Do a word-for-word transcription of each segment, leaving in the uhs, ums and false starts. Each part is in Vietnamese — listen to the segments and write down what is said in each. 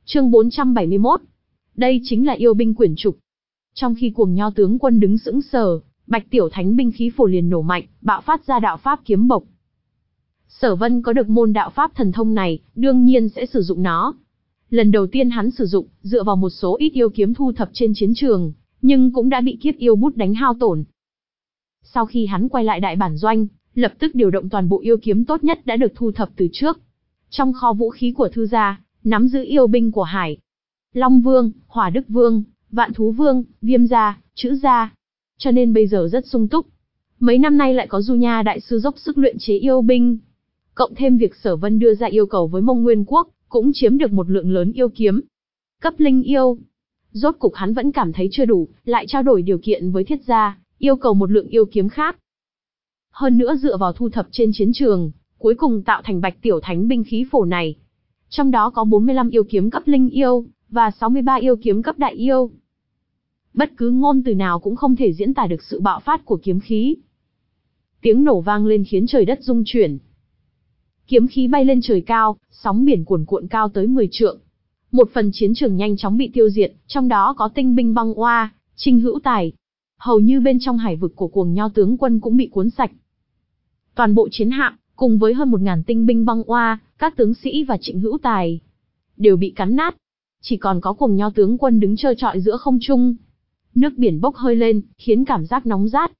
Chương bốn trăm bảy mươi mốt. Đây chính là yêu binh quyển trục. Trong khi Cuồng Nho tướng quân đứng sững sờ, Bạch Tiểu Thánh binh khí phổ liền nổ mạnh, bạo phát ra đạo pháp kiếm bộc. Sở Vân có được môn đạo pháp thần thông này, đương nhiên sẽ sử dụng nó. Lần đầu tiên hắn sử dụng, dựa vào một số ít yêu kiếm thu thập trên chiến trường, nhưng cũng đã bị kiếp yêu bút đánh hao tổn. Sau khi hắn quay lại đại bản doanh, lập tức điều động toàn bộ yêu kiếm tốt nhất đã được thu thập từ trước. Trong kho vũ khí của thư gia, nắm giữ yêu binh của Hải, Long Vương, Hỏa Đức Vương, Vạn Thú Vương, Viêm gia, Chữ gia, cho nên bây giờ rất sung túc. Mấy năm nay lại có Du Nha đại sư dốc sức luyện chế yêu binh, cộng thêm việc Sở Vân đưa ra yêu cầu với Mông Nguyên Quốc, cũng chiếm được một lượng lớn yêu kiếm. Cấp linh yêu, rốt cục hắn vẫn cảm thấy chưa đủ, lại trao đổi điều kiện với Thiết gia, yêu cầu một lượng yêu kiếm khác. Hơn nữa dựa vào thu thập trên chiến trường, cuối cùng tạo thành Bạch Tiểu Thánh binh khí phổ này. Trong đó có bốn mươi lăm yêu kiếm cấp linh yêu, và sáu mươi ba yêu kiếm cấp đại yêu. Bất cứ ngôn từ nào cũng không thể diễn tả được sự bạo phát của kiếm khí. Tiếng nổ vang lên khiến trời đất rung chuyển. Kiếm khí bay lên trời cao, sóng biển cuồn cuộn cao tới mười trượng. Một phần chiến trường nhanh chóng bị tiêu diệt, trong đó có tinh binh băng oa, Trinh Hữu Tài. Hầu như bên trong hải vực của Cuồng Nho tướng quân cũng bị cuốn sạch. Toàn bộ chiến hạm, cùng với hơn một ngàn tinh binh băng oa, các tướng sĩ và Trịnh Hữu Tài, đều bị cắn nát. Chỉ còn có Cuồng Nho tướng quân đứng trơ trọi giữa không trung. Nước biển bốc hơi lên, khiến cảm giác nóng rát.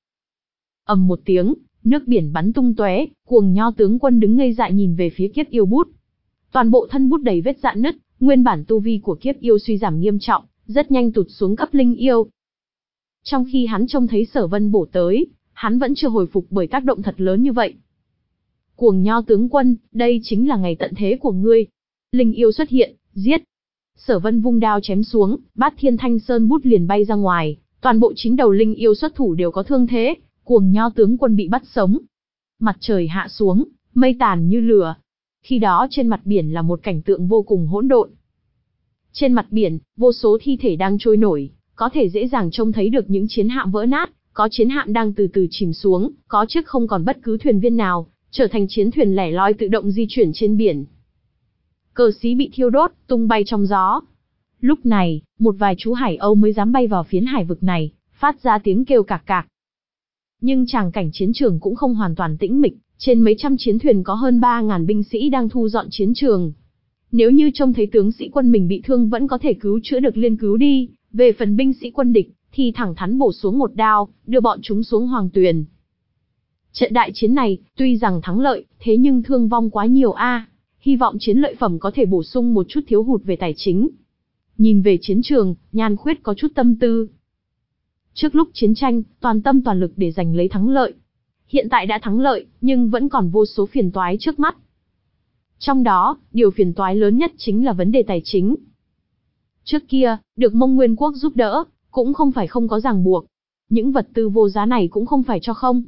Ầm một tiếng, nước biển bắn tung tóe, Cuồng Nho tướng quân đứng ngây dại nhìn về phía kiếp yêu bút. Toàn bộ thân bút đầy vết rạn nứt, nguyên bản tu vi của kiếp yêu suy giảm nghiêm trọng, rất nhanh tụt xuống cấp linh yêu. Trong khi hắn trông thấy Sở Vân bổ tới, hắn vẫn chưa hồi phục bởi tác động thật lớn như vậy. Cuồng Nho tướng quân, đây chính là ngày tận thế của ngươi. Linh yêu xuất hiện, giết. Sở Vân vung đao chém xuống, Bát Thiên Thanh Sơn bút liền bay ra ngoài, toàn bộ chín đầu linh yêu xuất thủ đều có thương thế, Cuồng Nho tướng quân bị bắt sống. Mặt trời hạ xuống, mây tàn như lửa. Khi đó trên mặt biển là một cảnh tượng vô cùng hỗn độn. Trên mặt biển, vô số thi thể đang trôi nổi, có thể dễ dàng trông thấy được những chiến hạm vỡ nát, có chiến hạm đang từ từ chìm xuống, có chiếc không còn bất cứ thuyền viên nào, trở thành chiến thuyền lẻ loi tự động di chuyển trên biển. Cờ xí bị thiêu đốt, tung bay trong gió. Lúc này, một vài chú Hải Âu mới dám bay vào phiến hải vực này, phát ra tiếng kêu cạc cạc. Nhưng tràng cảnh chiến trường cũng không hoàn toàn tĩnh mịch, trên mấy trăm chiến thuyền có hơn ba ngàn binh sĩ đang thu dọn chiến trường. Nếu như trông thấy tướng sĩ quân mình bị thương vẫn có thể cứu chữa được liên cứu đi, về phần binh sĩ quân địch, thì thẳng thắn bổ xuống một đao, đưa bọn chúng xuống hoàng tuyền. Trận đại chiến này, tuy rằng thắng lợi, thế nhưng thương vong quá nhiều a. Hy vọng chiến lợi phẩm có thể bổ sung một chút thiếu hụt về tài chính. Nhìn về chiến trường, Nhan Khuyết có chút tâm tư. Trước lúc chiến tranh, toàn tâm toàn lực để giành lấy thắng lợi. Hiện tại đã thắng lợi, nhưng vẫn còn vô số phiền toái trước mắt. Trong đó, điều phiền toái lớn nhất chính là vấn đề tài chính. Trước kia, được Mông Nguyên Quốc giúp đỡ, cũng không phải không có ràng buộc. Những vật tư vô giá này cũng không phải cho không.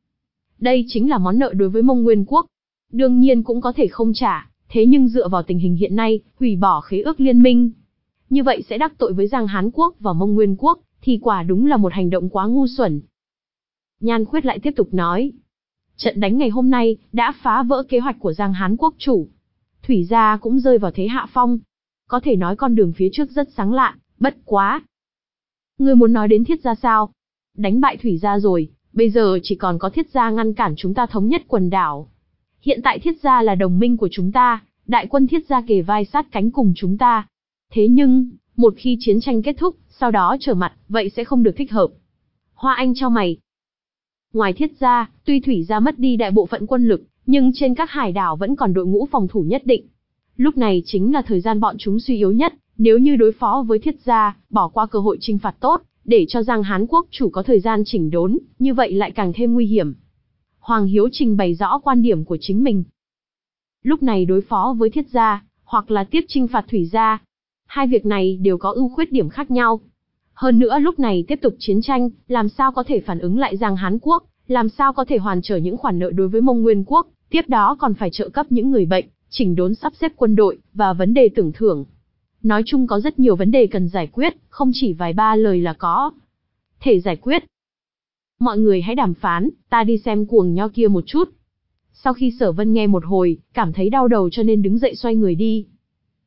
Đây chính là món nợ đối với Mông Nguyên Quốc. Đương nhiên cũng có thể không trả, thế nhưng dựa vào tình hình hiện nay, hủy bỏ khế ước liên minh. Như vậy sẽ đắc tội với Giang Hán Quốc và Mông Nguyên Quốc, thì quả đúng là một hành động quá ngu xuẩn. Nhan Khuyết lại tiếp tục nói. Trận đánh ngày hôm nay, đã phá vỡ kế hoạch của Giang Hán Quốc chủ. Thủy gia cũng rơi vào thế hạ phong. Có thể nói con đường phía trước rất sáng lạ, bất quá. Ngươi muốn nói đến Thiết gia sao? Đánh bại Thủy gia rồi, bây giờ chỉ còn có Thiết gia ngăn cản chúng ta thống nhất quần đảo. Hiện tại Thiết gia là đồng minh của chúng ta, đại quân Thiết gia kề vai sát cánh cùng chúng ta. Thế nhưng, một khi chiến tranh kết thúc, sau đó trở mặt, vậy sẽ không được thích hợp. Hoa Anh chau mày. Ngoài Thiết gia, tuy Thủy gia mất đi đại bộ phận quân lực, nhưng trên các hải đảo vẫn còn đội ngũ phòng thủ nhất định. Lúc này chính là thời gian bọn chúng suy yếu nhất, nếu như đối phó với Thiết gia, bỏ qua cơ hội chinh phạt tốt, để cho Giang Hán Quốc chủ có thời gian chỉnh đốn, như vậy lại càng thêm nguy hiểm. Hoàng Hiếu trình bày rõ quan điểm của chính mình. Lúc này đối phó với Thiết gia, hoặc là tiếp chinh phạt Thủy gia, hai việc này đều có ưu khuyết điểm khác nhau. Hơn nữa lúc này tiếp tục chiến tranh, làm sao có thể phản ứng lại Giang Hán Quốc, làm sao có thể hoàn trả những khoản nợ đối với Mông Nguyên Quốc, tiếp đó còn phải trợ cấp những người bệnh, chỉnh đốn sắp xếp quân đội, và vấn đề tưởng thưởng. Nói chung có rất nhiều vấn đề cần giải quyết, không chỉ vài ba lời là có thể giải quyết. Mọi người hãy đàm phán, ta đi xem Cuồng Nho kia một chút. Sau khi Sở Vân nghe một hồi, cảm thấy đau đầu cho nên đứng dậy xoay người đi.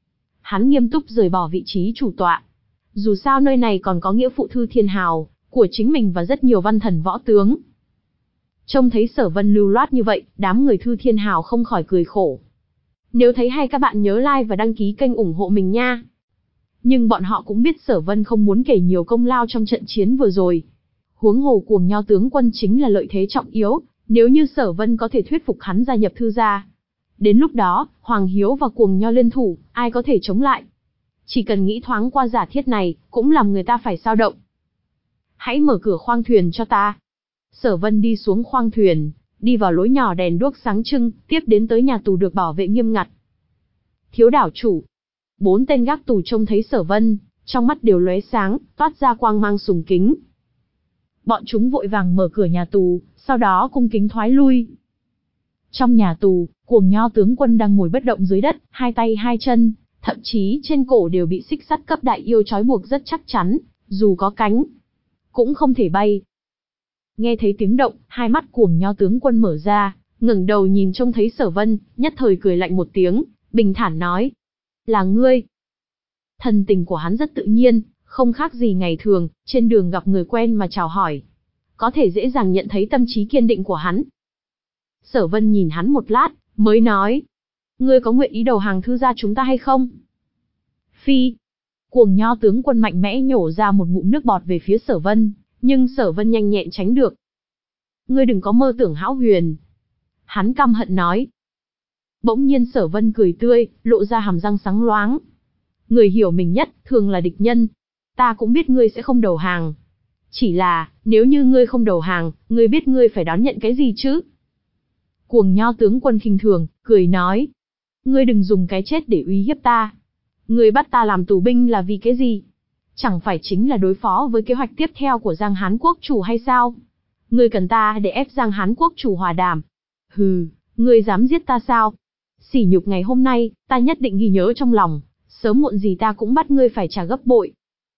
Hắn nghiêm túc rời bỏ vị trí chủ tọa. Dù sao nơi này còn có nghĩa phụ Thư Thiên Hào của chính mình và rất nhiều văn thần võ tướng. Trông thấy Sở Vân lưu loát như vậy, đám người Thư Thiên Hào không khỏi cười khổ. Nếu thấy hay các bạn nhớ like và đăng ký kênh ủng hộ mình nha. Nhưng bọn họ cũng biết Sở Vân không muốn kể nhiều công lao trong trận chiến vừa rồi. Huống hồ Cuồng Nho tướng quân chính là lợi thế trọng yếu, nếu như Sở Vân có thể thuyết phục hắn gia nhập Thư gia. Đến lúc đó, Hoàng Hiếu và Cuồng Nho liên thủ, ai có thể chống lại. Chỉ cần nghĩ thoáng qua giả thiết này, cũng làm người ta phải sao động. Hãy mở cửa khoang thuyền cho ta. Sở Vân đi xuống khoang thuyền, đi vào lối nhỏ đèn đuốc sáng trưng, tiếp đến tới nhà tù được bảo vệ nghiêm ngặt. Thiếu đảo chủ. Bốn tên gác tù trông thấy Sở Vân, trong mắt đều lóe sáng, toát ra quang mang sùng kính. Bọn chúng vội vàng mở cửa nhà tù, sau đó cung kính thoái lui. Trong nhà tù, Cuồng Nho tướng quân đang ngồi bất động dưới đất, hai tay hai chân, thậm chí trên cổ đều bị xích sắt cấp đại yêu trói buộc rất chắc chắn, dù có cánh, cũng không thể bay. Nghe thấy tiếng động, hai mắt Cuồng Nho tướng quân mở ra, ngẩng đầu nhìn trông thấy Sở Vân, nhất thời cười lạnh một tiếng, bình thản nói: "Là ngươi?" Thần tình của hắn rất tự nhiên, không khác gì ngày thường, trên đường gặp người quen mà chào hỏi. Có thể dễ dàng nhận thấy tâm trí kiên định của hắn. Sở Vân nhìn hắn một lát, mới nói: "Ngươi có nguyện ý đầu hàng Thư gia chúng ta hay không?" Phi. Cuồng Nho tướng quân mạnh mẽ nhổ ra một ngụm nước bọt về phía Sở Vân, nhưng Sở Vân nhanh nhẹn tránh được. "Ngươi đừng có mơ tưởng hão huyền." Hắn căm hận nói. Bỗng nhiên Sở Vân cười tươi, lộ ra hàm răng sáng loáng. "Người hiểu mình nhất, thường là địch nhân. Ta cũng biết ngươi sẽ không đầu hàng. Chỉ là, nếu như ngươi không đầu hàng, ngươi biết ngươi phải đón nhận cái gì chứ?" Cuồng Nho tướng quân khinh thường, cười nói: "Ngươi đừng dùng cái chết để uy hiếp ta. Ngươi bắt ta làm tù binh là vì cái gì? Chẳng phải chính là đối phó với kế hoạch tiếp theo của Giang Hán quốc chủ hay sao? Ngươi cần ta để ép Giang Hán quốc chủ hòa đàm. Hừ, ngươi dám giết ta sao? Sỉ nhục ngày hôm nay, ta nhất định ghi nhớ trong lòng, sớm muộn gì ta cũng bắt ngươi phải trả gấp bội."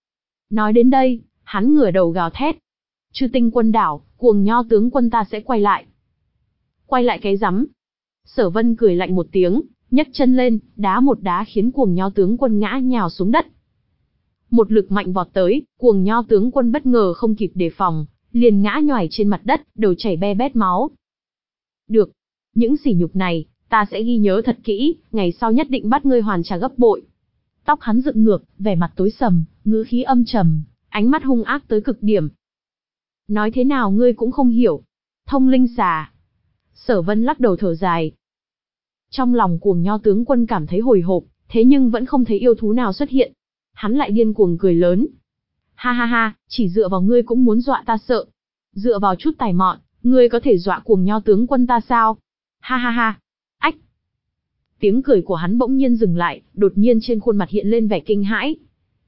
Nói đến đây, hắn ngửa đầu gào thét: "Chư Tinh quân đảo, Cuồng Nho tướng quân ta sẽ quay lại." "Quay lại cái rắm?" Sở Vân cười lạnh một tiếng, nhấc chân lên, đá một đá khiến Cuồng Nho tướng quân ngã nhào xuống đất. Một lực mạnh vọt tới, Cuồng Nho tướng quân bất ngờ không kịp đề phòng, liền ngã nhoài trên mặt đất, đầu chảy be bét máu. "Được, những sỉ nhục này, ta sẽ ghi nhớ thật kỹ, ngày sau nhất định bắt ngươi hoàn trả gấp bội." Tóc hắn dựng ngược, vẻ mặt tối sầm, ngữ khí âm trầm, ánh mắt hung ác tới cực điểm. "Nói thế nào ngươi cũng không hiểu. Thông linh xà." Sở Vân lắc đầu thở dài. Trong lòng Cuồng Nho tướng quân cảm thấy hồi hộp, thế nhưng vẫn không thấy yêu thú nào xuất hiện. Hắn lại điên cuồng cười lớn. "Ha ha ha, chỉ dựa vào ngươi cũng muốn dọa ta sợ. Dựa vào chút tài mọn, ngươi có thể dọa Cuồng Nho tướng quân ta sao? Ha ha ha." Ách. Tiếng cười của hắn bỗng nhiên dừng lại, đột nhiên trên khuôn mặt hiện lên vẻ kinh hãi.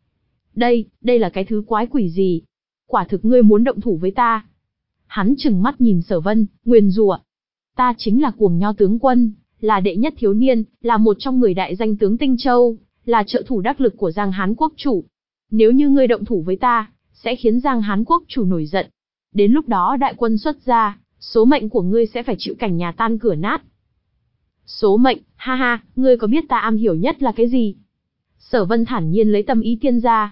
Đây, đây là cái thứ quái quỷ gì? Quả thực ngươi muốn động thủ với ta. Hắn trừng mắt nhìn Sở Vân, nguyền rủa: "Ta chính là Cuồng Nho tướng quân, là đệ nhất thiếu niên, là một trong mười đại danh tướng Tinh Châu, là trợ thủ đắc lực của Giang Hán quốc chủ. Nếu như ngươi động thủ với ta, sẽ khiến Giang Hán quốc chủ nổi giận. Đến lúc đó đại quân xuất ra, số mệnh của ngươi sẽ phải chịu cảnh nhà tan cửa nát." "Số mệnh, ha ha, ngươi có biết ta am hiểu nhất là cái gì?" Sở Vân thản nhiên lấy tâm ý tiên ra.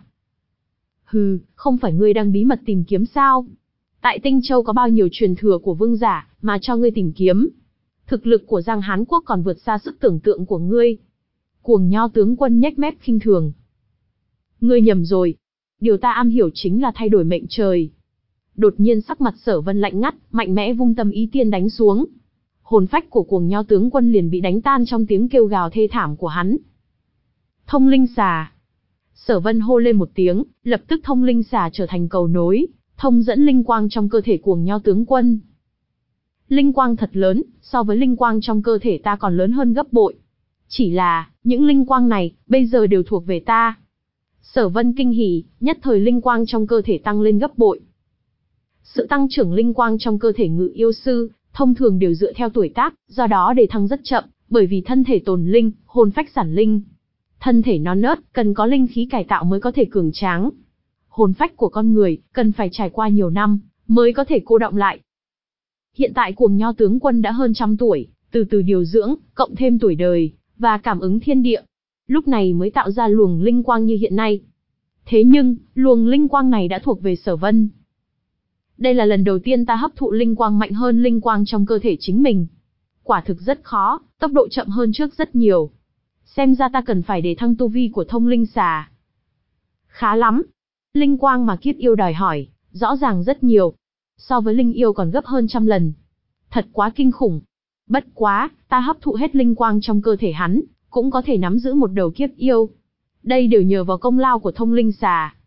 "Hừ, không phải ngươi đang bí mật tìm kiếm sao? Tại Tinh Châu có bao nhiêu truyền thừa của vương giả, mà cho ngươi tìm kiếm. Thực lực của Giang Hán quốc còn vượt xa sức tưởng tượng của ngươi." Cuồng Nho tướng quân nhếch mép khinh thường. "Ngươi nhầm rồi. Điều ta am hiểu chính là thay đổi mệnh trời." Đột nhiên sắc mặt Sở Vân lạnh ngắt, mạnh mẽ vung tâm ý tiên đánh xuống. Hồn phách của Cuồng Nho tướng quân liền bị đánh tan trong tiếng kêu gào thê thảm của hắn. "Thông linh xà." Sở Vân hô lên một tiếng, lập tức thông linh xà trở thành cầu nối, thông dẫn linh quang trong cơ thể Cuồng Nho tướng quân. Linh quang thật lớn, so với linh quang trong cơ thể ta còn lớn hơn gấp bội. Chỉ là, những linh quang này, bây giờ đều thuộc về ta. Sở Vân kinh hỉ, nhất thời linh quang trong cơ thể tăng lên gấp bội. Sự tăng trưởng linh quang trong cơ thể ngự yêu sư, thông thường đều dựa theo tuổi tác, do đó đề thăng rất chậm, bởi vì thân thể tồn linh, hồn phách sản linh. Thân thể non nớt, cần có linh khí cải tạo mới có thể cường tráng. Hồn phách của con người, cần phải trải qua nhiều năm, mới có thể cô đọng lại. Hiện tại Cuồng Nho tướng quân đã hơn trăm tuổi, từ từ điều dưỡng, cộng thêm tuổi đời, và cảm ứng thiên địa. lúc này mới tạo ra luồng linh quang như hiện nay. Thế nhưng, luồng linh quang này đã thuộc về Sở Vân. Đây là lần đầu tiên ta hấp thụ linh quang mạnh hơn linh quang trong cơ thể chính mình. Quả thực rất khó, tốc độ chậm hơn trước rất nhiều. Xem ra ta cần phải đề thăng tu vi của thông linh xà. Khá lắm. Linh quang mà kiếp yêu đòi hỏi, rõ ràng rất nhiều. So với linh yêu còn gấp hơn trăm lần. Thật quá kinh khủng. Bất quá, ta hấp thụ hết linh quang trong cơ thể hắn, cũng có thể nắm giữ một đầu kiếp yêu. Đây đều nhờ vào công lao của thông linh xà.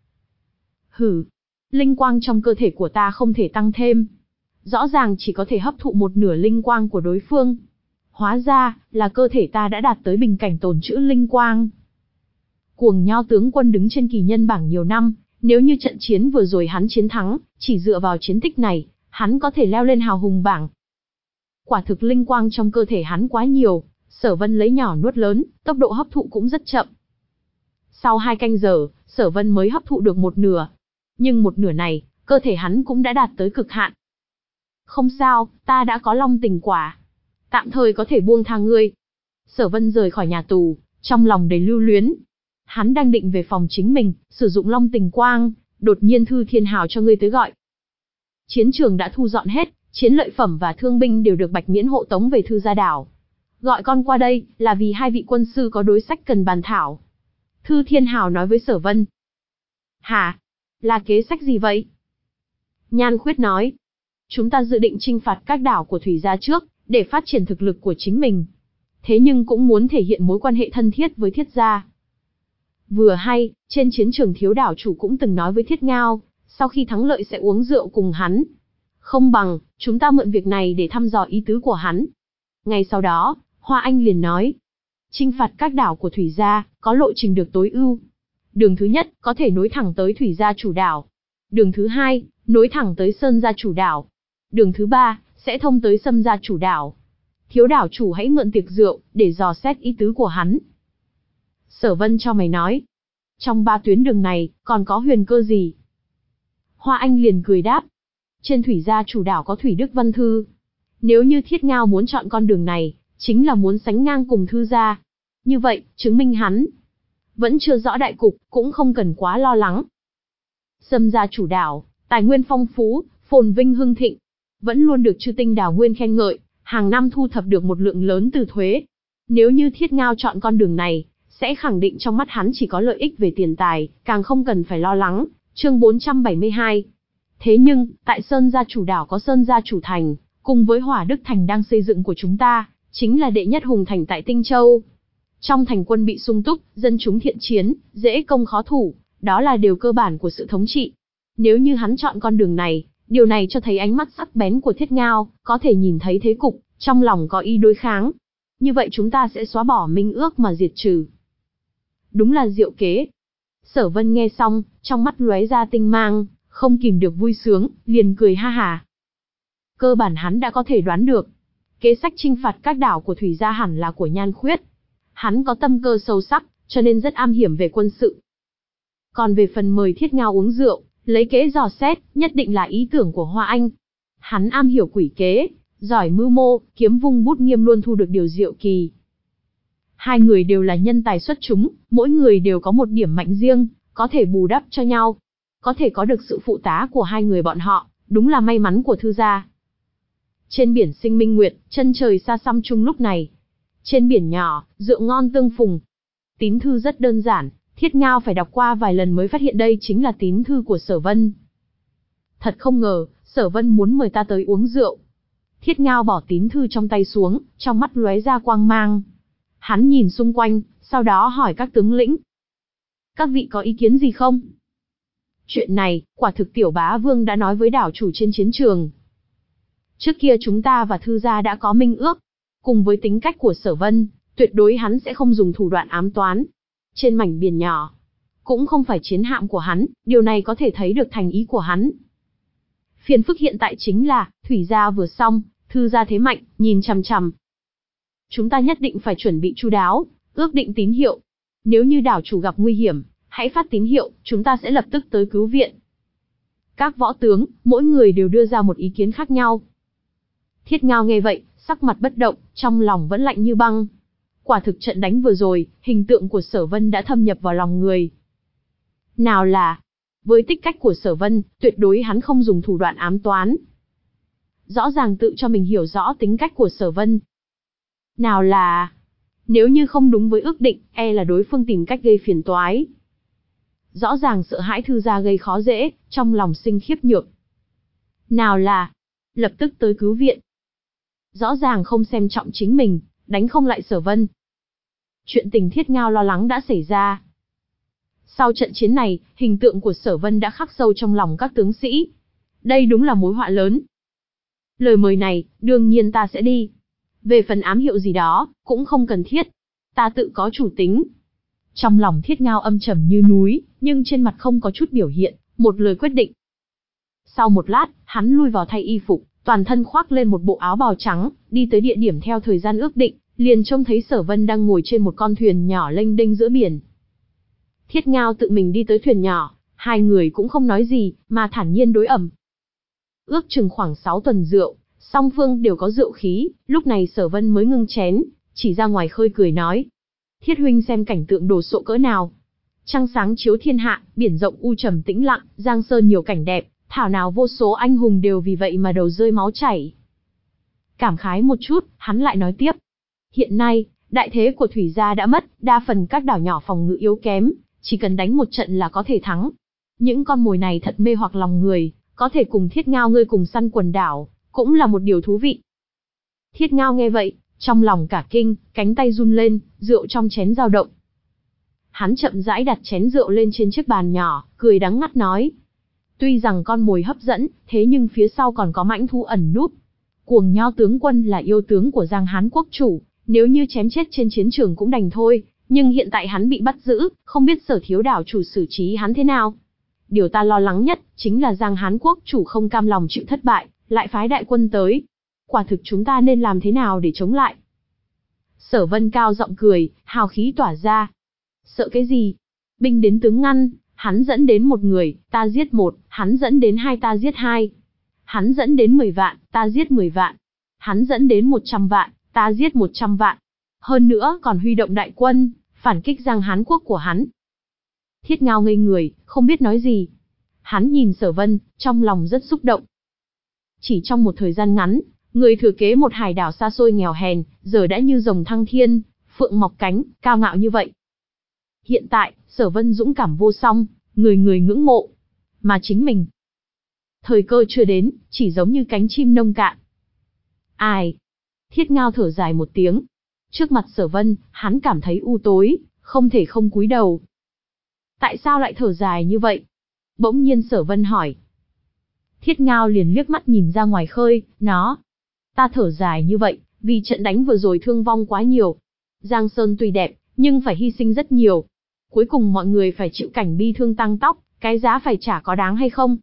Hử, linh quang trong cơ thể của ta không thể tăng thêm. Rõ ràng chỉ có thể hấp thụ một nửa linh quang của đối phương. Hóa ra, là cơ thể ta đã đạt tới bình cảnh tồn trữ linh quang. Cuồng Nho tướng quân đứng trên kỳ nhân bảng nhiều năm, nếu như trận chiến vừa rồi hắn chiến thắng, chỉ dựa vào chiến tích này, hắn có thể leo lên hào hùng bảng. Quả thực linh quang trong cơ thể hắn quá nhiều, Sở Vân lấy nhỏ nuốt lớn, tốc độ hấp thụ cũng rất chậm. Sau hai canh giờ, Sở Vân mới hấp thụ được một nửa. Nhưng một nửa này, cơ thể hắn cũng đã đạt tới cực hạn. Không sao, ta đã có Long Tình Quả. Tạm thời có thể buông tha ngươi. Sở Vân rời khỏi nhà tù, trong lòng đầy lưu luyến. Hắn đang định về phòng chính mình, sử dụng Long Tình Quang, đột nhiên Thư Thiên Hào cho ngươi tới gọi. Chiến trường đã thu dọn hết, chiến lợi phẩm và thương binh đều được Bạch Miễn hộ tống về Thư gia đảo. Gọi con qua đây, là vì hai vị quân sư có đối sách cần bàn thảo. Thư Thiên Hào nói với Sở Vân. Hả? Là kế sách gì vậy? Nhan Khuyết nói. Chúng ta dự định chinh phạt các đảo của Thủy gia trước, để phát triển thực lực của chính mình. Thế nhưng cũng muốn thể hiện mối quan hệ thân thiết với Thiết gia. Vừa hay, trên chiến trường Thiếu đảo chủ cũng từng nói với Thiết Ngao, sau khi thắng lợi sẽ uống rượu cùng hắn. Không bằng, chúng ta mượn việc này để thăm dò ý tứ của hắn. Ngay sau đó, Hoa Anh liền nói. Chinh phạt các đảo của Thủy gia, có lộ trình được tối ưu. Đường thứ nhất, có thể nối thẳng tới Thủy gia chủ đảo. Đường thứ hai, nối thẳng tới Sơn gia chủ đảo. Đường thứ ba, sẽ thông tới Sâm gia chủ đảo. Thiếu đảo chủ hãy mượn tiệc rượu, để dò xét ý tứ của hắn. Sở Vân cho mày nói. Trong ba tuyến đường này, còn có huyền cơ gì? Hoa Anh liền cười đáp. Trên Thủy gia chủ đảo có Thủy Đức Văn Thư. Nếu như Thiết Ngao muốn chọn con đường này, chính là muốn sánh ngang cùng Thư gia. Như vậy, chứng minh hắn vẫn chưa rõ đại cục, cũng không cần quá lo lắng. Sâm gia chủ đảo, tài nguyên phong phú, phồn vinh hưng thịnh, vẫn luôn được chư tinh đảo nguyên khen ngợi, hàng năm thu thập được một lượng lớn từ thuế. Nếu như Thiết Ngao chọn con đường này, sẽ khẳng định trong mắt hắn chỉ có lợi ích về tiền tài, càng không cần phải lo lắng. Chương bốn trăm bảy mươi hai. Thế nhưng, tại Sơn gia chủ đảo có Sơn gia chủ thành, cùng với Hỏa Đức thành đang xây dựng của chúng ta, chính là đệ nhất hùng thành tại Tinh Châu. Trong thành quân bị sung túc, dân chúng thiện chiến, dễ công khó thủ, đó là điều cơ bản của sự thống trị. Nếu như hắn chọn con đường này, điều này cho thấy ánh mắt sắc bén của Thiết Ngao, có thể nhìn thấy thế cục, trong lòng có ý đối kháng. Như vậy chúng ta sẽ xóa bỏ minh ước mà diệt trừ. Đúng là diệu kế. Sở Vân nghe xong, trong mắt lóe ra tinh mang, không kìm được vui sướng, liền cười ha hà. Cơ bản hắn đã có thể đoán được, kế sách chinh phạt các đảo của Thủy gia hẳn là của Nhan Khuyết. Hắn có tâm cơ sâu sắc, cho nên rất am hiểu về quân sự. Còn về phần mời Thiết Ngao uống rượu, lấy kế dò xét, nhất định là ý tưởng của Hoa Anh. Hắn am hiểu quỷ kế, giỏi mưu mô, kiếm vung bút nghiêm luôn thu được điều diệu kỳ. Hai người đều là nhân tài xuất chúng, mỗi người đều có một điểm mạnh riêng, có thể bù đắp cho nhau. Có thể có được sự phụ tá của hai người bọn họ, đúng là may mắn của Thư gia. Trên biển Sinh Minh Nguyệt, chân trời xa xăm chung lúc này. Trên biển nhỏ, rượu ngon tương phùng. Tín thư rất đơn giản, Thiết Ngao phải đọc qua vài lần mới phát hiện đây chính là tín thư của Sở Vân. Thật không ngờ, Sở Vân muốn mời ta tới uống rượu. Thiết Ngao bỏ tín thư trong tay xuống, trong mắt lóe ra quang mang. Hắn nhìn xung quanh, sau đó hỏi các tướng lĩnh. Các vị có ý kiến gì không? Chuyện này, quả thực Tiểu Bá Vương đã nói với đảo chủ trên chiến trường. Trước kia chúng ta và Thư gia đã có minh ước. Cùng với tính cách của Sở Vân, tuyệt đối hắn sẽ không dùng thủ đoạn ám toán. Trên mảnh biển nhỏ, cũng không phải chiến hạm của hắn, điều này có thể thấy được thành ý của hắn. Phiền phức hiện tại chính là, Thủy gia vừa xong, Thư gia thế mạnh, nhìn chằm chằm. Chúng ta nhất định phải chuẩn bị chu đáo, ước định tín hiệu. Nếu như đảo chủ gặp nguy hiểm, hãy phát tín hiệu, chúng ta sẽ lập tức tới cứu viện. Các võ tướng, mỗi người đều đưa ra một ý kiến khác nhau. Thiết Ngao nghe vậy, sắc mặt bất động, trong lòng vẫn lạnh như băng. Quả thực trận đánh vừa rồi, hình tượng của Sở Vân đã thâm nhập vào lòng người. Nào là, với tích cách của Sở Vân, tuyệt đối hắn không dùng thủ đoạn ám toán. Rõ ràng tự cho mình hiểu rõ tính cách của Sở Vân. Nào là, nếu như không đúng với ước định, e là đối phương tìm cách gây phiền toái. Rõ ràng sợ hãi Thư gia gây khó dễ, trong lòng sinh khiếp nhược. Nào là, lập tức tới cứu viện. Rõ ràng không xem trọng chính mình, đánh không lại Sở Vân. Chuyện tình Thiết Ngao lo lắng đã xảy ra. Sau trận chiến này, hình tượng của Sở Vân đã khắc sâu trong lòng các tướng sĩ. Đây đúng là mối họa lớn. Lời mời này, đương nhiên ta sẽ đi. Về phần ám hiệu gì đó, cũng không cần thiết. Ta tự có chủ tính. Trong lòng Thiết Ngao âm trầm như núi, nhưng trên mặt không có chút biểu hiện, một lời quyết định. Sau một lát, hắn lui vào thay y phục, toàn thân khoác lên một bộ áo bào trắng, đi tới địa điểm theo thời gian ước định, liền trông thấy Sở Vân đang ngồi trên một con thuyền nhỏ lênh đênh giữa biển. Thiết Ngao tự mình đi tới thuyền nhỏ, hai người cũng không nói gì, mà thản nhiên đối ẩm. Ước chừng khoảng sáu tuần rượu, song phương đều có rượu khí, lúc này Sở Vân mới ngưng chén, chỉ ra ngoài khơi cười nói. Thiết huynh xem cảnh tượng đồ sộ cỡ nào. Trăng sáng chiếu thiên hạ, biển rộng u trầm tĩnh lặng, giang sơn nhiều cảnh đẹp, thảo nào vô số anh hùng đều vì vậy mà đầu rơi máu chảy. Cảm khái một chút, hắn lại nói tiếp. Hiện nay, đại thế của Thủy gia đã mất, đa phần các đảo nhỏ phòng ngự yếu kém, chỉ cần đánh một trận là có thể thắng. Những con mồi này thật mê hoặc lòng người, có thể cùng Thiết Ngao ngươi cùng săn quần đảo, cũng là một điều thú vị. Thiết Ngao nghe vậy, trong lòng cả kinh, cánh tay run lên, rượu trong chén dao động. Hắn chậm rãi đặt chén rượu lên trên chiếc bàn nhỏ, cười đắng ngắt nói. Tuy rằng con mồi hấp dẫn, thế nhưng phía sau còn có mãnh thú ẩn núp. Cuồng Nho tướng quân là yêu tướng của Giang Hán quốc chủ, nếu như chém chết trên chiến trường cũng đành thôi, nhưng hiện tại hắn bị bắt giữ, không biết Sở thiếu đảo chủ xử trí hắn thế nào. Điều ta lo lắng nhất, chính là Giang Hán quốc chủ không cam lòng chịu thất bại, lại phái đại quân tới. Quả thực chúng ta nên làm thế nào để chống lại? Sở Vân cao giọng cười, hào khí tỏa ra. Sợ cái gì? Binh đến tướng ngăn, hắn dẫn đến một người, ta giết một, hắn dẫn đến hai ta giết hai. Hắn dẫn đến mười vạn, ta giết mười vạn. Hắn dẫn đến một trăm vạn, ta giết một trăm vạn. Hơn nữa còn huy động đại quân, phản kích Giang Hán quốc của hắn. Thiết Ngao ngây người, không biết nói gì. Hắn nhìn Sở Vân, trong lòng rất xúc động. Chỉ trong một thời gian ngắn, người thừa kế một hải đảo xa xôi nghèo hèn, giờ đã như rồng thăng thiên, phượng mọc cánh, cao ngạo như vậy. Hiện tại, Sở Vân dũng cảm vô song, người người ngưỡng mộ. Mà chính mình, thời cơ chưa đến, chỉ giống như cánh chim nông cạn. Ai? Thiết Ngao thở dài một tiếng. Trước mặt Sở Vân, hắn cảm thấy u tối, không thể không cúi đầu. Tại sao lại thở dài như vậy? Bỗng nhiên Sở Vân hỏi. Thiết Ngao liền liếc mắt nhìn ra ngoài khơi, nó. Ta thở dài như vậy, vì trận đánh vừa rồi thương vong quá nhiều. Giang Sơn tuy đẹp, nhưng phải hy sinh rất nhiều. Cuối cùng mọi người phải chịu cảnh bi thương tăng tóc, cái giá phải trả có đáng hay không?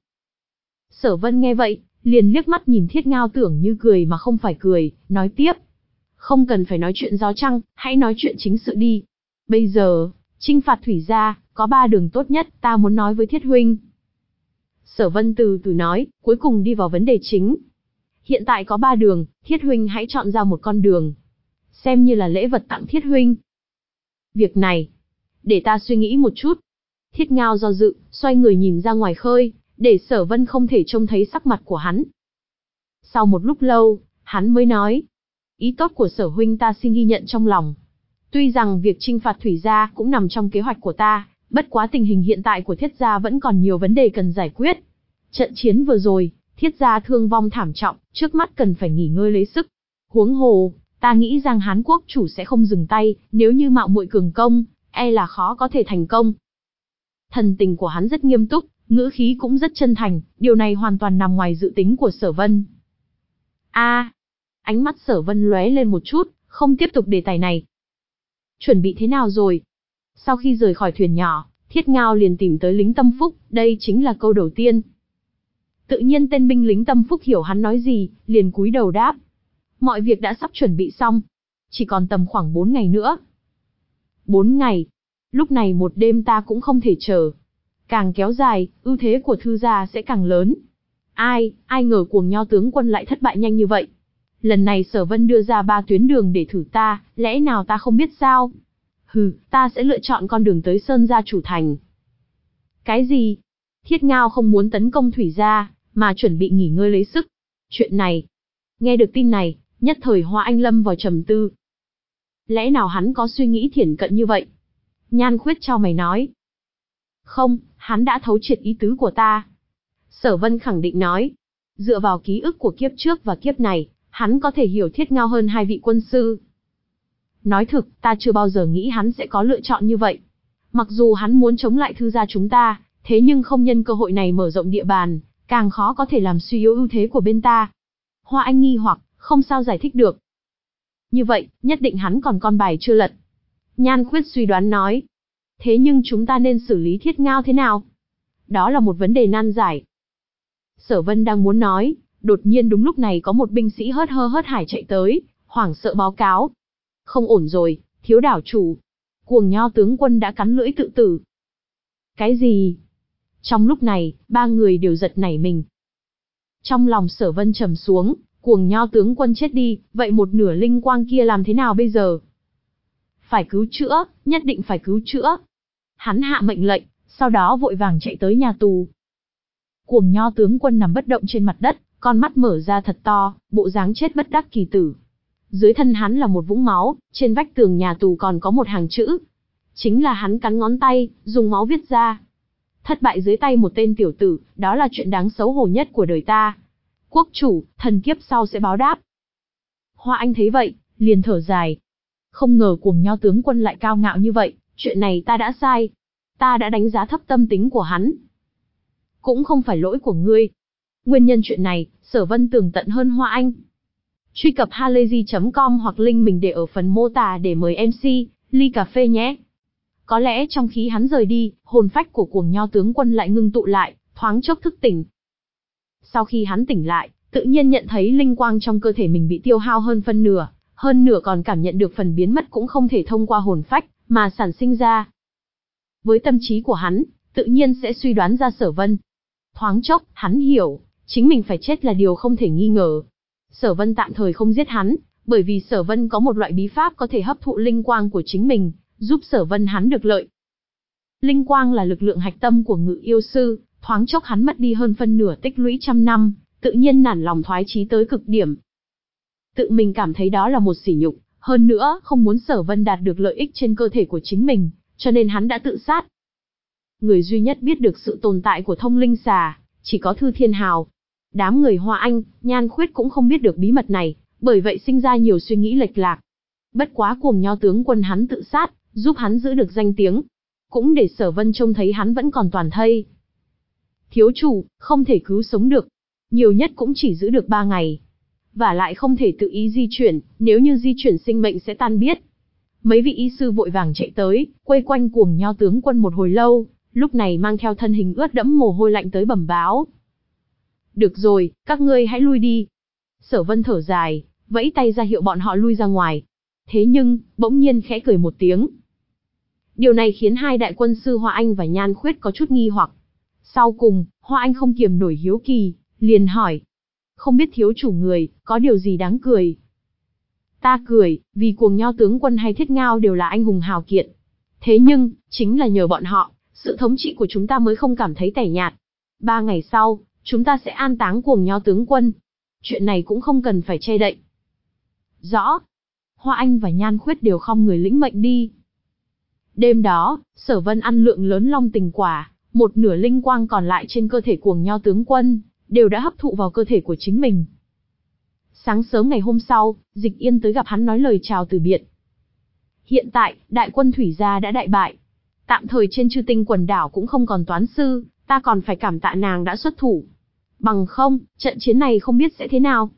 Sở Vân nghe vậy, liền liếc mắt nhìn Thiết Ngao tưởng như cười mà không phải cười, nói tiếp. Không cần phải nói chuyện gió trăng, hãy nói chuyện chính sự đi. Bây giờ, chinh phạt Thủy gia, có ba đường tốt nhất, ta muốn nói với Thiết huynh. Sở Vân từ từ nói, cuối cùng đi vào vấn đề chính. Hiện tại có ba đường, Thiết huynh hãy chọn ra một con đường. Xem như là lễ vật tặng Thiết huynh. Việc này, để ta suy nghĩ một chút. Thiết Ngao do dự, xoay người nhìn ra ngoài khơi, để Sở Vân không thể trông thấy sắc mặt của hắn. Sau một lúc lâu, hắn mới nói. Ý tốt của Sở huynh ta xin ghi nhận trong lòng. Tuy rằng việc chinh phạt Thủy gia cũng nằm trong kế hoạch của ta, bất quá tình hình hiện tại của Thiết gia vẫn còn nhiều vấn đề cần giải quyết. Trận chiến vừa rồi, Thiết gia thương vong thảm trọng, trước mắt cần phải nghỉ ngơi lấy sức. Huống hồ, ta nghĩ rằng Hán quốc chủ sẽ không dừng tay, nếu như mạo muội cường công, e là khó có thể thành công. Thần tình của hắn rất nghiêm túc, ngữ khí cũng rất chân thành, điều này hoàn toàn nằm ngoài dự tính của Sở Vân. A, ánh mắt Sở Vân lóe lên một chút, không tiếp tục đề tài này. Chuẩn bị thế nào rồi? Sau khi rời khỏi thuyền nhỏ, Thiết Ngao liền tìm tới lính Tâm Phúc, đây chính là câu đầu tiên. Tự nhiên tên binh lính Tâm Phúc hiểu hắn nói gì, liền cúi đầu đáp. Mọi việc đã sắp chuẩn bị xong, chỉ còn tầm khoảng bốn ngày nữa. Bốn ngày? Lúc này một đêm ta cũng không thể chờ. Càng kéo dài, ưu thế của Thư gia sẽ càng lớn. Ai, ai ngờ Cuồng Nho tướng quân lại thất bại nhanh như vậy. lần này Sở Vân đưa ra ba tuyến đường để thử ta, lẽ nào ta không biết sao? Hừ, ta sẽ lựa chọn con đường tới Sơn Gia chủ thành. Cái gì? Thiết Ngao không muốn tấn công Thủy Gia, mà chuẩn bị nghỉ ngơi lấy sức. Chuyện này, nghe được tin này, nhất thời Hoa Anh lâm vào trầm tư. Lẽ nào hắn có suy nghĩ thiển cận như vậy? Nhan Khuyết chau mày nói. Không, hắn đã thấu triệt ý tứ của ta. Sở Vân khẳng định nói. Dựa vào ký ức của kiếp trước và kiếp này, hắn có thể hiểu Thiết Ngao hơn hai vị quân sư. Nói thực, ta chưa bao giờ nghĩ hắn sẽ có lựa chọn như vậy. Mặc dù hắn muốn chống lại Thư gia chúng ta, thế nhưng không nhân cơ hội này mở rộng địa bàn, càng khó có thể làm suy yếu ưu thế của bên ta. Hoa Anh nghi hoặc, không sao giải thích được. Như vậy, nhất định hắn còn con bài chưa lật. Nhan Khuyết suy đoán nói. Thế nhưng chúng ta nên xử lý Thiết Ngao thế nào? Đó là một vấn đề nan giải. Sở Vân đang muốn nói, đột nhiên đúng lúc này có một binh sĩ hớt hơ hớt hải chạy tới, hoảng sợ báo cáo. Không ổn rồi, thiếu đảo chủ. Cuồng Nho tướng quân đã cắn lưỡi tự tử. Cái gì? Trong lúc này, ba người đều giật nảy mình. Trong lòng Sở Vân trầm xuống, Cuồng Nho tướng quân chết đi, vậy một nửa linh quang kia làm thế nào bây giờ? Phải cứu chữa, nhất định phải cứu chữa. Hắn hạ mệnh lệnh, sau đó vội vàng chạy tới nhà tù. Cuồng Nho tướng quân nằm bất động trên mặt đất, con mắt mở ra thật to, bộ dáng chết bất đắc kỳ tử. Dưới thân hắn là một vũng máu, trên vách tường nhà tù còn có một hàng chữ. Chính là hắn cắn ngón tay, dùng máu viết ra. Thất bại dưới tay một tên tiểu tử, đó là chuyện đáng xấu hổ nhất của đời ta. Quốc chủ, thần kiếp sau sẽ báo đáp. Hoa Anh thấy vậy, liền thở dài. Không ngờ Cuồng Nho tướng quân lại cao ngạo như vậy, chuyện này ta đã sai. Ta đã đánh giá thấp tâm tính của hắn. Cũng không phải lỗi của ngươi. Nguyên nhân chuyện này, Sở Vân tường tận hơn Hoa Anh. Truy cập halayzi chấm com hoặc link mình để ở phần mô tả để mời em xê, ly cà phê nhé. Có lẽ trong khi hắn rời đi, hồn phách của Cuồng Nho tướng quân lại ngưng tụ lại, thoáng chốc thức tỉnh. Sau khi hắn tỉnh lại, tự nhiên nhận thấy linh quang trong cơ thể mình bị tiêu hao hơn phân nửa, hơn nửa còn cảm nhận được phần biến mất cũng không thể thông qua hồn phách, mà sản sinh ra. Với tâm trí của hắn, tự nhiên sẽ suy đoán ra Sở Vân. Thoáng chốc, hắn hiểu, chính mình phải chết là điều không thể nghi ngờ. Sở Vân tạm thời không giết hắn, bởi vì Sở Vân có một loại bí pháp có thể hấp thụ linh quang của chính mình, giúp Sở Vân hắn được lợi. Linh quang là lực lượng hạch tâm của Ngự Yêu sư, thoáng chốc hắn mất đi hơn phân nửa tích lũy trăm năm, tự nhiên nản lòng thoái chí tới cực điểm. Tự mình cảm thấy đó là một sỉ nhục, hơn nữa không muốn Sở Vân đạt được lợi ích trên cơ thể của chính mình, cho nên hắn đã tự sát. Người duy nhất biết được sự tồn tại của thông linh xà, chỉ có Thư Thiên Hào. Đám người Hoa Anh, Nhan Khuyết cũng không biết được bí mật này, bởi vậy sinh ra nhiều suy nghĩ lệch lạc. Bất quá Cuồng Nho tướng quân hắn tự sát, giúp hắn giữ được danh tiếng, cũng để Sở Vân trông thấy hắn vẫn còn toàn thây. Thiếu chủ, không thể cứu sống được, nhiều nhất cũng chỉ giữ được ba ngày. Và lại không thể tự ý di chuyển, nếu như di chuyển sinh mệnh sẽ tan biết. Mấy vị y sư vội vàng chạy tới, quây quanh Cuồng Nho tướng quân một hồi lâu, lúc này mang theo thân hình ướt đẫm mồ hôi lạnh tới bẩm báo. Được rồi, các ngươi hãy lui đi. Sở Vân thở dài, vẫy tay ra hiệu bọn họ lui ra ngoài. Thế nhưng, bỗng nhiên khẽ cười một tiếng. Điều này khiến hai đại quân sư Hoa Anh và Nhan Khuyết có chút nghi hoặc. Sau cùng, Hoa Anh không kiềm nổi hiếu kỳ, liền hỏi. Không biết thiếu chủ người, có điều gì đáng cười? Ta cười, vì Cuồng Nho tướng quân hay Thiết Ngao đều là anh hùng hào kiệt. Thế nhưng, chính là nhờ bọn họ, sự thống trị của chúng ta mới không cảm thấy tẻ nhạt. Ba ngày sau, chúng ta sẽ an táng Cuồng Nho tướng quân. Chuyện này cũng không cần phải che đậy. Rõ. Hoa Anh và Nhan Khuyết đều khom người lĩnh mệnh đi. Đêm đó, Sở Vân ăn lượng lớn long tình quả, một nửa linh quang còn lại trên cơ thể Cuồng Nho tướng quân, đều đã hấp thụ vào cơ thể của chính mình. Sáng sớm ngày hôm sau, Dịch Yên tới gặp hắn nói lời chào từ biệt. Hiện tại, đại quân Thủy Gia đã đại bại. Tạm thời trên Chư Tinh quần đảo cũng không còn toán sư, ta còn phải cảm tạ nàng đã xuất thủ. Bằng không, trận chiến này không biết sẽ thế nào.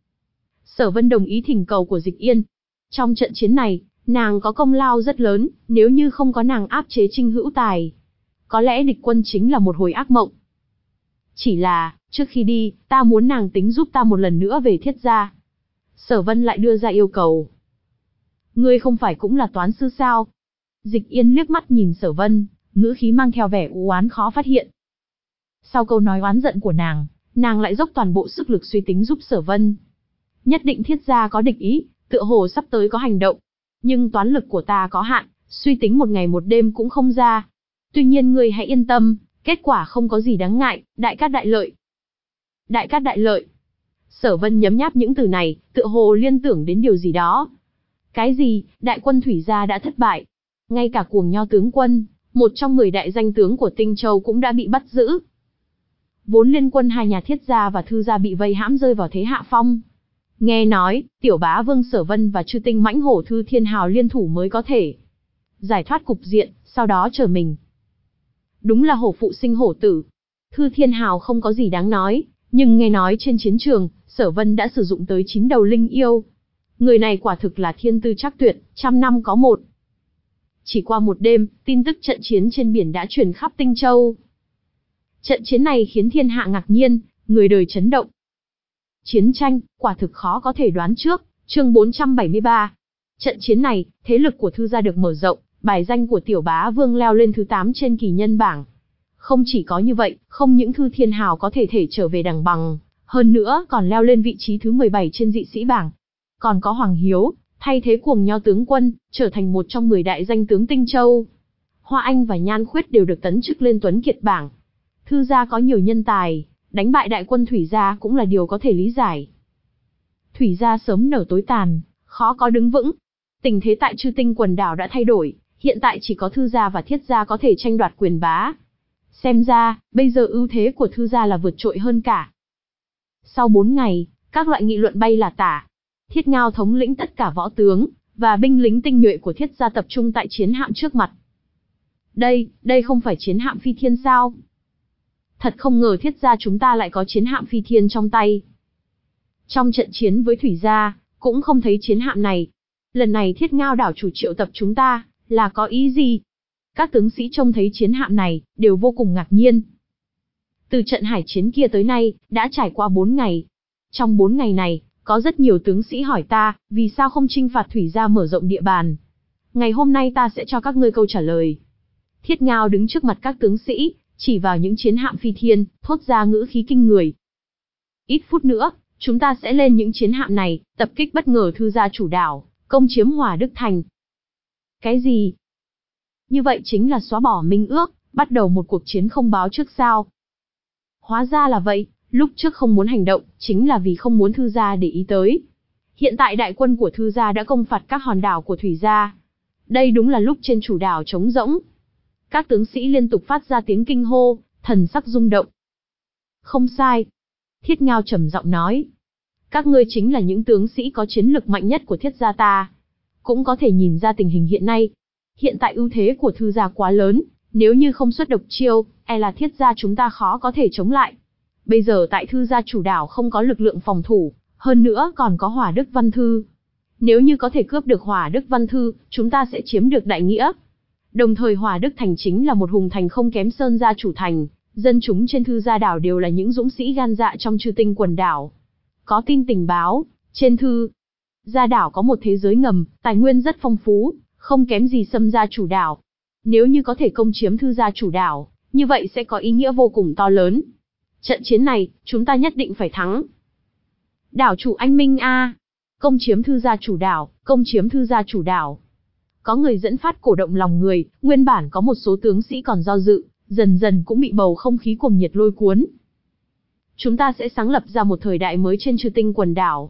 Sở Vân đồng ý thỉnh cầu của Dịch Yên. Trong trận chiến này, nàng có công lao rất lớn, nếu như không có nàng áp chế Trinh Hữu Tài, có lẽ địch quân chính là một hồi ác mộng. Chỉ là, trước khi đi, ta muốn nàng tính giúp ta một lần nữa về Thiết gia. Sở Vân lại đưa ra yêu cầu. Ngươi không phải cũng là toán sư sao? Dịch Yên liếc mắt nhìn Sở Vân, ngữ khí mang theo vẻ u oán khó phát hiện. Sau câu nói oán giận của nàng, nàng lại dốc toàn bộ sức lực suy tính giúp Sở Vân. Nhất định Thiết gia có địch ý, tựa hồ sắp tới có hành động. Nhưng toán lực của ta có hạn, suy tính một ngày một đêm cũng không ra. Tuy nhiên ngươi hãy yên tâm, kết quả không có gì đáng ngại, đại cát đại lợi. Đại cát đại lợi. Sở Vân nhấm nháp những từ này, tựa hồ liên tưởng đến điều gì đó. Cái gì? Đại quân Thủy gia đã thất bại. Ngay cả Cuồng Nho tướng quân, một trong mười đại danh tướng của Tinh Châu cũng đã bị bắt giữ. Vốn liên quân hai nhà Thiết gia và Thư gia bị vây hãm rơi vào thế hạ phong. Nghe nói, Tiểu Bá Vương Sở Vân và Chư Tinh Mãnh Hổ Thư Thiên Hào liên thủ mới có thể giải thoát cục diện, sau đó trở mình. Đúng là hổ phụ sinh hổ tử. Thư Thiên Hào không có gì đáng nói, nhưng nghe nói trên chiến trường, Sở Vân đã sử dụng tới chín đầu linh yêu. Người này quả thực là thiên tư chắc tuyệt, trăm năm có một. Chỉ qua một đêm, tin tức trận chiến trên biển đã truyền khắp Tinh Châu. Trận chiến này khiến thiên hạ ngạc nhiên, người đời chấn động. Chiến tranh, quả thực khó có thể đoán trước. Chương bốn trăm bảy mươi ba. Trận chiến này, thế lực của Thư gia được mở rộng, bài danh của Tiểu Bá Vương leo lên thứ tám trên kỳ nhân bảng. Không chỉ có như vậy, không những Thư Thiên Hào có thể thể trở về đằng bằng, hơn nữa còn leo lên vị trí thứ mười bảy trên dị sĩ bảng. Còn có Hoàng Hiếu, thay thế Cuồng Nho tướng quân, trở thành một trong mười đại danh tướng Tinh Châu. Hoa Anh và Nhan Khuyết đều được tấn chức lên Tuấn Kiệt bảng. Thư gia có nhiều nhân tài, đánh bại đại quân Thủy gia cũng là điều có thể lý giải. Thủy gia sớm nở tối tàn, khó có đứng vững. Tình thế tại Chư Tinh quần đảo đã thay đổi, hiện tại chỉ có Thư gia và Thiết gia có thể tranh đoạt quyền bá. Xem ra, bây giờ ưu thế của Thư gia là vượt trội hơn cả. Sau bốn ngày, các loại nghị luận bay là tả. Thiết Ngao thống lĩnh tất cả võ tướng và binh lính tinh nhuệ của Thiết gia tập trung tại chiến hạm trước mặt. Đây, đây không phải chiến hạm phi thiên sao? Thật không ngờ Thiết gia chúng ta lại có chiến hạm phi thiên trong tay. Trong trận chiến với Thủy gia, cũng không thấy chiến hạm này. Lần này Thiết Ngao đảo chủ triệu tập chúng ta, là có ý gì? Các tướng sĩ trông thấy chiến hạm này, đều vô cùng ngạc nhiên. Từ trận hải chiến kia tới nay, đã trải qua bốn ngày. Trong bốn ngày này, có rất nhiều tướng sĩ hỏi ta, vì sao không chinh phạt Thủy gia mở rộng địa bàn. Ngày hôm nay ta sẽ cho các ngươi câu trả lời. Thiết Ngao đứng trước mặt các tướng sĩ, chỉ vào những chiến hạm phi thiên, thốt ra ngữ khí kinh người. Ít phút nữa, chúng ta sẽ lên những chiến hạm này, tập kích bất ngờ Thư gia chủ đảo, công chiếm Hỏa Đức Thành. Cái gì? Như vậy chính là xóa bỏ minh ước, bắt đầu một cuộc chiến không báo trước sao? Hóa ra là vậy, lúc trước không muốn hành động, chính là vì không muốn Thư gia để ý tới. Hiện tại đại quân của Thư gia đã công phạt các hòn đảo của Thủy gia. Đây đúng là lúc trên chủ đảo trống rỗng. Các tướng sĩ liên tục phát ra tiếng kinh hô, thần sắc rung động. Không sai. Thiết Ngao trầm giọng nói. Các ngươi chính là những tướng sĩ có chiến lực mạnh nhất của Thiết gia ta. Cũng có thể nhìn ra tình hình hiện nay. Hiện tại ưu thế của Thư gia quá lớn, nếu như không xuất độc chiêu, e là Thiết gia chúng ta khó có thể chống lại. Bây giờ tại Thư gia chủ đảo không có lực lượng phòng thủ, hơn nữa còn có Hỏa Đức Văn Thư. Nếu như có thể cướp được Hỏa Đức Văn Thư, chúng ta sẽ chiếm được đại nghĩa. Đồng thời Hỏa Đức Thành chính là một hùng thành không kém Sơn gia chủ thành, dân chúng trên Thư gia đảo đều là những dũng sĩ gan dạ trong Chư Tinh quần đảo. Có tin tình báo, trên Thư gia đảo có một thế giới ngầm, tài nguyên rất phong phú, không kém gì Sâm gia chủ đảo. Nếu như có thể công chiếm Thư gia chủ đảo, như vậy sẽ có ý nghĩa vô cùng to lớn. Trận chiến này, chúng ta nhất định phải thắng. Đảo chủ anh Minh a, công chiếm Thư gia chủ đảo, công chiếm Thư gia chủ đảo. Có người dẫn phát cổ động lòng người, nguyên bản có một số tướng sĩ còn do dự, dần dần cũng bị bầu không khí cuồng nhiệt lôi cuốn. Chúng ta sẽ sáng lập ra một thời đại mới trên Chư Tinh quần đảo.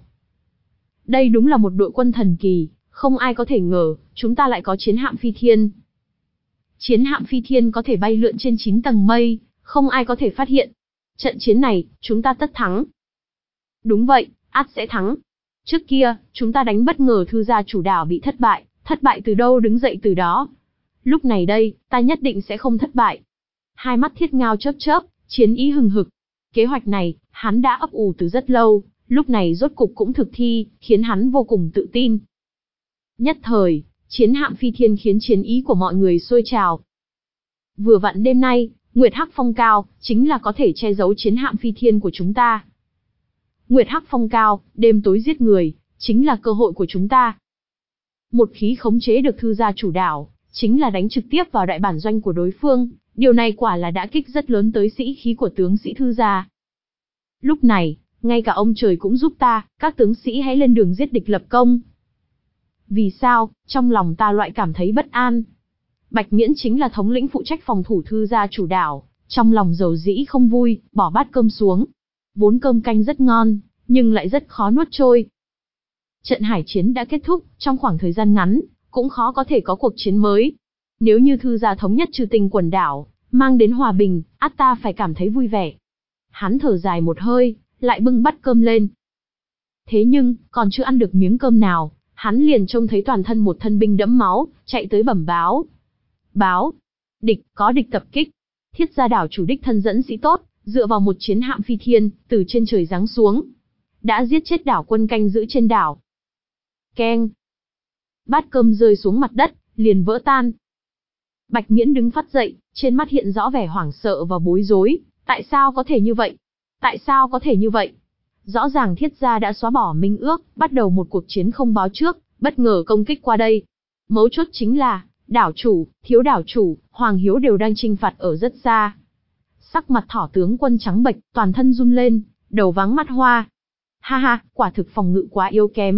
Đây đúng là một đội quân thần kỳ, không ai có thể ngờ, chúng ta lại có chiến hạm phi thiên. Chiến hạm phi thiên có thể bay lượn trên chín tầng mây, không ai có thể phát hiện. Trận chiến này, chúng ta tất thắng. Đúng vậy, ắt sẽ thắng. Trước kia, chúng ta đánh bất ngờ Thư gia chủ đảo bị thất bại, thất bại từ đâu đứng dậy từ đó. Lúc này đây, ta nhất định sẽ không thất bại. Hai mắt Thiết Ngao chớp chớp, chiến ý hừng hực. Kế hoạch này, hắn đã ấp ủ từ rất lâu, lúc này rốt cục cũng thực thi, khiến hắn vô cùng tự tin. Nhất thời, chiến hạm phi thiên khiến chiến ý của mọi người sôi trào. Vừa vặn đêm nay, Nguyệt Hắc Phong Cao, chính là có thể che giấu chiến hạm phi thiên của chúng ta. Nguyệt Hắc Phong Cao, đêm tối giết người, chính là cơ hội của chúng ta. Một khí khống chế được Thư gia chủ đảo, chính là đánh trực tiếp vào đại bản doanh của đối phương, điều này quả là đã kích rất lớn tới sĩ khí của tướng sĩ Thư gia. Lúc này, ngay cả ông trời cũng giúp ta, các tướng sĩ hãy lên đường giết địch lập công. Vì sao, trong lòng ta loại cảm thấy bất an. Bạch Miễn chính là thống lĩnh phụ trách phòng thủ thư gia chủ đảo, trong lòng dầu dĩ không vui, bỏ bát cơm xuống. Vốn cơm canh rất ngon, nhưng lại rất khó nuốt trôi. Trận hải chiến đã kết thúc, trong khoảng thời gian ngắn, cũng khó có thể có cuộc chiến mới. Nếu như thư gia thống nhất trừ tình quần đảo, mang đến hòa bình, ắt ta phải cảm thấy vui vẻ. Hắn thở dài một hơi, lại bưng bát cơm lên. Thế nhưng, còn chưa ăn được miếng cơm nào, hắn liền trông thấy toàn thân một thân binh đẫm máu, chạy tới bẩm báo. Báo, địch, có địch tập kích. Thiết gia đảo chủ đích thân dẫn sĩ tốt, dựa vào một chiến hạm phi thiên, từ trên trời giáng xuống. Đã giết chết đảo quân canh giữ trên đảo. Keng. Bát cơm rơi xuống mặt đất, liền vỡ tan. Bạch Miễn đứng phát dậy, trên mắt hiện rõ vẻ hoảng sợ và bối rối. Tại sao có thể như vậy? Tại sao có thể như vậy? Rõ ràng Thiết gia đã xóa bỏ minh ước, bắt đầu một cuộc chiến không báo trước, bất ngờ công kích qua đây. Mấu chốt chính là, đảo chủ, thiếu đảo chủ, Hoàng Hiếu đều đang chinh phạt ở rất xa. Sắc mặt Thỏ tướng quân trắng bệch, toàn thân run lên, đầu váng mắt hoa. Ha ha, quả thực phòng ngự quá yếu kém.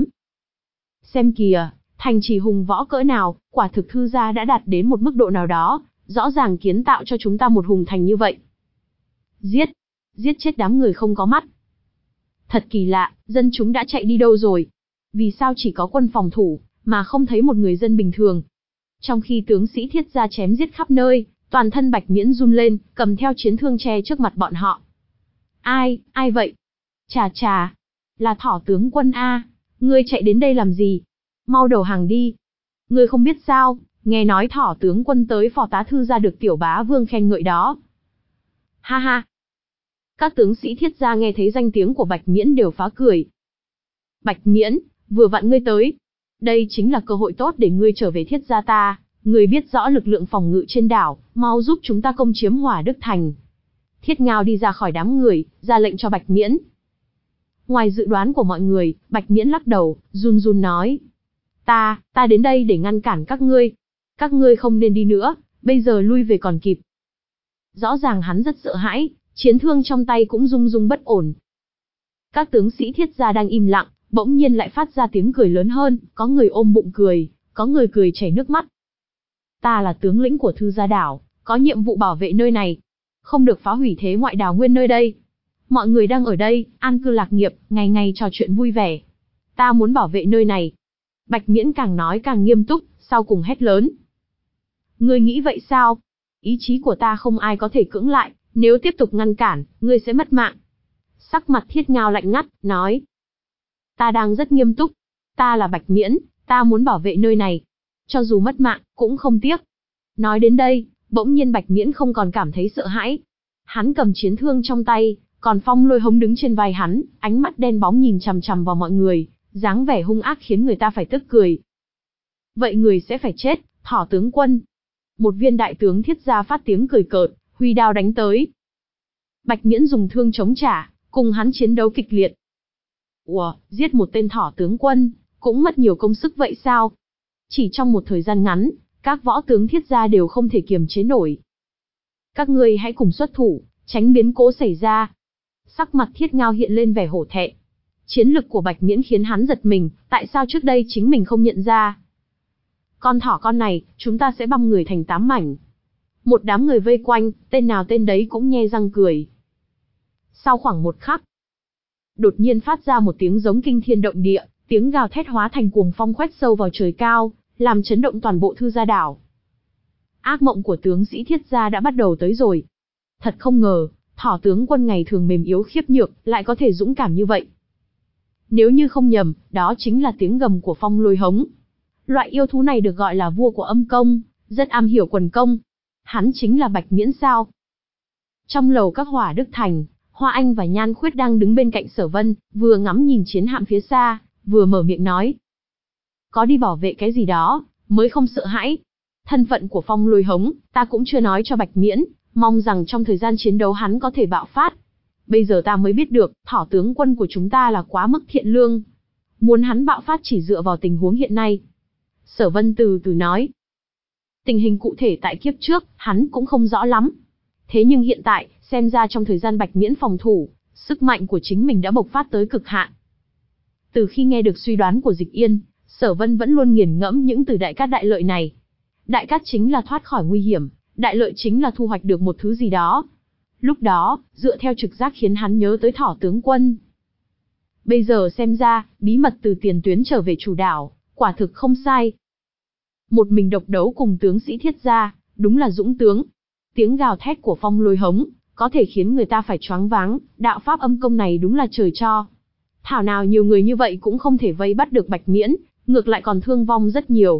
Xem kìa, thành trì hùng võ cỡ nào, quả thực thư gia đã đạt đến một mức độ nào đó, rõ ràng kiến tạo cho chúng ta một hùng thành như vậy. Giết, giết chết đám người không có mắt. Thật kỳ lạ, dân chúng đã chạy đi đâu rồi? Vì sao chỉ có quân phòng thủ, mà không thấy một người dân bình thường? Trong khi tướng sĩ Thiết gia chém giết khắp nơi, toàn thân Bạch Miễn run lên, cầm theo chiến thương che trước mặt bọn họ. Ai, ai vậy? Chà chà, là Thỏ tướng quân a, ngươi chạy đến đây làm gì? Mau đầu hàng đi. Ngươi không biết sao, nghe nói Thỏ tướng quân tới phò tá thư gia được tiểu bá vương khen ngợi đó. Ha ha. Các tướng sĩ Thiết gia nghe thấy danh tiếng của Bạch Miễn đều phá cười. Bạch Miễn, vừa vặn ngươi tới. Đây chính là cơ hội tốt để ngươi trở về Thiết gia ta. Ngươi biết rõ lực lượng phòng ngự trên đảo, mau giúp chúng ta công chiếm Hỏa Đức Thành. Thiết Ngao đi ra khỏi đám người, ra lệnh cho Bạch Miễn. Ngoài dự đoán của mọi người, Bạch Miễn lắc đầu, run run nói. Ta, ta đến đây để ngăn cản các ngươi. Các ngươi không nên đi nữa, bây giờ lui về còn kịp. Rõ ràng hắn rất sợ hãi, chiến thương trong tay cũng rung rung bất ổn. Các tướng sĩ Thiết gia đang im lặng, bỗng nhiên lại phát ra tiếng cười lớn hơn, có người ôm bụng cười, có người cười chảy nước mắt. Ta là tướng lĩnh của thư gia đảo, có nhiệm vụ bảo vệ nơi này, không được phá hủy thế ngoại đào nguyên nơi đây. Mọi người đang ở đây, an cư lạc nghiệp, ngày ngày trò chuyện vui vẻ. Ta muốn bảo vệ nơi này. Bạch Miễn càng nói càng nghiêm túc, sau cùng hét lớn. Ngươi nghĩ vậy sao? Ý chí của ta không ai có thể cưỡng lại, nếu tiếp tục ngăn cản, ngươi sẽ mất mạng. Sắc mặt Thiết Ngao lạnh ngắt, nói. Ta đang rất nghiêm túc. Ta là Bạch Miễn, ta muốn bảo vệ nơi này. Cho dù mất mạng, cũng không tiếc. Nói đến đây, bỗng nhiên Bạch Miễn không còn cảm thấy sợ hãi. Hắn cầm chiến thương trong tay, còn Phong Lôi Hống đứng trên vai hắn, ánh mắt đen bóng nhìn chằm chằm vào mọi người, dáng vẻ hung ác khiến người ta phải tức cười. Vậy người sẽ phải chết, Thỏ tướng quân. Một viên đại tướng Thiết gia phát tiếng cười cợt, huy đao đánh tới. Bạch Miễn dùng thương chống trả, cùng hắn chiến đấu kịch liệt. Ủa, giết một tên Thỏ tướng quân, cũng mất nhiều công sức vậy sao? Chỉ trong một thời gian ngắn, các võ tướng Thiết gia đều không thể kiềm chế nổi. Các ngươi hãy cùng xuất thủ, tránh biến cố xảy ra. Sắc mặt Thiết Ngao hiện lên vẻ hổ thẹn. Chiến lực của Bạch Miễn khiến hắn giật mình, tại sao trước đây chính mình không nhận ra? Con thỏ con này, chúng ta sẽ băm người thành tám mảnh. Một đám người vây quanh, tên nào tên đấy cũng nhe răng cười. Sau khoảng một khắc, đột nhiên phát ra một tiếng giống kinh thiên động địa, tiếng gào thét hóa thành cuồng phong khoét sâu vào trời cao, làm chấn động toàn bộ thư gia đảo. Ác mộng của tướng sĩ Thiết gia đã bắt đầu tới rồi. Thật không ngờ, Thỏ tướng quân ngày thường mềm yếu khiếp nhược, lại có thể dũng cảm như vậy. Nếu như không nhầm, đó chính là tiếng gầm của Phong Lôi Hống. Loại yêu thú này được gọi là vua của âm công, rất am hiểu quần công. Hắn chính là Bạch Miễn sao? Trong lầu các Hỏa Đức Thành, Hoa Anh và Nhan Khuyết đang đứng bên cạnh Sở Vân, vừa ngắm nhìn chiến hạm phía xa, vừa mở miệng nói. Có đi bảo vệ cái gì đó, mới không sợ hãi. Thân phận của Phong Lôi Hống, ta cũng chưa nói cho Bạch Miễn, mong rằng trong thời gian chiến đấu hắn có thể bạo phát. Bây giờ ta mới biết được, Thỏ tướng quân của chúng ta là quá mức thiện lương. Muốn hắn bạo phát chỉ dựa vào tình huống hiện nay. Sở Vân từ từ nói. Tình hình cụ thể tại kiếp trước, hắn cũng không rõ lắm. Thế nhưng hiện tại, xem ra trong thời gian Bạch Miễn phòng thủ, Sức mạnh của chính mình đã bộc phát tới cực hạn. Từ khi nghe được suy đoán của Dịch Yên, Sở Vân vẫn luôn nghiền ngẫm những từ đại cát đại lợi này. Đại cát chính là thoát khỏi nguy hiểm, đại lợi chính là thu hoạch được một thứ gì đó. Lúc đó, dựa theo trực giác khiến hắn nhớ tới Thỏ tướng quân. Bây giờ xem ra, bí mật từ tiền tuyến trở về chủ đảo, quả thực không sai. Một mình độc đấu cùng tướng sĩ Thiết gia, đúng là dũng tướng. Tiếng gào thét của phong lôi hống, có thể khiến người ta phải choáng váng, đạo pháp âm công này đúng là trời cho. Thảo nào nhiều người như vậy cũng không thể vây bắt được Bạch Miễn, ngược lại còn thương vong rất nhiều.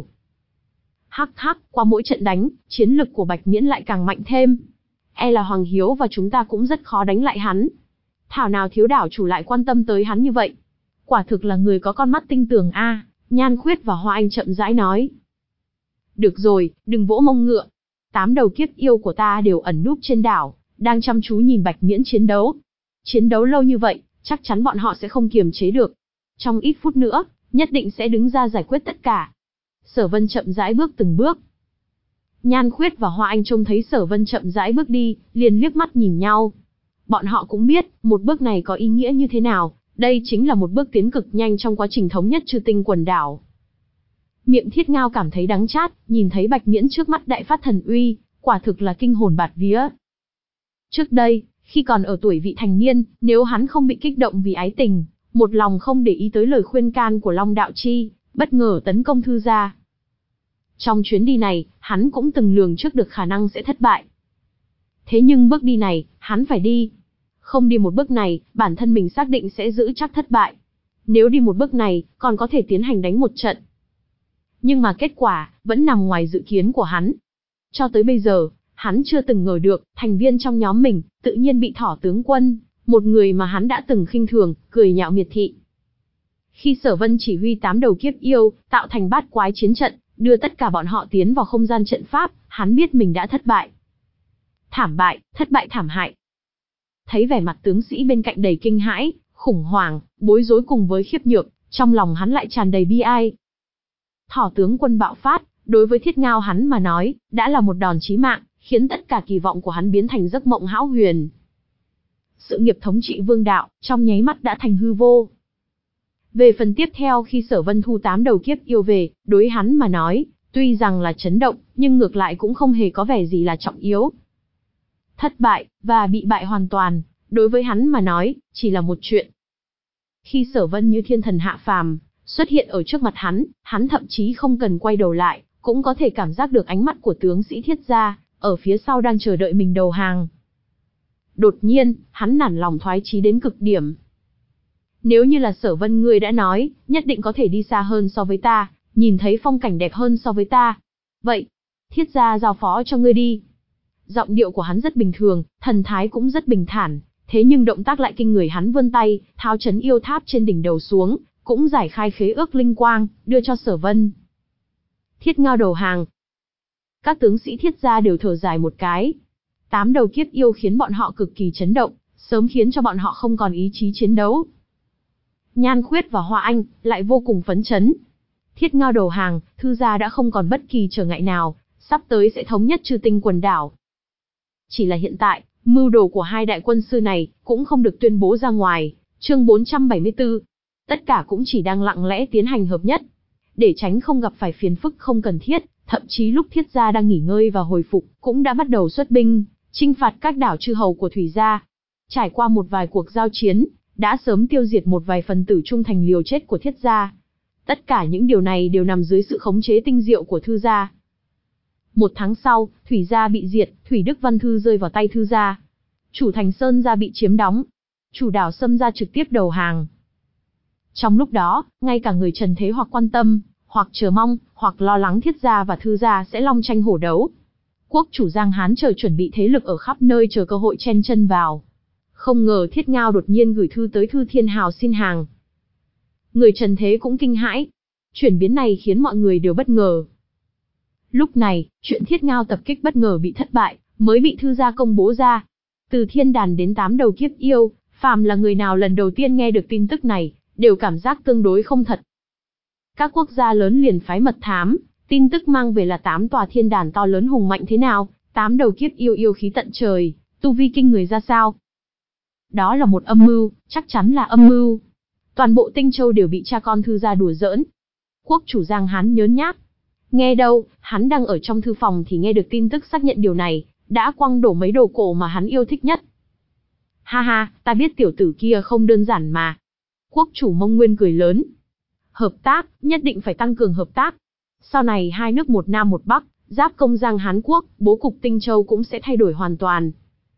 Hắc hắc, qua mỗi trận đánh, chiến lực của Bạch Miễn lại càng mạnh thêm. E là Hoàng Hiếu và chúng ta cũng rất khó đánh lại hắn. Thảo nào thiếu đảo chủ lại quan tâm tới hắn như vậy. Quả thực là người có con mắt tinh tường a. Nhan Khuyết và Hoa Anh chậm rãi nói. Được rồi, đừng vỗ mông ngựa. Tám đầu kiếp yêu của ta đều ẩn núp trên đảo, đang chăm chú nhìn Bạch Miễn chiến đấu. Chiến đấu lâu như vậy, chắc chắn bọn họ sẽ không kiềm chế được. Trong ít phút nữa, nhất định sẽ đứng ra giải quyết tất cả. Sở Vân chậm rãi bước từng bước. Nhan Khuyết và Hoa Anh trông thấy Sở Vân chậm rãi bước đi, liền liếc mắt nhìn nhau. Bọn họ cũng biết, một bước này có ý nghĩa như thế nào, đây chính là một bước tiến cực nhanh trong quá trình thống nhất Chư Tinh quần đảo. Miệng Thiết Ngao cảm thấy đắng chát, nhìn thấy Bạch Miễn trước mắt đại phát thần uy, quả thực là kinh hồn bạt vía. Trước đây, khi còn ở tuổi vị thành niên, nếu hắn không bị kích động vì ái tình, một lòng không để ý tới lời khuyên can của Long Đạo Chi, bất ngờ tấn công Thư gia. Trong chuyến đi này, hắn cũng từng lường trước được khả năng sẽ thất bại. Thế nhưng bước đi này, hắn phải đi. Không đi một bước này, bản thân mình xác định sẽ giữ chắc thất bại. Nếu đi một bước này, còn có thể tiến hành đánh một trận. Nhưng mà kết quả, vẫn nằm ngoài dự kiến của hắn. Cho tới bây giờ, hắn chưa từng ngờ được, thành viên trong nhóm mình, tự nhiên bị Thỏ tướng quân, một người mà hắn đã từng khinh thường, cười nhạo miệt thị. Khi Sở Vân chỉ huy tám đầu kiếp yêu, tạo thành bát quái chiến trận, đưa tất cả bọn họ tiến vào không gian trận pháp, hắn biết mình đã thất bại. Thảm bại, thất bại thảm hại. Thấy vẻ mặt tướng sĩ bên cạnh đầy kinh hãi, khủng hoảng, bối rối cùng với khiếp nhược, trong lòng hắn lại tràn đầy bi ai. Thỏ tướng quân bạo phát, đối với Thiết Ngao hắn mà nói, đã là một đòn chí mạng, khiến tất cả kỳ vọng của hắn biến thành giấc mộng hão huyền. Sự nghiệp thống trị vương đạo, trong nháy mắt đã thành hư vô. Về phần tiếp theo khi Sở Vân thu tám đầu kiếp yêu về, đối hắn mà nói, tuy rằng là chấn động, nhưng ngược lại cũng không hề có vẻ gì là trọng yếu. Thất bại, và bị bại hoàn toàn, đối với hắn mà nói, chỉ là một chuyện. Khi Sở Vân như thiên thần hạ phàm, xuất hiện ở trước mặt hắn, hắn thậm chí không cần quay đầu lại, cũng có thể cảm giác được ánh mắt của tướng sĩ Thiết gia, ở phía sau đang chờ đợi mình đầu hàng. Đột nhiên, hắn nản lòng thoái chí đến cực điểm. Nếu như là Sở Vân ngươi đã nói, nhất định có thể đi xa hơn so với ta, nhìn thấy phong cảnh đẹp hơn so với ta. Vậy, Thiết gia giao phó cho ngươi đi. Giọng điệu của hắn rất bình thường, thần thái cũng rất bình thản, thế nhưng động tác lại kinh người. Hắn vươn tay, tháo chấn yêu tháp trên đỉnh đầu xuống, cũng giải khai khế ước linh quang, đưa cho Sở Vân. Thiết Ngao đầu hàng. Các tướng sĩ Thiết gia đều thở dài một cái. Tám đầu kiếp yêu khiến bọn họ cực kỳ chấn động, sớm khiến cho bọn họ không còn ý chí chiến đấu. Nhan Khuyết và Hoa Anh lại vô cùng phấn chấn. Thiết Ngao đầu hàng, Thư gia đã không còn bất kỳ trở ngại nào, sắp tới sẽ thống nhất Chư Tinh quần đảo. Chỉ là hiện tại, mưu đồ của hai đại quân sư này cũng không được tuyên bố ra ngoài. Chương bốn trăm bảy mươi tư. Tất cả cũng chỉ đang lặng lẽ tiến hành hợp nhất, để tránh không gặp phải phiền phức không cần thiết. Thậm chí lúc Thiết gia đang nghỉ ngơi và hồi phục, cũng đã bắt đầu xuất binh, chinh phạt các đảo chư hầu của Thủy gia. Trải qua một vài cuộc giao chiến, đã sớm tiêu diệt một vài phần tử trung thành liều chết của Thiết gia. Tất cả những điều này đều nằm dưới sự khống chế tinh diệu của Thư gia. Một tháng sau, Thủy gia bị diệt, Thủy Đức Văn Thư rơi vào tay Thư gia. Chủ thành Sơn gia bị chiếm đóng, chủ đảo Sâm gia trực tiếp đầu hàng. Trong lúc đó, ngay cả người trần thế hoặc quan tâm, hoặc chờ mong, hoặc lo lắng Thiết gia và Thư gia sẽ long tranh hổ đấu. Quốc chủ Giang Hán chờ chuẩn bị thế lực ở khắp nơi chờ cơ hội chen chân vào. Không ngờ Thiết Ngao đột nhiên gửi thư tới Thư Thiên Hào xin hàng. Người trần thế cũng kinh hãi. Chuyển biến này khiến mọi người đều bất ngờ. Lúc này, chuyện Thiết Ngao tập kích bất ngờ bị thất bại, mới bị Thư gia công bố ra. Từ thiên đàn đến tám đầu kiếp yêu, phàm là người nào lần đầu tiên nghe được tin tức này, đều cảm giác tương đối không thật. Các quốc gia lớn liền phái mật thám, tin tức mang về là tám tòa thiên đàn to lớn hùng mạnh thế nào, tám đầu kiếp yêu yêu khí tận trời, tu vi kinh người ra sao. Đó là một âm mưu, chắc chắn là âm mưu. Toàn bộ Tinh Châu đều bị cha con Thư gia đùa giỡn. Quốc chủ Giang Hán nhớn nhác. Nghe đâu, hắn đang ở trong thư phòng thì nghe được tin tức xác nhận điều này, đã quăng đổ mấy đồ cổ mà hắn yêu thích nhất. Ha ha, ta biết tiểu tử kia không đơn giản mà. Quốc chủ Mông Nguyên cười lớn. Hợp tác, nhất định phải tăng cường hợp tác. Sau này hai nước một Nam một Bắc, giáp công Giang Hán quốc, bố cục Tinh Châu cũng sẽ thay đổi hoàn toàn.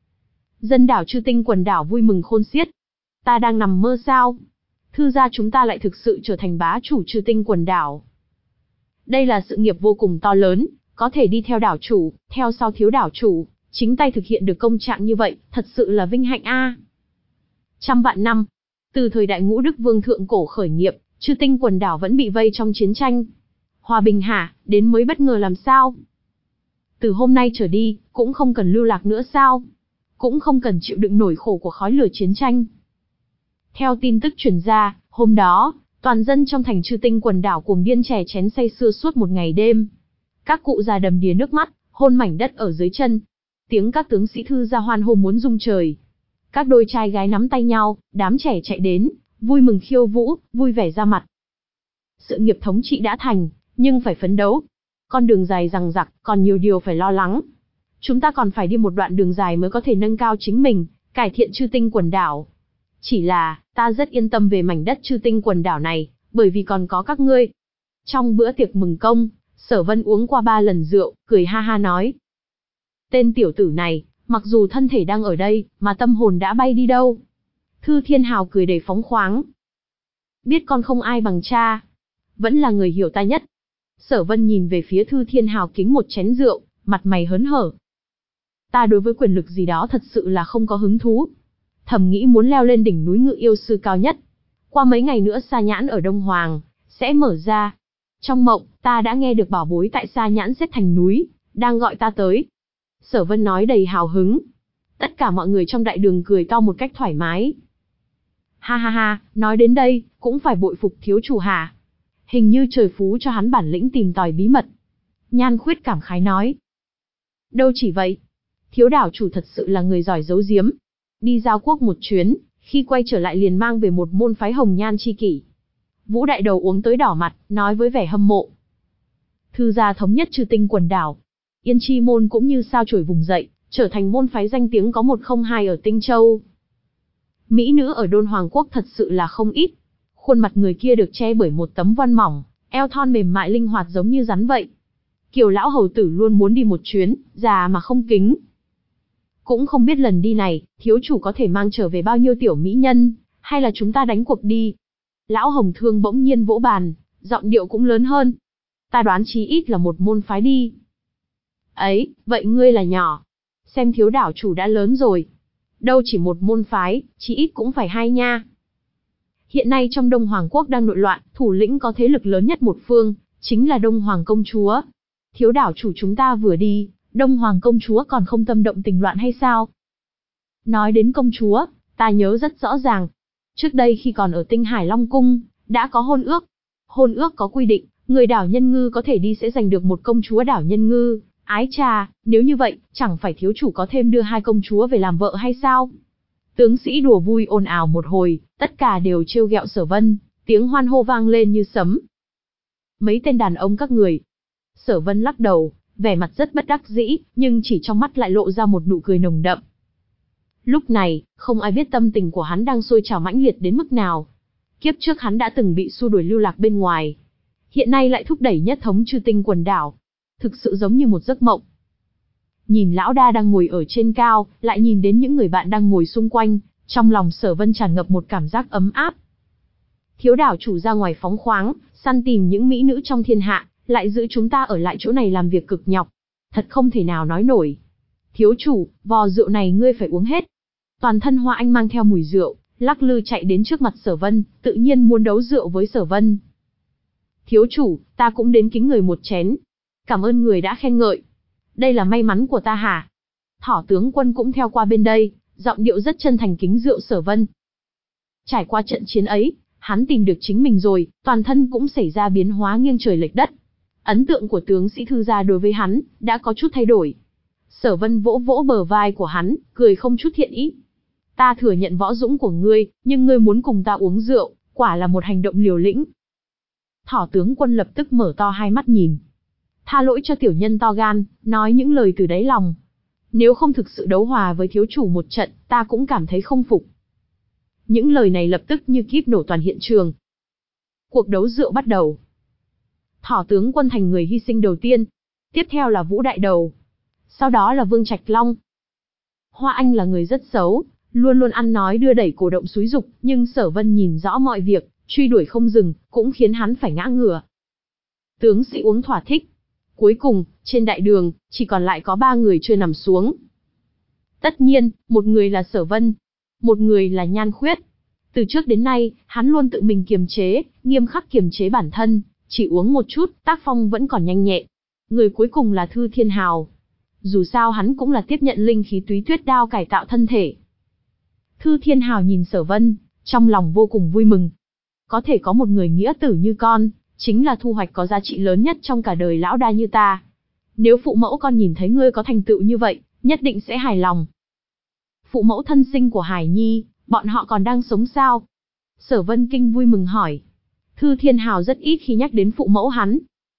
Dân đảo Chư Tinh quần đảo vui mừng khôn xiết. Ta đang nằm mơ sao? Thư gia chúng ta lại thực sự trở thành bá chủ Chư Tinh quần đảo. Đây là sự nghiệp vô cùng to lớn, có thể đi theo đảo chủ, theo sau thiếu đảo chủ, chính tay thực hiện được công trạng như vậy, thật sự là vinh hạnh a. Trăm vạn năm, từ thời đại Ngũ Đức Vương thượng cổ khởi nghiệp, Chư Tinh quần đảo vẫn bị vây trong chiến tranh. Hòa bình hả, đến mới bất ngờ làm sao? Từ hôm nay trở đi, cũng không cần lưu lạc nữa sao? Cũng không cần chịu đựng nổi khổ của khói lửa chiến tranh. Theo tin tức truyền ra, hôm đó, toàn dân trong thành Chư Tinh quần đảo cuồng điên chè chén say sưa suốt một ngày đêm. Các cụ già đầm đìa nước mắt, hôn mảnh đất ở dưới chân. Tiếng các tướng sĩ Thư gia hoan hô muốn rung trời. Các đôi trai gái nắm tay nhau, đám trẻ chạy đến, vui mừng khiêu vũ, vui vẻ ra mặt. Sự nghiệp thống trị đã thành, nhưng phải phấn đấu. Con đường dài dằng dặc, còn nhiều điều phải lo lắng. Chúng ta còn phải đi một đoạn đường dài mới có thể nâng cao chính mình, cải thiện Chư Tinh quần đảo. Chỉ là, ta rất yên tâm về mảnh đất Chư Tinh quần đảo này, bởi vì còn có các ngươi. Trong bữa tiệc mừng công, Sở Vân uống qua ba lần rượu, cười ha ha nói. Tên tiểu tử này, mặc dù thân thể đang ở đây, mà tâm hồn đã bay đi đâu? Thư Thiên Hào cười đầy phóng khoáng. Biết con không ai bằng cha, vẫn là người hiểu ta nhất. Sở Vân nhìn về phía Thư Thiên Hào kính một chén rượu, mặt mày hớn hở. Ta đối với quyền lực gì đó thật sự là không có hứng thú. Thầm nghĩ muốn leo lên đỉnh núi Ngự Yêu Sư cao nhất. Qua mấy ngày nữa Sa Nhãn ở Đông Hoàng sẽ mở ra. Trong mộng, ta đã nghe được bảo bối tại Sa Nhãn xếp thành núi, đang gọi ta tới. Sở Vân nói đầy hào hứng. Tất cả mọi người trong đại đường cười to một cách thoải mái. Ha ha ha, nói đến đây, cũng phải bội phục thiếu chủ hả? Hình như trời phú cho hắn bản lĩnh tìm tòi bí mật. Nhan Khuyết cảm khái nói. Đâu chỉ vậy. Thiếu đảo chủ thật sự là người giỏi giấu giếm. Đi giao quốc một chuyến, khi quay trở lại liền mang về một môn phái hồng nhan chi kỷ. Vũ Đại Đầu uống tới đỏ mặt, nói với vẻ hâm mộ. Thư gia thống nhất Chư Tinh quần đảo. Yên Chi môn cũng như sao chổi vùng dậy, trở thành môn phái danh tiếng có một không hai ở Tinh Châu. Mỹ nữ ở Đôn Hoàng Quốc thật sự là không ít. Khuôn mặt người kia được che bởi một tấm voan mỏng, eo thon mềm mại linh hoạt giống như rắn vậy. Kiều lão hầu tử luôn muốn đi một chuyến, già mà không kính. Cũng không biết lần đi này, thiếu chủ có thể mang trở về bao nhiêu tiểu mỹ nhân, hay là chúng ta đánh cuộc đi. Lão Hồng Thương bỗng nhiên vỗ bàn, giọng điệu cũng lớn hơn. Ta đoán chí ít là một môn phái đi. Ấy, vậy ngươi là nhỏ. Xem thiếu đảo chủ đã lớn rồi. Đâu chỉ một môn phái, chí ít cũng phải hai nha. Hiện nay trong Đông Hoàng Quốc đang nội loạn, thủ lĩnh có thế lực lớn nhất một phương, chính là Đông Hoàng Công Chúa. Thiếu đảo chủ chúng ta vừa đi, Đông Hoàng Công Chúa còn không tâm động tình loạn hay sao? Nói đến công chúa, ta nhớ rất rõ ràng. Trước đây khi còn ở Tinh Hải Long Cung, đã có hôn ước. Hôn ước có quy định, người đảo Nhân Ngư có thể đi sẽ giành được một công chúa đảo Nhân Ngư. Ái chà, nếu như vậy, chẳng phải thiếu chủ có thêm đưa hai công chúa về làm vợ hay sao? Tướng sĩ đùa vui ồn ào một hồi, tất cả đều trêu ghẹo Sở Vân, tiếng hoan hô vang lên như sấm. Mấy tên đàn ông các người. Sở Vân lắc đầu, vẻ mặt rất bất đắc dĩ, nhưng chỉ trong mắt lại lộ ra một nụ cười nồng đậm. Lúc này, không ai biết tâm tình của hắn đang sôi trào mãnh liệt đến mức nào. Kiếp trước hắn đã từng bị xua đuổi lưu lạc bên ngoài, hiện nay lại thúc đẩy nhất thống Chư Tinh quần đảo, thực sự giống như một giấc mộng. Nhìn lão đa đang ngồi ở trên cao, lại nhìn đến những người bạn đang ngồi xung quanh, trong lòng Sở Vân tràn ngập một cảm giác ấm áp. Thiếu đảo chủ ra ngoài phóng khoáng, săn tìm những mỹ nữ trong thiên hạ, lại giữ chúng ta ở lại chỗ này làm việc cực nhọc. Thật không thể nào nói nổi. Thiếu chủ, vò rượu này ngươi phải uống hết. Toàn thân Hoa Anh mang theo mùi rượu, lắc lư chạy đến trước mặt Sở Vân, tự nhiên muốn đấu rượu với Sở Vân. Thiếu chủ, ta cũng đến kính người một chén. Cảm ơn người đã khen ngợi. Đây là may mắn của ta hả? Thỏ tướng quân cũng theo qua bên đây, giọng điệu rất chân thành kính rượu Sở Vân. Trải qua trận chiến ấy, hắn tìm được chính mình rồi, toàn thân cũng xảy ra biến hóa nghiêng trời lệch đất. Ấn tượng của tướng sĩ Thư gia đối với hắn đã có chút thay đổi. Sở Vân vỗ vỗ bờ vai của hắn, cười không chút thiện ý. Ta thừa nhận võ dũng của ngươi, nhưng ngươi muốn cùng ta uống rượu, quả là một hành động liều lĩnh. Thỏ tướng quân lập tức mở to hai mắt nhìn. Tha lỗi cho tiểu nhân to gan, nói những lời từ đáy lòng. Nếu không thực sự đấu hòa với thiếu chủ một trận, ta cũng cảm thấy không phục. Những lời này lập tức như kíp nổ toàn hiện trường. Cuộc đấu rượu bắt đầu. Thỏ tướng quân thành người hy sinh đầu tiên. Tiếp theo là Vũ Đại Đầu. Sau đó là Vương Trạch Long. Hoa Anh là người rất xấu, luôn luôn ăn nói đưa đẩy cổ động xúi dục, nhưng Sở Vân nhìn rõ mọi việc, truy đuổi không dừng, cũng khiến hắn phải ngã ngửa. Tướng sĩ uống thỏa thích. Cuối cùng, trên đại đường, chỉ còn lại có ba người chưa nằm xuống. Tất nhiên, một người là Sở Vân, một người là Nhan Khuyết. Từ trước đến nay, hắn luôn tự mình kiềm chế, nghiêm khắc kiềm chế bản thân, chỉ uống một chút, tác phong vẫn còn nhanh nhẹ. Người cuối cùng là Thư Thiên Hào. Dù sao hắn cũng là tiếp nhận linh khí túy tuyết đao cải tạo thân thể. Thư Thiên Hào nhìn Sở Vân, trong lòng vô cùng vui mừng. Có thể có một người nghĩa tử như con, chính là thu hoạch có giá trị lớn nhất trong cả đời lão đa như ta. Nếu phụ mẫu con nhìn thấy ngươi có thành tựu như vậy, nhất định sẽ hài lòng. Phụ mẫu thân sinh của Hải Nhi, bọn họ còn đang sống sao? Sở Vân Kinh vui mừng hỏi. Thư Thiên Hào rất ít khi nhắc đến phụ mẫu hắn.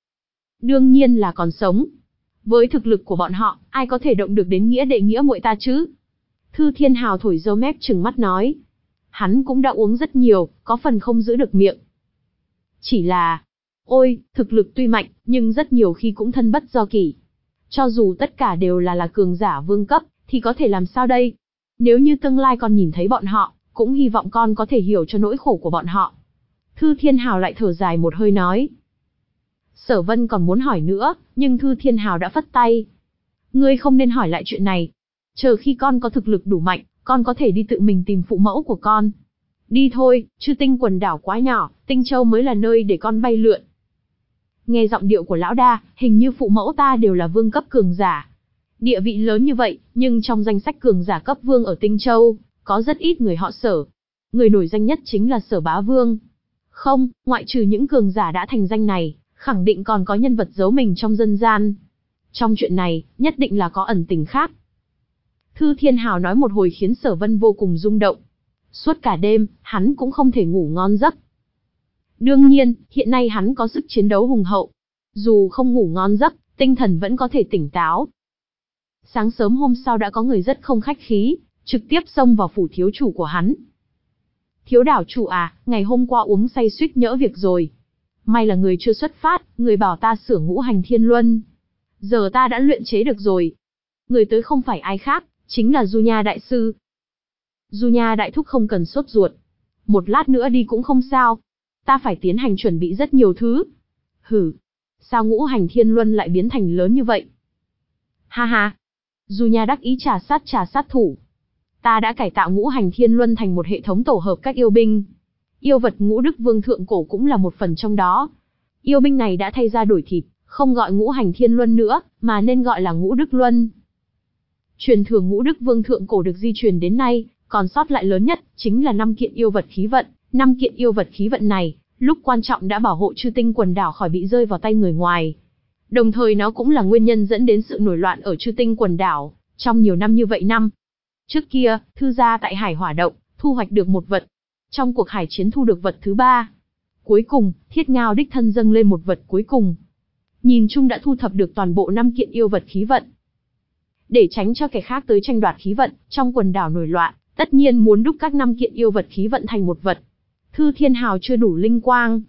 Đương nhiên là còn sống. Với thực lực của bọn họ, ai có thể động được đến nghĩa đệ nghĩa muội ta chứ? Thư Thiên Hào thổi râu mép trừng mắt nói. Hắn cũng đã uống rất nhiều, có phần không giữ được miệng. Chỉ là, ôi, thực lực tuy mạnh, nhưng rất nhiều khi cũng thân bất do kỷ. Cho dù tất cả đều là là cường giả vương cấp, thì có thể làm sao đây? Nếu như tương lai con nhìn thấy bọn họ, cũng hy vọng con có thể hiểu cho nỗi khổ của bọn họ. Thư Thiên Hào lại thở dài một hơi nói. Sở Vân còn muốn hỏi nữa, nhưng Thư Thiên Hào đã phất tay. Ngươi không nên hỏi lại chuyện này. Chờ khi con có thực lực đủ mạnh, con có thể đi tự mình tìm phụ mẫu của con. Đi thôi, Chư Tinh quần đảo quá nhỏ, Tinh Châu mới là nơi để con bay lượn. Nghe giọng điệu của lão đa, hình như phụ mẫu ta đều là vương cấp cường giả. Địa vị lớn như vậy, nhưng trong danh sách cường giả cấp vương ở Tinh Châu, có rất ít người họ Sở. Người nổi danh nhất chính là Sở Bá Vương. Không, ngoại trừ những cường giả đã thành danh này, khẳng định còn có nhân vật giấu mình trong dân gian. Trong chuyện này, nhất định là có ẩn tình khác. Thư Thiên Hào nói một hồi khiến Sở Vân vô cùng rung động. Suốt cả đêm, hắn cũng không thể ngủ ngon giấc. Đương nhiên, hiện nay hắn có sức chiến đấu hùng hậu. Dù không ngủ ngon giấc, tinh thần vẫn có thể tỉnh táo. Sáng sớm hôm sau đã có người rất không khách khí, trực tiếp xông vào phủ thiếu chủ của hắn. Thiếu đảo chủ à, ngày hôm qua uống say suýt nhỡ việc rồi. May là người chưa xuất phát, người bảo ta sửa ngũ hành thiên luân. Giờ ta đã luyện chế được rồi. Người tới không phải ai khác, chính là Du Nha đại sư. Du Nha đại thúc không cần sốt ruột. Một lát nữa đi cũng không sao. Ta phải tiến hành chuẩn bị rất nhiều thứ. Hử, sao ngũ hành thiên luân lại biến thành lớn như vậy? Ha ha. Du Nha đắc ý trà sát trà sát thủ. Ta đã cải tạo ngũ hành thiên luân thành một hệ thống tổ hợp các yêu binh. Yêu vật ngũ đức vương thượng cổ cũng là một phần trong đó. Yêu binh này đã thay ra đổi thịt, không gọi ngũ hành thiên luân nữa, mà nên gọi là ngũ đức luân. Truyền thừa ngũ đức vương thượng cổ được di truyền đến nay, còn sót lại lớn nhất, chính là năm kiện yêu vật khí vận. Năm kiện yêu vật khí vận này, lúc quan trọng đã bảo hộ Chư Tinh quần đảo khỏi bị rơi vào tay người ngoài. Đồng thời nó cũng là nguyên nhân dẫn đến sự nổi loạn ở Chư Tinh quần đảo, trong nhiều năm như vậy năm. Trước kia, thư gia tại Hải Hỏa Động, thu hoạch được một vật. Trong cuộc hải chiến thu được vật thứ ba. Cuối cùng, Thiết Ngao đích thân dâng lên một vật cuối cùng. Nhìn chung đã thu thập được toàn bộ năm kiện yêu vật khí vận. Để tránh cho kẻ khác tới tranh đoạt khí vận, trong quần đảo nổi loạn, tất nhiên muốn đúc các năm kiện yêu vật khí vận thành một vật. Thư Thiên Hào chưa đủ linh quang.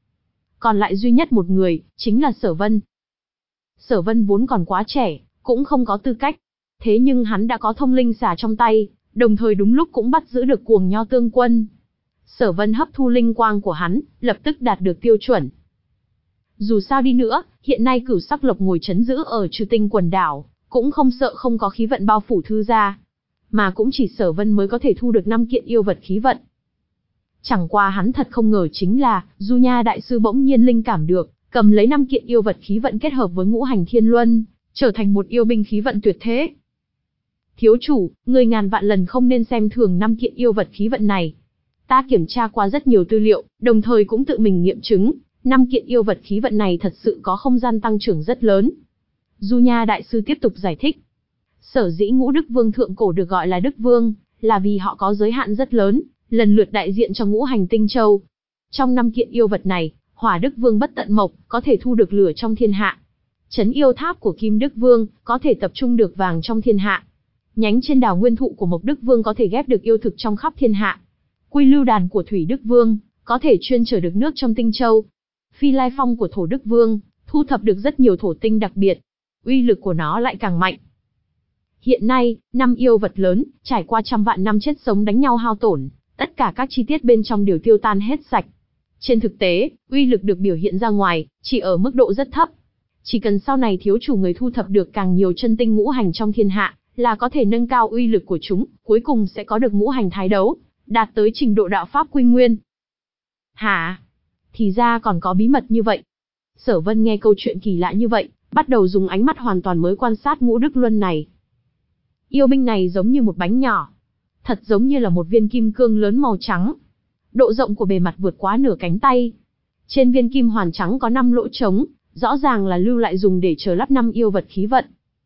Còn lại duy nhất một người, chính là Sở Vân. Sở Vân vốn còn quá trẻ, cũng không có tư cách. Thế nhưng hắn đã có thông linh xà trong tay, đồng thời đúng lúc cũng bắt giữ được cuồng nho tương quân. Sở Vân hấp thu linh quang của hắn, lập tức đạt được tiêu chuẩn. Dù sao đi nữa, hiện nay Cửu Sắc Lộc ngồi trấn giữ ở Chư Tinh quần đảo, cũng không sợ không có khí vận bao phủ thư gia, mà cũng chỉ Sở Vân mới có thể thu được năm kiện yêu vật khí vận. Chẳng qua hắn thật không ngờ chính là, Du Nha đại sư bỗng nhiên linh cảm được, cầm lấy năm kiện yêu vật khí vận kết hợp với ngũ hành thiên luân, trở thành một yêu binh khí vận tuyệt thế. Thiếu chủ, người ngàn vạn lần không nên xem thường năm kiện yêu vật khí vận này. Ta kiểm tra qua rất nhiều tư liệu, đồng thời cũng tự mình nghiệm chứng, năm kiện yêu vật khí vận này thật sự có không gian tăng trưởng rất lớn. Du Nha đại sư tiếp tục giải thích. Sở dĩ ngũ đức vương thượng cổ được gọi là Đức Vương, là vì họ có giới hạn rất lớn, lần lượt đại diện cho ngũ hành tinh châu. Trong năm kiện yêu vật này, Hỏa Đức Vương Bất Tận Mộc có thể thu được lửa trong thiên hạ. Trấn yêu tháp của Kim Đức Vương có thể tập trung được vàng trong thiên hạ. Nhánh trên đào nguyên thụ của Mộc Đức Vương có thể ghép được yêu thực trong khắp thiên hạ. Quy lưu đàn của Thủy Đức Vương có thể chuyên chở được nước trong tinh châu. Phi Lai Phong của Thổ Đức Vương thu thập được rất nhiều thổ tinh đặc biệt. Uy lực của nó lại càng mạnh. Hiện nay, năm yêu vật lớn, trải qua trăm vạn năm chết sống đánh nhau hao tổn, tất cả các chi tiết bên trong đều tiêu tan hết sạch. Trên thực tế, uy lực được biểu hiện ra ngoài, chỉ ở mức độ rất thấp. Chỉ cần sau này thiếu chủ người thu thập được càng nhiều chân tinh ngũ hành trong thiên hạ, là có thể nâng cao uy lực của chúng, cuối cùng sẽ có được ngũ hành thái đấu, đạt tới trình độ đạo pháp quy nguyên. Hả? Thì ra còn có bí mật như vậy. Sở Vân nghe câu chuyện kỳ lạ như vậy, bắt đầu dùng ánh mắt hoàn toàn mới quan sát Ngũ Đức Luân này. Yêu binh này giống như một bánh nhỏ, thật giống như là một viên kim cương lớn màu trắng. Độ rộng của bề mặt vượt quá nửa cánh tay. Trên viên kim hoàn trắng có năm lỗ trống, rõ ràng là lưu lại dùng để chờ lắp năm yêu vật khí vận.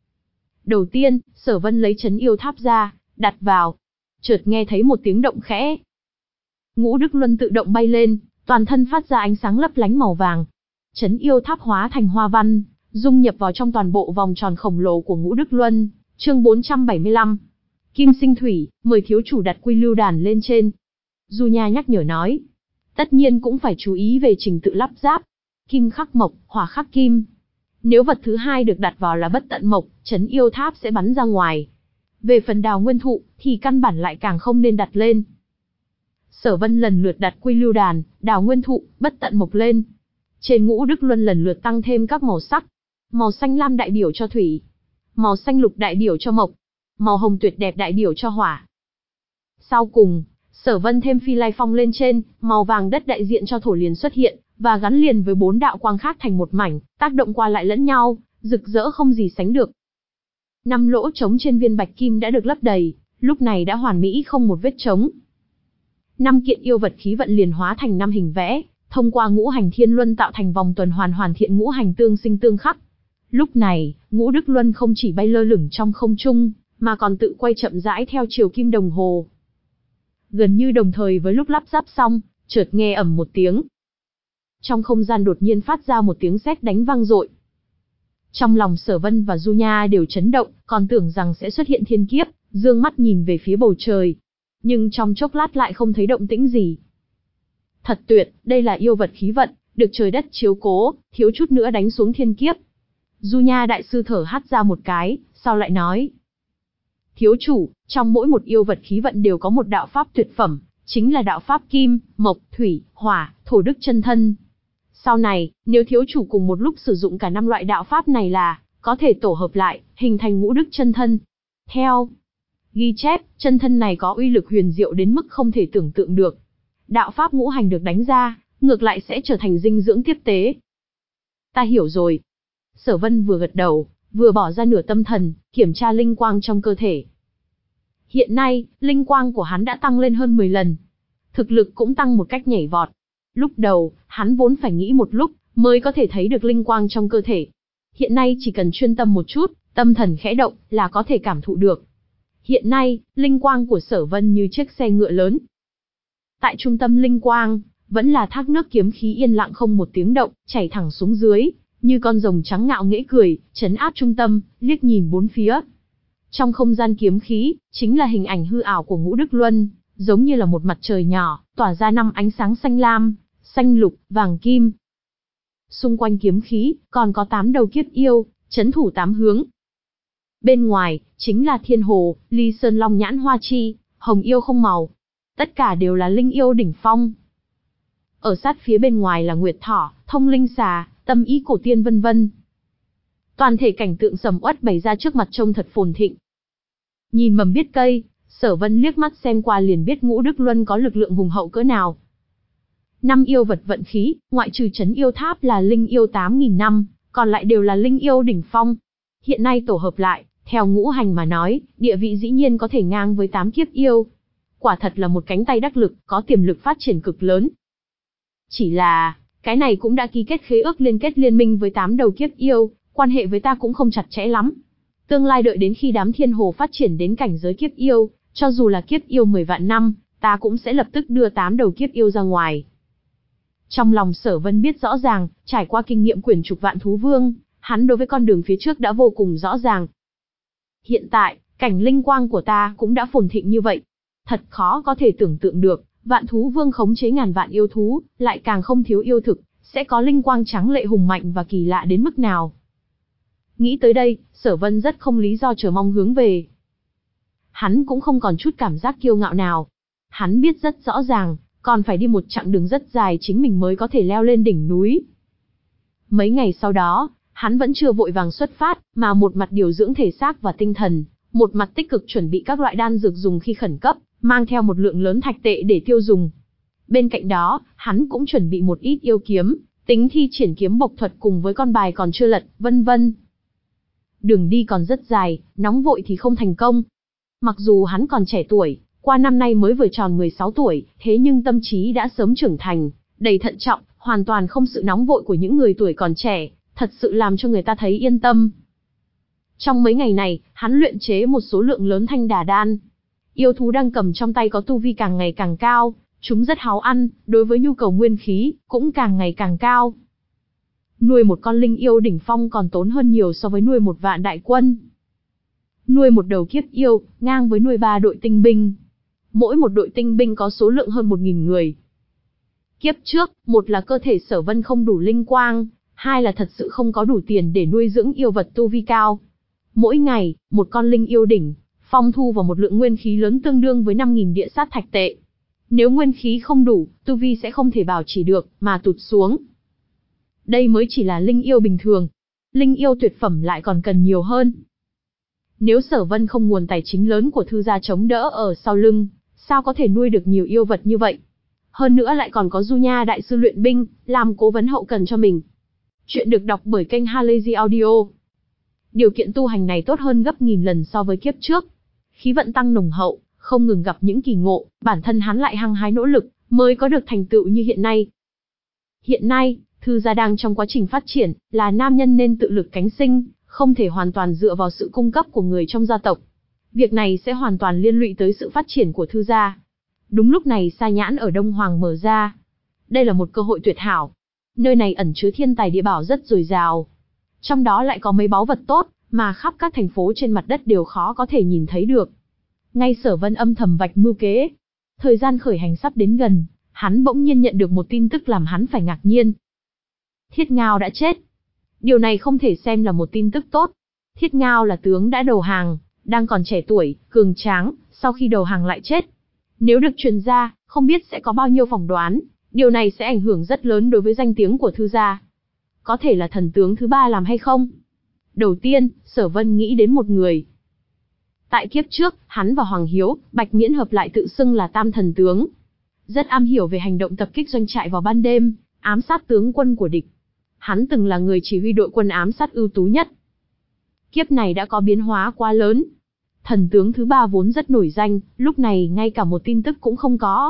Đầu tiên, Sở Vân lấy trấn yêu tháp ra, đặt vào. Chợt nghe thấy một tiếng động khẽ. Ngũ Đức Luân tự động bay lên, toàn thân phát ra ánh sáng lấp lánh màu vàng. Trấn yêu tháp hóa thành hoa văn, dung nhập vào trong toàn bộ vòng tròn khổng lồ của Ngũ Đức Luân. Chương bốn trăm bảy mươi lăm. Kim sinh thủy, mời thiếu chủ đặt quy lưu đàn lên trên. Du Nha nhắc nhở nói. Tất nhiên cũng phải chú ý về trình tự lắp ráp. Kim khắc mộc, hỏa khắc kim. Nếu vật thứ hai được đặt vào là bất tận mộc, trấn yêu tháp sẽ bắn ra ngoài. Về phần đào nguyên thụ, thì căn bản lại càng không nên đặt lên. Sở Vân lần lượt đặt quy lưu đàn, đào nguyên thụ, bất tận mộc lên. Trên Ngũ Đức Luân lần lượt tăng thêm các màu sắc. Màu xanh lam đại biểu cho thủy. Màu xanh lục đại biểu cho mộc. Màu hồng tuyệt đẹp đại biểu cho hỏa. Sau cùng, Sở Vân thêm Phi Lai Phong lên trên, màu vàng đất đại diện cho thổ liền xuất hiện, và gắn liền với bốn đạo quang khác thành một mảnh, tác động qua lại lẫn nhau, rực rỡ không gì sánh được. Năm lỗ trống trên viên bạch kim đã được lấp đầy, lúc này đã hoàn mỹ không một vết trống. Năm kiện yêu vật khí vận liền hóa thành năm hình vẽ, thông qua ngũ hành thiên luân tạo thành vòng tuần hoàn hoàn thiện ngũ hành tương sinh tương khắc. Lúc này, Ngũ Đức Luân không chỉ bay lơ lửng trong không trung, mà còn tự quay chậm rãi theo chiều kim đồng hồ. Gần như đồng thời với lúc lắp ráp xong, chợt nghe ầm một tiếng. Trong không gian đột nhiên phát ra một tiếng sét đánh vang dội. Trong lòng Sở Vân và Du Nha đều chấn động, còn tưởng rằng sẽ xuất hiện thiên kiếp, dương mắt nhìn về phía bầu trời. Nhưng trong chốc lát lại không thấy động tĩnh gì. Thật tuyệt, đây là yêu vật khí vận, được trời đất chiếu cố, thiếu chút nữa đánh xuống thiên kiếp. Du Nha đại sư thở hắt ra một cái, sau lại nói. Thiếu chủ, trong mỗi một yêu vật khí vận đều có một đạo pháp tuyệt phẩm, chính là đạo pháp kim, mộc, thủy, hỏa, thổ đức chân thân. Sau này, nếu thiếu chủ cùng một lúc sử dụng cả năm loại đạo pháp này là, có thể tổ hợp lại, hình thành ngũ đức chân thân. Theo ghi chép, chân thân này có uy lực huyền diệu đến mức không thể tưởng tượng được. Đạo pháp ngũ hành được đánh ra, ngược lại sẽ trở thành dinh dưỡng tiếp tế. Ta hiểu rồi. Sở Vân vừa gật đầu, vừa bỏ ra nửa tâm thần, kiểm tra linh quang trong cơ thể. Hiện nay, linh quang của hắn đã tăng lên hơn mười lần. Thực lực cũng tăng một cách nhảy vọt. Lúc đầu, hắn vốn phải nghĩ một lúc, mới có thể thấy được linh quang trong cơ thể. Hiện nay chỉ cần chuyên tâm một chút, tâm thần khẽ động, là có thể cảm thụ được. Hiện nay, linh quang của Sở Vân như chiếc xe ngựa lớn. Tại trung tâm linh quang, vẫn là thác nước kiếm khí yên lặng không một tiếng động, chảy thẳng xuống dưới, như con rồng trắng ngạo nghễ cười, trấn áp trung tâm, liếc nhìn bốn phía. Trong không gian kiếm khí, chính là hình ảnh hư ảo của Ngũ Đức Luân, giống như là một mặt trời nhỏ, tỏa ra năm ánh sáng xanh lam, xanh lục, vàng kim. Xung quanh kiếm khí, còn có tám đầu kiếp yêu, trấn thủ tám hướng. Bên ngoài, chính là Thiên Hồ, Ly Sơn Long Nhãn Hoa Chi, Hồng Yêu Không Màu. Tất cả đều là linh yêu đỉnh phong. Ở sát phía bên ngoài là Nguyệt Thỏ, Thông Linh Xà, Tâm Ý Cổ Tiên vân vân. Toàn thể cảnh tượng sầm uất bày ra trước mặt trông thật phồn thịnh. Nhìn mầm biết cây, Sở Vân liếc mắt xem qua liền biết Ngũ Đức Luân có lực lượng hùng hậu cỡ nào. Năm yêu vật vận khí, ngoại trừ trấn yêu tháp là linh yêu tám nghìn năm, còn lại đều là linh yêu đỉnh phong. Hiện nay tổ hợp lại, theo ngũ hành mà nói, địa vị dĩ nhiên có thể ngang với tám kiếp yêu. Quả thật là một cánh tay đắc lực, có tiềm lực phát triển cực lớn. Chỉ là, cái này cũng đã ký kết khế ước liên kết liên minh với tám đầu kiếp yêu, quan hệ với ta cũng không chặt chẽ lắm. Tương lai đợi đến khi đám Thiên Hồ phát triển đến cảnh giới kiếp yêu, Cho dù là kiếp yêu mười vạn năm, ta cũng sẽ lập tức đưa tám đầu kiếp yêu ra ngoài. Trong lòng Sở Vân biết rõ ràng, trải qua kinh nghiệm quyển trục Vạn Thú Vương, hắn đối với con đường phía trước đã vô cùng rõ ràng. Hiện tại, cảnh linh quang của ta cũng đã phồn thịnh như vậy. Thật khó có thể tưởng tượng được, Vạn Thú Vương khống chế ngàn vạn yêu thú, lại càng không thiếu yêu thực, sẽ có linh quang trắng lệ hùng mạnh và kỳ lạ đến mức nào. Nghĩ tới đây, Sở Vân rất không lý do chờ mong hướng về. Hắn cũng không còn chút cảm giác kiêu ngạo nào. Hắn biết rất rõ ràng, còn phải đi một chặng đường rất dài chính mình mới có thể leo lên đỉnh núi. Mấy ngày sau đó, hắn vẫn chưa vội vàng xuất phát, mà một mặt điều dưỡng thể xác và tinh thần, một mặt tích cực chuẩn bị các loại đan dược dùng khi khẩn cấp, mang theo một lượng lớn thạch tệ để tiêu dùng. Bên cạnh đó, hắn cũng chuẩn bị một ít yêu kiếm, tính thi triển kiếm bộc thuật cùng với con bài còn chưa lật, vân vân. Đường đi còn rất dài, nóng vội thì không thành công. Mặc dù hắn còn trẻ tuổi, qua năm nay mới vừa tròn mười sáu tuổi, thế nhưng tâm trí đã sớm trưởng thành, đầy thận trọng, hoàn toàn không sự nóng vội của những người tuổi còn trẻ, thật sự làm cho người ta thấy yên tâm. Trong mấy ngày này, hắn luyện chế một số lượng lớn thanh đà đan. Yêu thú đang cầm trong tay có tu vi càng ngày càng cao, chúng rất háo ăn, đối với nhu cầu nguyên khí, cũng càng ngày càng cao. Nuôi một con linh yêu đỉnh phong còn tốn hơn nhiều so với nuôi một vạn đại quân. Nuôi một đầu kiếp yêu, ngang với nuôi ba đội tinh binh. Mỗi một đội tinh binh có số lượng hơn một nghìn người. Kiếp trước, một là cơ thể Sở Vân không đủ linh quang, hai là thật sự không có đủ tiền để nuôi dưỡng yêu vật tu vi cao. Mỗi ngày, một con linh yêu đỉnh phong thu vào một lượng nguyên khí lớn tương đương với năm nghìn địa sát thạch tệ. Nếu nguyên khí không đủ, tu vi sẽ không thể bảo trì được, mà tụt xuống. Đây mới chỉ là linh yêu bình thường. Linh yêu tuyệt phẩm lại còn cần nhiều hơn. Nếu Sở Vân không nguồn tài chính lớn của thư gia chống đỡ ở sau lưng, sao có thể nuôi được nhiều yêu vật như vậy? Hơn nữa lại còn có Du Nha đại sư luyện binh, làm cố vấn hậu cần cho mình. Chuyện được đọc bởi kênh Halazy Audio. Điều kiện tu hành này tốt hơn gấp nghìn lần so với kiếp trước. Khí vận tăng nồng hậu, không ngừng gặp những kỳ ngộ, bản thân hắn lại hăng hái nỗ lực, mới có được thành tựu như hiện nay. Hiện nay, thư gia đang trong quá trình phát triển, là nam nhân nên tự lực cánh sinh, không thể hoàn toàn dựa vào sự cung cấp của người trong gia tộc. Việc này sẽ hoàn toàn liên lụy tới sự phát triển của thư gia. Đúng lúc này Sa Nhãn ở Đông Hoàng mở ra. Đây là một cơ hội tuyệt hảo. Nơi này ẩn chứa thiên tài địa bảo rất dồi dào. Trong đó lại có mấy báu vật tốt, mà khắp các thành phố trên mặt đất đều khó có thể nhìn thấy được. Ngay Sở Vân âm thầm vạch mưu kế. Thời gian khởi hành sắp đến gần, hắn bỗng nhiên nhận được một tin tức làm hắn phải ngạc nhiên. Thiết Ngao đã chết. Điều này không thể xem là một tin tức tốt. Thiết Ngao là tướng đã đầu hàng, đang còn trẻ tuổi, cường tráng, sau khi đầu hàng lại chết. Nếu được truyền ra, không biết sẽ có bao nhiêu phỏng đoán, điều này sẽ ảnh hưởng rất lớn đối với danh tiếng của thư gia. Có thể là thần tướng thứ ba làm hay không? Đầu tiên, Sở Vân nghĩ đến một người. Tại kiếp trước, hắn và Hoàng Hiếu, Bạch Miễn hợp lại tự xưng là Tam Thần Tướng. Rất am hiểu về hành động tập kích doanh trại vào ban đêm, ám sát tướng quân của địch. Hắn từng là người chỉ huy đội quân ám sát ưu tú nhất. Kiếp này đã có biến hóa quá lớn. Thần tướng thứ ba vốn rất nổi danh, lúc này ngay cả một tin tức cũng không có.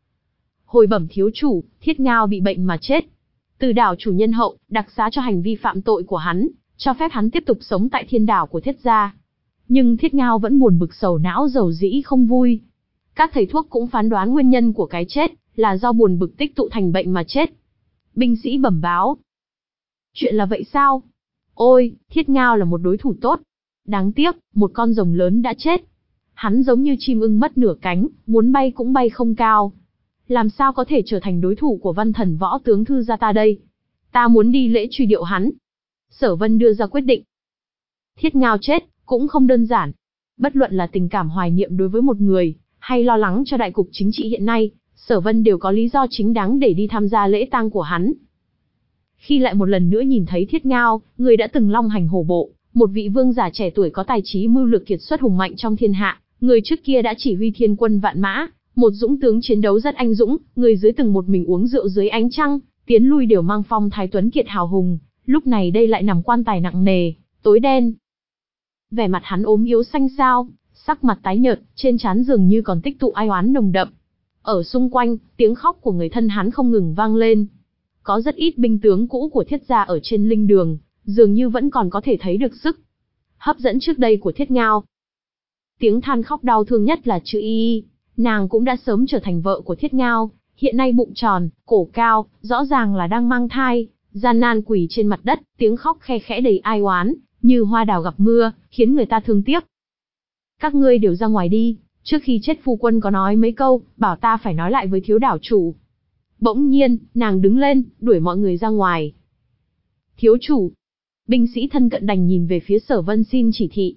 Hồi bẩm thiếu chủ, Thiết Ngao bị bệnh mà chết. Từ đảo chủ nhân hậu, đặc xá cho hành vi phạm tội của hắn, cho phép hắn tiếp tục sống tại thiên đảo của Thiết gia. Nhưng Thiết Ngao vẫn buồn bực sầu não dầu dĩ không vui. Các thầy thuốc cũng phán đoán nguyên nhân của cái chết là do buồn bực tích tụ thành bệnh mà chết. Binh sĩ bẩm báo. Chuyện là vậy sao? Ôi, Thiết Ngao là một đối thủ tốt. Đáng tiếc, một con rồng lớn đã chết. Hắn giống như chim ưng mất nửa cánh, muốn bay cũng bay không cao. Làm sao có thể trở thành đối thủ của văn thần võ tướng thư gia ta đây? Ta muốn đi lễ truy điệu hắn. Sở Vân đưa ra quyết định. Thiết Ngao chết, cũng không đơn giản. Bất luận là tình cảm hoài niệm đối với một người, hay lo lắng cho đại cục chính trị hiện nay, Sở Vân đều có lý do chính đáng để đi tham gia lễ tang của hắn. Khi lại một lần nữa nhìn thấy Thiết Ngao, người đã từng long hành hổ bộ, một vị vương giả trẻ tuổi có tài trí mưu lược kiệt xuất hùng mạnh trong thiên hạ, người trước kia đã chỉ huy thiên quân vạn mã, một dũng tướng chiến đấu rất anh dũng, người dưới từng một mình uống rượu dưới ánh trăng, tiến lui đều mang phong thái tuấn kiệt hào hùng, lúc này đây lại nằm quan tài nặng nề, tối đen. Vẻ mặt hắn ốm yếu xanh xao, sắc mặt tái nhợt, trên trán dường như còn tích tụ ai oán nồng đậm. Ở xung quanh, tiếng khóc của người thân hắn không ngừng vang lên. Có rất ít binh tướng cũ của Thiết gia ở trên linh đường, dường như vẫn còn có thể thấy được sức hấp dẫn trước đây của Thiết Ngao. tiếng than khóc đau thương nhất là Chữ Y Y. Nàng cũng đã sớm trở thành vợ của Thiết Ngao, hiện nay bụng tròn, cổ cao, rõ ràng là đang mang thai, gian nan quỳ trên mặt đất, tiếng khóc khe khẽ đầy ai oán, như hoa đào gặp mưa, khiến người ta thương tiếc. Các ngươi đều ra ngoài đi, trước khi chết phu quân có nói mấy câu, bảo ta phải nói lại với thiếu đảo chủ. Bỗng nhiên, nàng đứng lên, đuổi mọi người ra ngoài. Thiếu chủ. Binh sĩ thân cận đành nhìn về phía Sở Vân xin chỉ thị.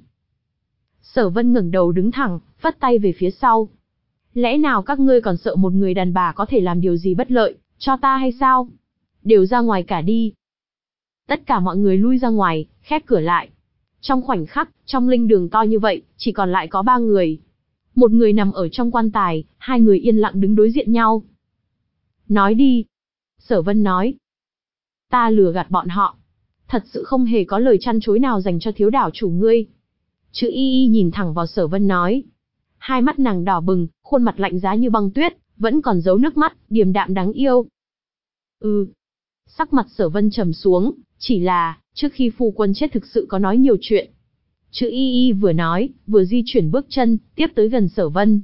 Sở Vân ngẩng đầu đứng thẳng, phất tay về phía sau. Lẽ nào các ngươi còn sợ một người đàn bà có thể làm điều gì bất lợi, cho ta hay sao? Đều ra ngoài cả đi. Tất cả mọi người lui ra ngoài, khép cửa lại. Trong khoảnh khắc, trong linh đường to như vậy, chỉ còn lại có ba người. Một người nằm ở trong quan tài, hai người yên lặng đứng đối diện nhau. Nói đi. Sở Vân nói. Ta lừa gạt bọn họ. Thật sự không hề có lời chăn chối nào dành cho thiếu đảo chủ ngươi. Chữ Y Y nhìn thẳng vào Sở Vân nói. Hai mắt nàng đỏ bừng, khuôn mặt lạnh giá như băng tuyết, vẫn còn giấu nước mắt, điềm đạm đáng yêu. Ừ. Sắc mặt Sở Vân trầm xuống, chỉ là, trước khi phu quân chết thực sự có nói nhiều chuyện. Chữ Y Y vừa nói, vừa di chuyển bước chân, tiếp tới gần Sở Vân.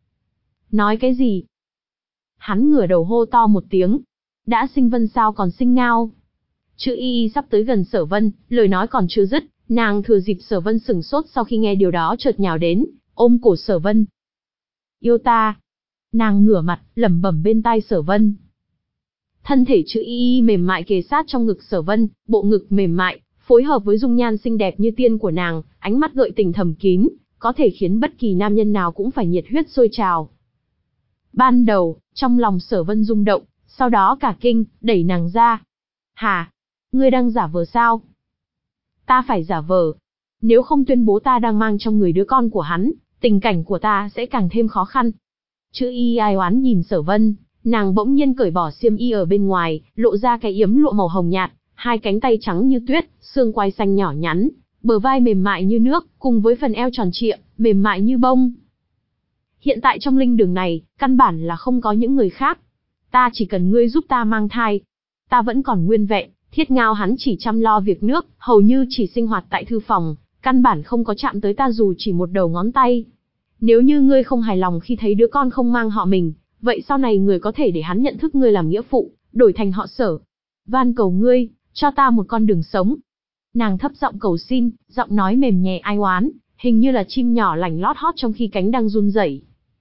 Nói cái gì? Hắn ngửa đầu hô to một tiếng. Đã sinh Vân sao còn sinh Ngao? Chữ Y Y sắp tới gần Sở Vân, lời nói còn chưa dứt, nàng thừa dịp Sở Vân sửng sốt sau khi nghe điều đó chợt nhào đến, ôm cổ Sở Vân. Yêu ta. Nàng ngửa mặt, lẩm bẩm bên tai Sở Vân. Thân thể Chữ Y Y mềm mại kề sát trong ngực Sở Vân, bộ ngực mềm mại, phối hợp với dung nhan xinh đẹp như tiên của nàng, ánh mắt gợi tình thầm kín, có thể khiến bất kỳ nam nhân nào cũng phải nhiệt huyết sôi trào. Ban đầu, trong lòng Sở Vân rung động, sau đó cả kinh, đẩy nàng ra. Hả? Ngươi đang giả vờ sao? Ta phải giả vờ. Nếu không tuyên bố ta đang mang trong người đứa con của hắn, tình cảnh của ta sẽ càng thêm khó khăn. Chữ Y ai oán nhìn Sở Vân, nàng bỗng nhiên cởi bỏ xiêm y ở bên ngoài, lộ ra cái yếm lụa màu hồng nhạt, hai cánh tay trắng như tuyết, xương quai xanh nhỏ nhắn, bờ vai mềm mại như nước, cùng với phần eo tròn trịa, mềm mại như bông. Hiện tại trong linh đường này, căn bản là không có những người khác. Ta chỉ cần ngươi giúp ta mang thai. Ta vẫn còn nguyên vẹn, Thiết Ngao hắn chỉ chăm lo việc nước, hầu như chỉ sinh hoạt tại thư phòng, căn bản không có chạm tới ta dù chỉ một đầu ngón tay. Nếu như ngươi không hài lòng khi thấy đứa con không mang họ mình, vậy sau này người có thể để hắn nhận thức ngươi làm nghĩa phụ, đổi thành họ Sở. Van cầu ngươi, cho ta một con đường sống. Nàng thấp giọng cầu xin, giọng nói mềm nhẹ ai oán, hình như là chim nhỏ lành lót hót trong khi cánh đang run rẩy.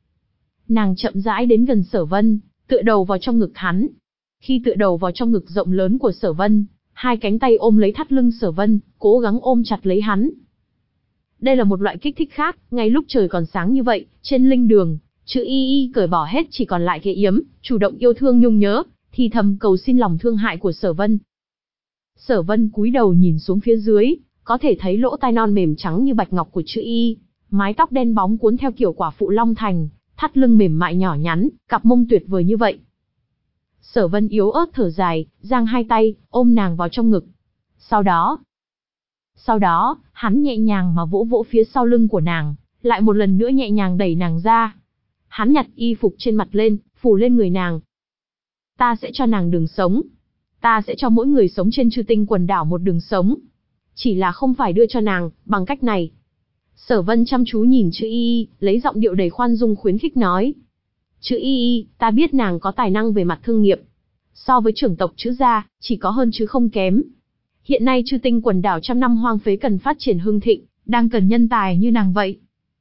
Nàng chậm rãi đến gần Sở Vân, tựa đầu vào trong ngực hắn. Khi tựa đầu vào trong ngực rộng lớn của Sở Vân, hai cánh tay ôm lấy thắt lưng Sở Vân, cố gắng ôm chặt lấy hắn. Đây là một loại kích thích khác, ngay lúc trời còn sáng như vậy, trên linh đường, Chữ Y Y cởi bỏ hết chỉ còn lại cái yếm, chủ động yêu thương nhung nhớ, thì thầm cầu xin lòng thương hại của Sở Vân. Sở Vân cúi đầu nhìn xuống phía dưới, có thể thấy lỗ tai non mềm trắng như bạch ngọc của Chữ Y, mái tóc đen bóng cuốn theo kiểu quả phụ long thành, thắt lưng mềm mại nhỏ nhắn, cặp mông tuyệt vời như vậy. Sở Vân yếu ớt thở dài, giang hai tay, ôm nàng vào trong ngực. Sau đó, sau đó, hắn nhẹ nhàng mà vỗ vỗ phía sau lưng của nàng, lại một lần nữa nhẹ nhàng đẩy nàng ra. Hắn nhặt y phục trên mặt lên, phủ lên người nàng. Ta sẽ cho nàng đường sống. Ta sẽ cho mỗi người sống trên Chư Tinh quần đảo một đường sống. Chỉ là không phải đưa cho nàng, bằng cách này. Sở Vân chăm chú nhìn Chữ Y Y, lấy giọng điệu đầy khoan dung khuyến khích nói. Chữ Y Y, ta biết nàng có tài năng về mặt thương nghiệp. So với trưởng tộc Chữ gia, chỉ có hơn chứ không kém. Hiện nay Chư Tinh quần đảo trăm năm hoang phế cần phát triển hưng thịnh, đang cần nhân tài như nàng vậy.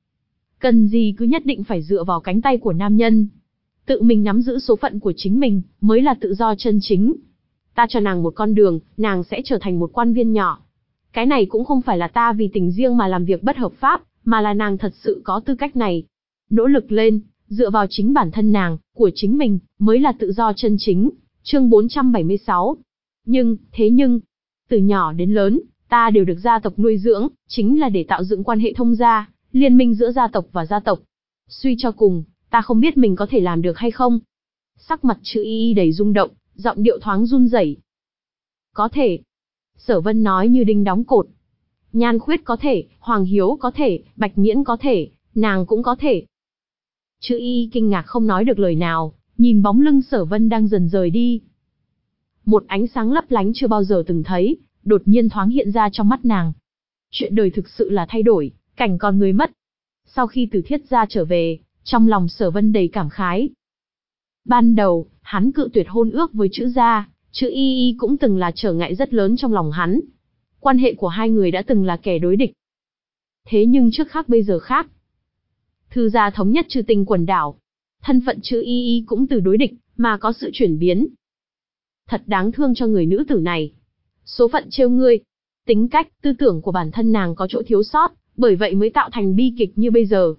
Cần gì cứ nhất định phải dựa vào cánh tay của nam nhân. Tự mình nắm giữ số phận của chính mình, mới là tự do chân chính. Ta cho nàng một con đường, nàng sẽ trở thành một quan viên nhỏ. Cái này cũng không phải là ta vì tình riêng mà làm việc bất hợp pháp, mà là nàng thật sự có tư cách này. Nỗ lực lên, dựa vào chính bản thân nàng, của chính mình, mới là tự do chân chính. Chương bốn trăm bảy mươi sáu. Nhưng, thế nhưng, từ nhỏ đến lớn, ta đều được gia tộc nuôi dưỡng, chính là để tạo dựng quan hệ thông gia, liên minh giữa gia tộc và gia tộc. Suy cho cùng, ta không biết mình có thể làm được hay không. Sắc mặt Chữ Y Y đầy rung động, giọng điệu thoáng run rẩy. Có thể. Sở Vân nói như đinh đóng cột. Nhan Khuyết có thể, Hoàng Hiếu có thể, Bạch Nghiễn có thể, nàng cũng có thể. Chữ Y Y kinh ngạc không nói được lời nào, nhìn bóng lưng Sở Vân đang dần rời đi. Một ánh sáng lấp lánh chưa bao giờ từng thấy, đột nhiên thoáng hiện ra trong mắt nàng. Chuyện đời thực sự là thay đổi, cảnh còn người mất. Sau khi từ Thiết gia trở về, trong lòng Sở Vân đầy cảm khái. Ban đầu, hắn cự tuyệt hôn ước với Trữ gia, Trữ Y Y cũng từng là trở ngại rất lớn trong lòng hắn. Quan hệ của hai người đã từng là kẻ đối địch. Thế nhưng trước khác bây giờ khác. Thư gia thống nhất Trừ Tinh quần đảo, thân phận Trữ Y Y cũng từ đối địch mà có sự chuyển biến. Thật đáng thương cho người nữ tử này. Số phận trêu ngươi. Tính cách, tư tưởng của bản thân nàng có chỗ thiếu sót, bởi vậy mới tạo thành bi kịch như bây giờ.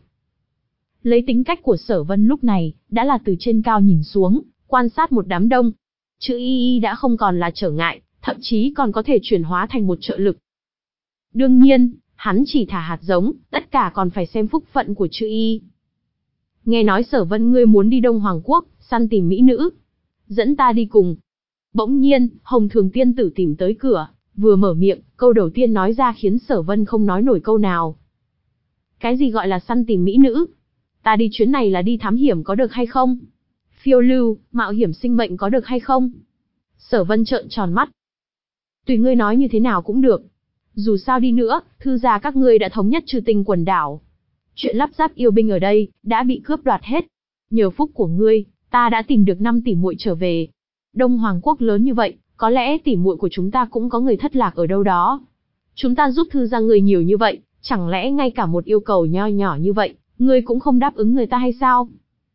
Lấy tính cách của Sở Vân lúc này, đã là từ trên cao nhìn xuống, quan sát một đám đông. Trữ Y Y đã không còn là trở ngại, thậm chí còn có thể chuyển hóa thành một trợ lực. Đương nhiên, hắn chỉ thả hạt giống, tất cả còn phải xem phúc phận của Trữ Y. Nghe nói Sở Vân ngươi muốn đi Đông Hoàng Quốc, săn tìm mỹ nữ. Dẫn ta đi cùng. Bỗng nhiên, Hồng Thường tiên tử tìm tới cửa, vừa mở miệng, câu đầu tiên nói ra khiến Sở Vân không nói nổi câu nào. Cái gì gọi là săn tìm mỹ nữ? Ta đi chuyến này là đi thám hiểm có được hay không? Phiêu lưu, mạo hiểm sinh mệnh có được hay không? Sở Vân trợn tròn mắt. Tùy ngươi nói như thế nào cũng được. Dù sao đi nữa, thư gia các ngươi đã thống nhất Trừ Tinh quần đảo. Chuyện lắp ráp yêu binh ở đây, đã bị cướp đoạt hết. Nhờ phúc của ngươi, ta đã tìm được năm tỷ muội trở về. Đông Hoàng Quốc lớn như vậy, có lẽ tỷ muội của chúng ta cũng có người thất lạc ở đâu đó. Chúng ta giúp thư gia người nhiều như vậy, chẳng lẽ ngay cả một yêu cầu nho nhỏ như vậy, ngươi cũng không đáp ứng người ta hay sao?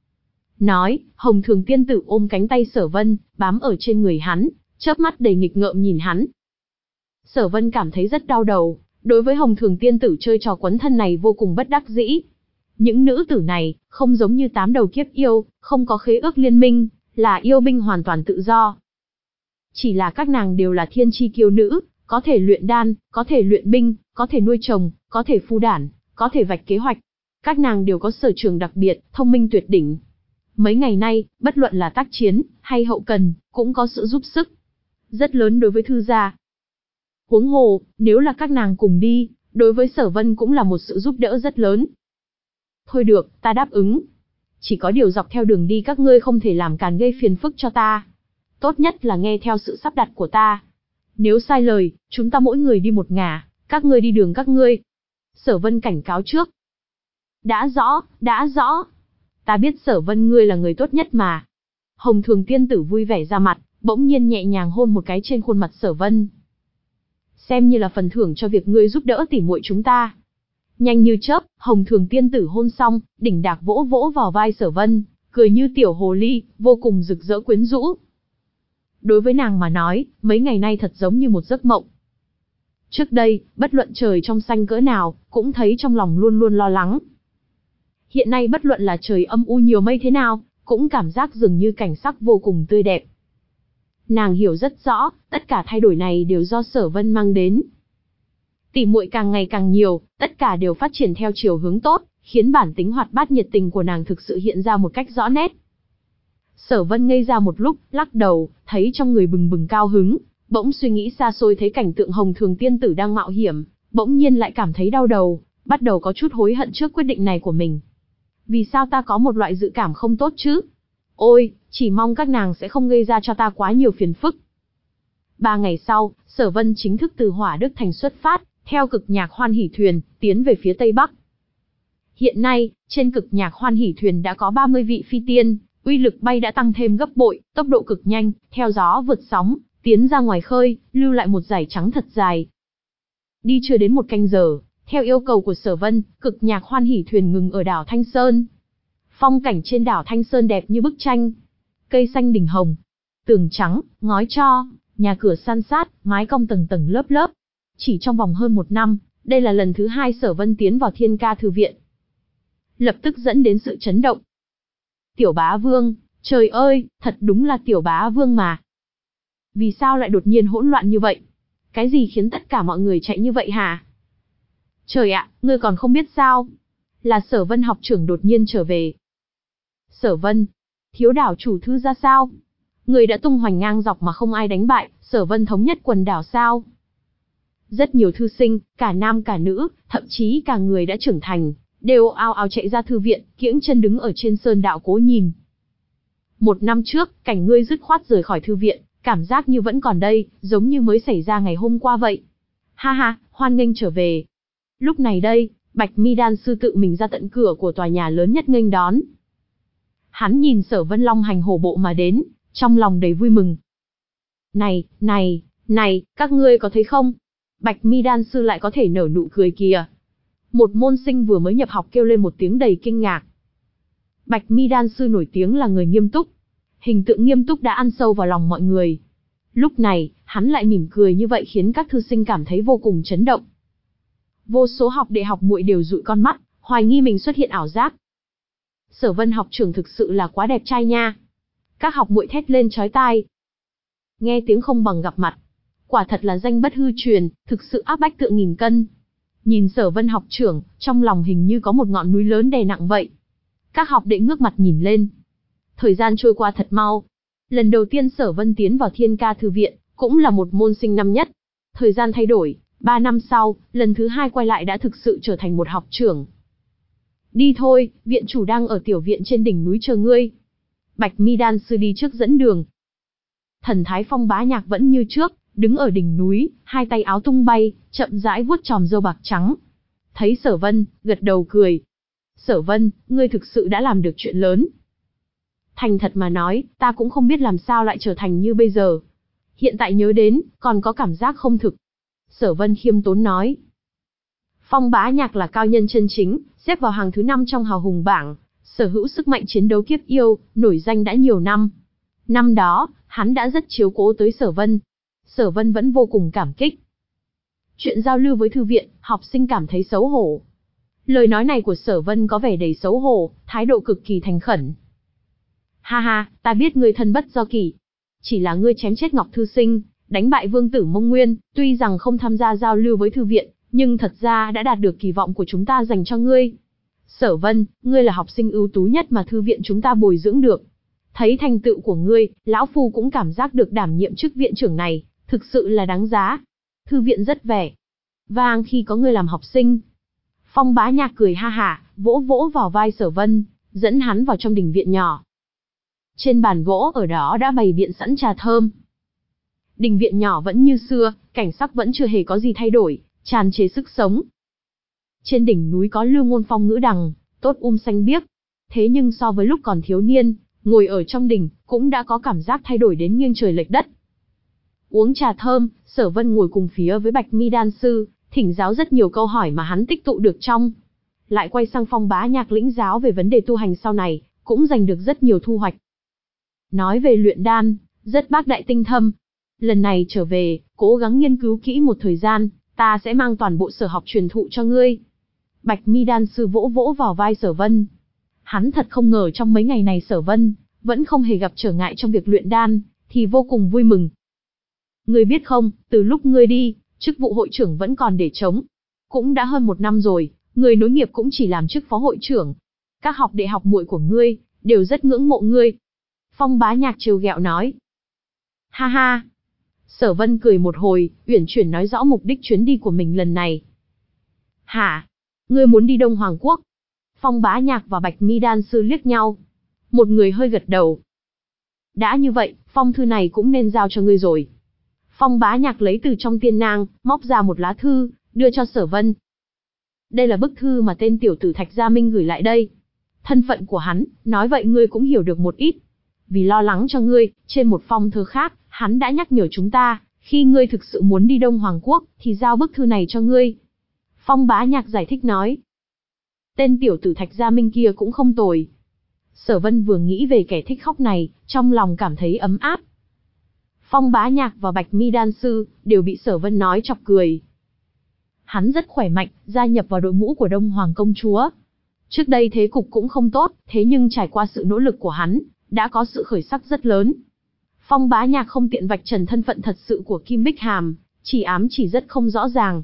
Nói, Hồng Thường tiên tử ôm cánh tay Sở Vân, bám ở trên người hắn, chớp mắt đầy nghịch ngợm nhìn hắn. Sở Vân cảm thấy rất đau đầu, đối với Hồng Thường tiên tử chơi trò quấn thân này vô cùng bất đắc dĩ. Những nữ tử này, không giống như tám đầu kiếp yêu, không có khế ước liên minh, là yêu binh hoàn toàn tự do. Chỉ là các nàng đều là thiên chi kiêu nữ, có thể luyện đan, có thể luyện binh, có thể nuôi chồng, có thể phu đản, có thể vạch kế hoạch. Các nàng đều có sở trường đặc biệt, thông minh tuyệt đỉnh. Mấy ngày nay, bất luận là tác chiến, hay hậu cần, cũng có sự giúp sức rất lớn đối với thư gia. Huống hồ, nếu là các nàng cùng đi, đối với Sở Vân cũng là một sự giúp đỡ rất lớn. Thôi được, ta đáp ứng. Chỉ có điều dọc theo đường đi các ngươi không thể làm càn gây phiền phức cho ta. Tốt nhất là nghe theo sự sắp đặt của ta. Nếu sai lời, chúng ta mỗi người đi một ngả, các ngươi đi đường các ngươi. Sở Vân cảnh cáo trước. Đã rõ, đã rõ. Ta biết Sở Vân ngươi là người tốt nhất mà. Hồng Thường tiên tử vui vẻ ra mặt, bỗng nhiên nhẹ nhàng hôn một cái trên khuôn mặt Sở Vân. Xem như là phần thưởng cho việc ngươi giúp đỡ tỉ muội chúng ta. Nhanh như chớp, Hồng Thường tiên tử hôn xong, đỉnh đạc vỗ vỗ vào vai Sở Vân, cười như tiểu hồ ly, vô cùng rực rỡ quyến rũ. Đối với nàng mà nói, mấy ngày nay thật giống như một giấc mộng. Trước đây, bất luận trời trong xanh cỡ nào, cũng thấy trong lòng luôn luôn lo lắng. Hiện nay bất luận là trời âm u nhiều mây thế nào, cũng cảm giác dường như cảnh sắc vô cùng tươi đẹp. Nàng hiểu rất rõ, tất cả thay đổi này đều do Sở Vân mang đến. Tỷ muội càng ngày càng nhiều, tất cả đều phát triển theo chiều hướng tốt, khiến bản tính hoạt bát nhiệt tình của nàng thực sự hiện ra một cách rõ nét. Sở Vân ngây ra một lúc, lắc đầu, thấy trong người bừng bừng cao hứng, bỗng suy nghĩ xa xôi thấy cảnh tượng Hồng Thường tiên tử đang mạo hiểm, bỗng nhiên lại cảm thấy đau đầu, bắt đầu có chút hối hận trước quyết định này của mình. Vì sao ta có một loại dự cảm không tốt chứ? Ôi, chỉ mong các nàng sẽ không gây ra cho ta quá nhiều phiền phức. Ba ngày sau, Sở Vân chính thức từ Hỏa Đức Thành xuất phát, theo cực nhạc Hoan Hỷ Thuyền, tiến về phía Tây Bắc. Hiện nay, trên cực nhạc Hoan Hỷ Thuyền đã có ba mươi vị phi tiên, uy lực bay đã tăng thêm gấp bội, tốc độ cực nhanh, theo gió vượt sóng, tiến ra ngoài khơi, lưu lại một dải trắng thật dài. Đi chưa đến một canh giờ, theo yêu cầu của Sở Vân, cực nhạc Hoan Hỷ Thuyền ngừng ở đảo Thanh Sơn. Phong cảnh trên đảo Thanh Sơn đẹp như bức tranh. Cây xanh đỉnh hồng, tường trắng, ngói tro, nhà cửa san sát, mái cong tầng tầng lớp lớp. Chỉ trong vòng hơn một năm, đây là lần thứ hai Sở Vân tiến vào Thiên Ca Thư Viện. Lập tức dẫn đến sự chấn động. Tiểu bá vương, trời ơi, thật đúng là tiểu bá vương mà. Vì sao lại đột nhiên hỗn loạn như vậy? Cái gì khiến tất cả mọi người chạy như vậy hả? Trời ạ, ngươi còn không biết sao? Là Sở Vân học trưởng đột nhiên trở về. Sở Vân, thiếu đảo chủ thư ra sao? Người đã tung hoành ngang dọc mà không ai đánh bại, Sở Vân thống nhất quần đảo sao? Rất nhiều thư sinh, cả nam cả nữ, thậm chí cả người đã trưởng thành, đều ao ao chạy ra thư viện, kiễng chân đứng ở trên sơn đạo cố nhìn. Một năm trước, cảnh ngươi dứt khoát rời khỏi thư viện, cảm giác như vẫn còn đây, giống như mới xảy ra ngày hôm qua vậy. Ha ha, hoan nghênh trở về. Lúc này đây, Bạch Mi đan sư tự mình ra tận cửa của tòa nhà lớn nhất nghênh đón. Hắn nhìn Sở Vân Long hành hổ bộ mà đến, trong lòng đầy vui mừng. Này, này, này, các ngươi có thấy không? Bạch Mi đan sư lại có thể nở nụ cười kìa. Một môn sinh vừa mới nhập học kêu lên một tiếng đầy kinh ngạc. Bạch Mi đan sư nổi tiếng là người nghiêm túc. Hình tượng nghiêm túc đã ăn sâu vào lòng mọi người. Lúc này, hắn lại mỉm cười như vậy khiến các thư sinh cảm thấy vô cùng chấn động. Vô số học đệ học muội đều dụi con mắt, hoài nghi mình xuất hiện ảo giác. Sở Vân học trưởng thực sự là quá đẹp trai nha. Các học muội thét lên chói tai. Nghe tiếng không bằng gặp mặt. Quả thật là danh bất hư truyền, thực sự áp bách tượng nghìn cân. Nhìn Sở Vân học trưởng, trong lòng hình như có một ngọn núi lớn đè nặng vậy. Các học đệ ngước mặt nhìn lên. Thời gian trôi qua thật mau. Lần đầu tiên Sở Vân tiến vào Thiên Ca thư viện, cũng là một môn sinh năm nhất. Thời gian thay đổi, ba năm sau, lần thứ hai quay lại đã thực sự trở thành một học trưởng. Đi thôi, viện chủ đang ở tiểu viện trên đỉnh núi chờ ngươi. Bạch Mi đan sư đi trước dẫn đường. Thần thái Phong Bá Nhạc vẫn như trước, đứng ở đỉnh núi, hai tay áo tung bay, chậm rãi vuốt chòm râu bạc trắng. Thấy Sở Vân, gật đầu cười. Sở Vân, ngươi thực sự đã làm được chuyện lớn. Thành thật mà nói, ta cũng không biết làm sao lại trở thành như bây giờ. Hiện tại nhớ đến, còn có cảm giác không thực. Sở Vân khiêm tốn nói. Phong Bá Nhạc là cao nhân chân chính, xếp vào hàng thứ năm trong hào hùng bảng, sở hữu sức mạnh chiến đấu kiếp yêu, nổi danh đã nhiều năm. Năm đó, hắn đã rất chiếu cố tới Sở Vân. Sở Vân vẫn vô cùng cảm kích. Chuyện giao lưu với thư viện, học sinh cảm thấy xấu hổ. Lời nói này của Sở Vân có vẻ đầy xấu hổ, thái độ cực kỳ thành khẩn. Ha ha, ta biết ngươi thân bất do kỷ. Chỉ là ngươi chém chết Ngọc Thư Sinh, đánh bại Vương tử Mông Nguyên, tuy rằng không tham gia giao lưu với thư viện, nhưng thật ra đã đạt được kỳ vọng của chúng ta dành cho ngươi. Sở Vân, ngươi là học sinh ưu tú nhất mà thư viện chúng ta bồi dưỡng được. Thấy thành tựu của ngươi, lão phu cũng cảm giác được đảm nhiệm chức viện trưởng này, thực sự là đáng giá. Thư viện rất vẻ vang khi có ngươi làm học sinh. Phong Bá Nhạc cười ha hả, vỗ vỗ vào vai Sở Vân, dẫn hắn vào trong đình viện nhỏ. Trên bàn gỗ ở đó đã bày biện sẵn trà thơm. Đình viện nhỏ vẫn như xưa, cảnh sắc vẫn chưa hề có gì thay đổi, tràn trề sức sống. Trên đỉnh núi có lưu ngôn phong ngữ đằng, tốt um xanh biếc. Thế nhưng so với lúc còn thiếu niên, ngồi ở trong đình, cũng đã có cảm giác thay đổi đến nghiêng trời lệch đất. Uống trà thơm, Sở Vân ngồi cùng phía với Bạch Mi đan sư, thỉnh giáo rất nhiều câu hỏi mà hắn tích tụ được trong. Lại quay sang Phong Bá Nhạc lĩnh giáo về vấn đề tu hành sau này, cũng giành được rất nhiều thu hoạch. Nói về luyện đan, rất bác đại tinh thâm. Lần này trở về, cố gắng nghiên cứu kỹ một thời gian, ta sẽ mang toàn bộ sở học truyền thụ cho ngươi. Bạch Mi đan sư vỗ vỗ vào vai Sở Vân. Hắn thật không ngờ trong mấy ngày này Sở Vân vẫn không hề gặp trở ngại trong việc luyện đan, thì vô cùng vui mừng. Ngươi biết không, từ lúc ngươi đi, chức vụ hội trưởng vẫn còn để trống. Cũng đã hơn một năm rồi, người nối nghiệp cũng chỉ làm chức phó hội trưởng. Các học đệ học muội của ngươi đều rất ngưỡng mộ ngươi. Phong Bá Nhạc trêu ghẹo nói. Ha ha. Sở Vân cười một hồi, uyển chuyển nói rõ mục đích chuyến đi của mình lần này. Hả? Ngươi muốn đi Đông Hoàng Quốc? Phong Bá Nhạc và Bạch Mi đan sư liếc nhau. Một người hơi gật đầu. Đã như vậy, phong thư này cũng nên giao cho ngươi rồi. Phong Bá Nhạc lấy từ trong tiên nang, móc ra một lá thư, đưa cho Sở Vân. Đây là bức thư mà tên tiểu tử Thạch Gia Minh gửi lại đây. Thân phận của hắn, nói vậy ngươi cũng hiểu được một ít. Vì lo lắng cho ngươi, trên một phong thư khác, hắn đã nhắc nhở chúng ta, khi ngươi thực sự muốn đi Đông Hoàng Quốc, thì giao bức thư này cho ngươi. Phong Bá Nhạc giải thích nói. Tên tiểu tử Thạch Gia Minh kia cũng không tồi. Sở Vân vừa nghĩ về kẻ thích khóc này, trong lòng cảm thấy ấm áp. Phong Bá Nhạc và Bạch Mi đan sư đều bị Sở Vân nói chọc cười. Hắn rất khỏe mạnh, gia nhập vào đội ngũ của Đông Hoàng công chúa. Trước đây thế cục cũng không tốt, thế nhưng trải qua sự nỗ lực của hắn, đã có sự khởi sắc rất lớn. Phong Bá Nhạc không tiện vạch trần thân phận thật sự của Kim Bích Hàm, chỉ ám chỉ rất không rõ ràng.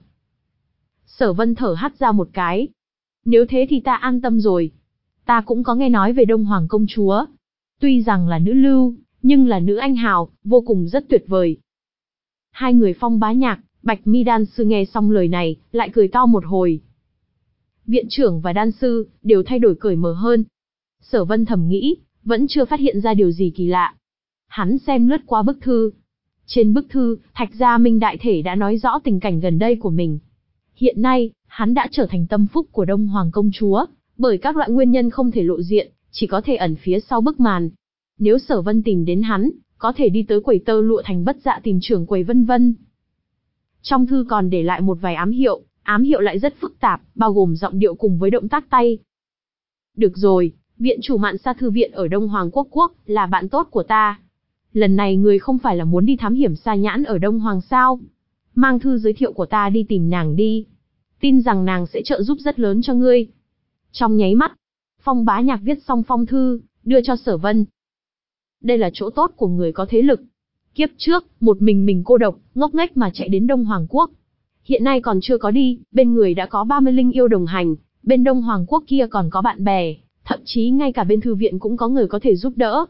Sở Vân thở hắt ra một cái. Nếu thế thì ta an tâm rồi. Ta cũng có nghe nói về Đông Hoàng công chúa. Tuy rằng là nữ lưu, nhưng là nữ anh hào, vô cùng rất tuyệt vời. Hai người Phong Bá Nhạc, Bạch Mi đan sư nghe xong lời này, lại cười to một hồi. Viện trưởng và đan sư đều thay đổi cởi mở hơn. Sở Vân thầm nghĩ, vẫn chưa phát hiện ra điều gì kỳ lạ. Hắn xem lướt qua bức thư. Trên bức thư, Thạch Gia Minh đại thể đã nói rõ tình cảnh gần đây của mình. Hiện nay, Hắn đã trở thành tâm phúc của Đông Hoàng công chúa, bởi các loại nguyên nhân không thể lộ diện, chỉ có thể ẩn phía sau bức màn. Nếu Sở Vân tìm đến hắn, có thể đi tới quầy tơ lụa thành Bất Dạ tìm trưởng quầy vân vân. Trong thư còn để lại một vài ám hiệu, ám hiệu lại rất phức tạp, bao gồm giọng điệu cùng với động tác tay. Được rồi, viện chủ Mạn Sa thư viện ở Đông Hoàng Quốc Quốc là bạn tốt của ta. Lần này người không phải là muốn đi thám hiểm Sa Nhãn ở Đông Hoàng sao? Mang thư giới thiệu của ta đi tìm nàng đi. Tin rằng nàng sẽ trợ giúp rất lớn cho ngươi. Trong nháy mắt, Phong Bá Nhạc viết xong phong thư, đưa cho Sở Vân. Đây là chỗ tốt của người có thế lực. Kiếp trước, một mình mình cô độc, ngốc nghếch mà chạy đến Đông Hoàng Quốc. Hiện nay còn chưa có đi, bên người đã có ba mươi linh yêu đồng hành, bên Đông Hoàng Quốc kia còn có bạn bè, thậm chí ngay cả bên thư viện cũng có người có thể giúp đỡ.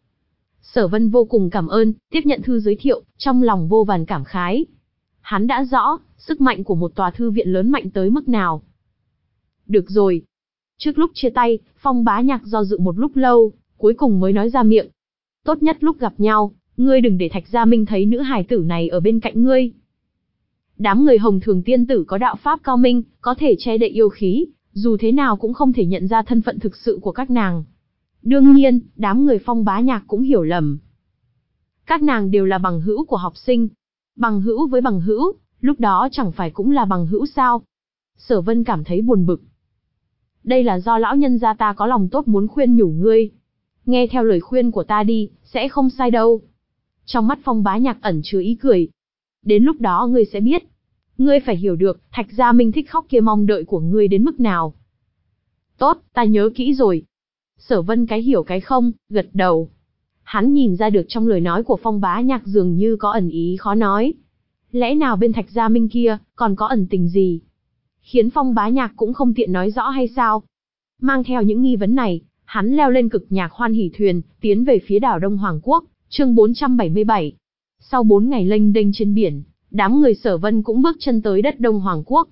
Sở Vân vô cùng cảm ơn, tiếp nhận thư giới thiệu, trong lòng vô vàn cảm khái. Hắn đã rõ, sức mạnh của một tòa thư viện lớn mạnh tới mức nào. Được rồi. Trước lúc chia tay, Phong Bá Nhạc do dự một lúc lâu, cuối cùng mới nói ra miệng. Tốt nhất lúc gặp nhau, ngươi đừng để Thạch Gia Minh thấy nữ hài tử này ở bên cạnh ngươi. Đám người Hồng Thường tiên tử có đạo pháp cao minh, có thể che đậy yêu khí, dù thế nào cũng không thể nhận ra thân phận thực sự của các nàng. Đương nhiên, đám người Phong Bá Nhạc cũng hiểu lầm. Các nàng đều là bằng hữu của học sinh. Bằng hữu với bằng hữu, lúc đó chẳng phải cũng là bằng hữu sao? Sở Vân cảm thấy buồn bực. Đây là do lão nhân gia ta có lòng tốt muốn khuyên nhủ ngươi. Nghe theo lời khuyên của ta đi, sẽ không sai đâu. Trong mắt Phong Bá Nhạc ẩn chứa ý cười. Đến lúc đó ngươi sẽ biết. Ngươi phải hiểu được, Thạch Gia Minh thích khóc kia mong đợi của ngươi đến mức nào. Tốt, ta nhớ kỹ rồi. Sở Vân cái hiểu cái không, gật đầu. Hắn nhìn ra được trong lời nói của Phong Bá Nhạc dường như có ẩn ý khó nói. Lẽ nào bên Thạch Gia Minh kia, còn có ẩn tình gì? Khiến Phong Bá Nhạc cũng không tiện nói rõ hay sao? Mang theo những nghi vấn này, hắn leo lên cực nhạc hoan hỉ thuyền, tiến về phía đảo Đông Hoàng Quốc, chương bốn trăm bảy mươi bảy. Sau bốn ngày lênh đênh trên biển, đám người Sở Vân cũng bước chân tới đất Đông Hoàng Quốc.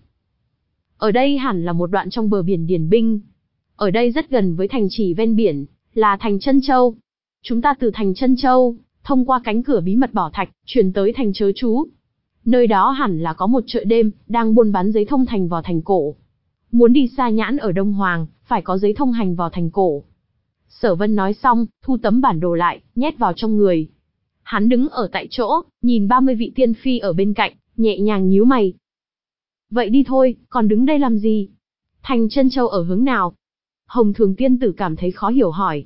Ở đây hẳn là một đoạn trong bờ biển Điển Binh. Ở đây rất gần với thành trì ven biển, là thành Trân Châu. Chúng ta từ thành Trân Châu, thông qua cánh cửa bí mật bảo thạch, chuyển tới thành Chớ Chú. Nơi đó hẳn là có một chợ đêm, đang buôn bán giấy thông hành vào thành cổ. Muốn đi Sa Nhãn ở Đông Hoàng, phải có giấy thông hành vào thành cổ. Sở Vân nói xong, thu tấm bản đồ lại, nhét vào trong người. Hắn đứng ở tại chỗ, nhìn ba mươi vị tiên phi ở bên cạnh, nhẹ nhàng nhíu mày. Vậy đi thôi, còn đứng đây làm gì? Thành Trân Châu ở hướng nào? Hồng Thường tiên tử cảm thấy khó hiểu hỏi.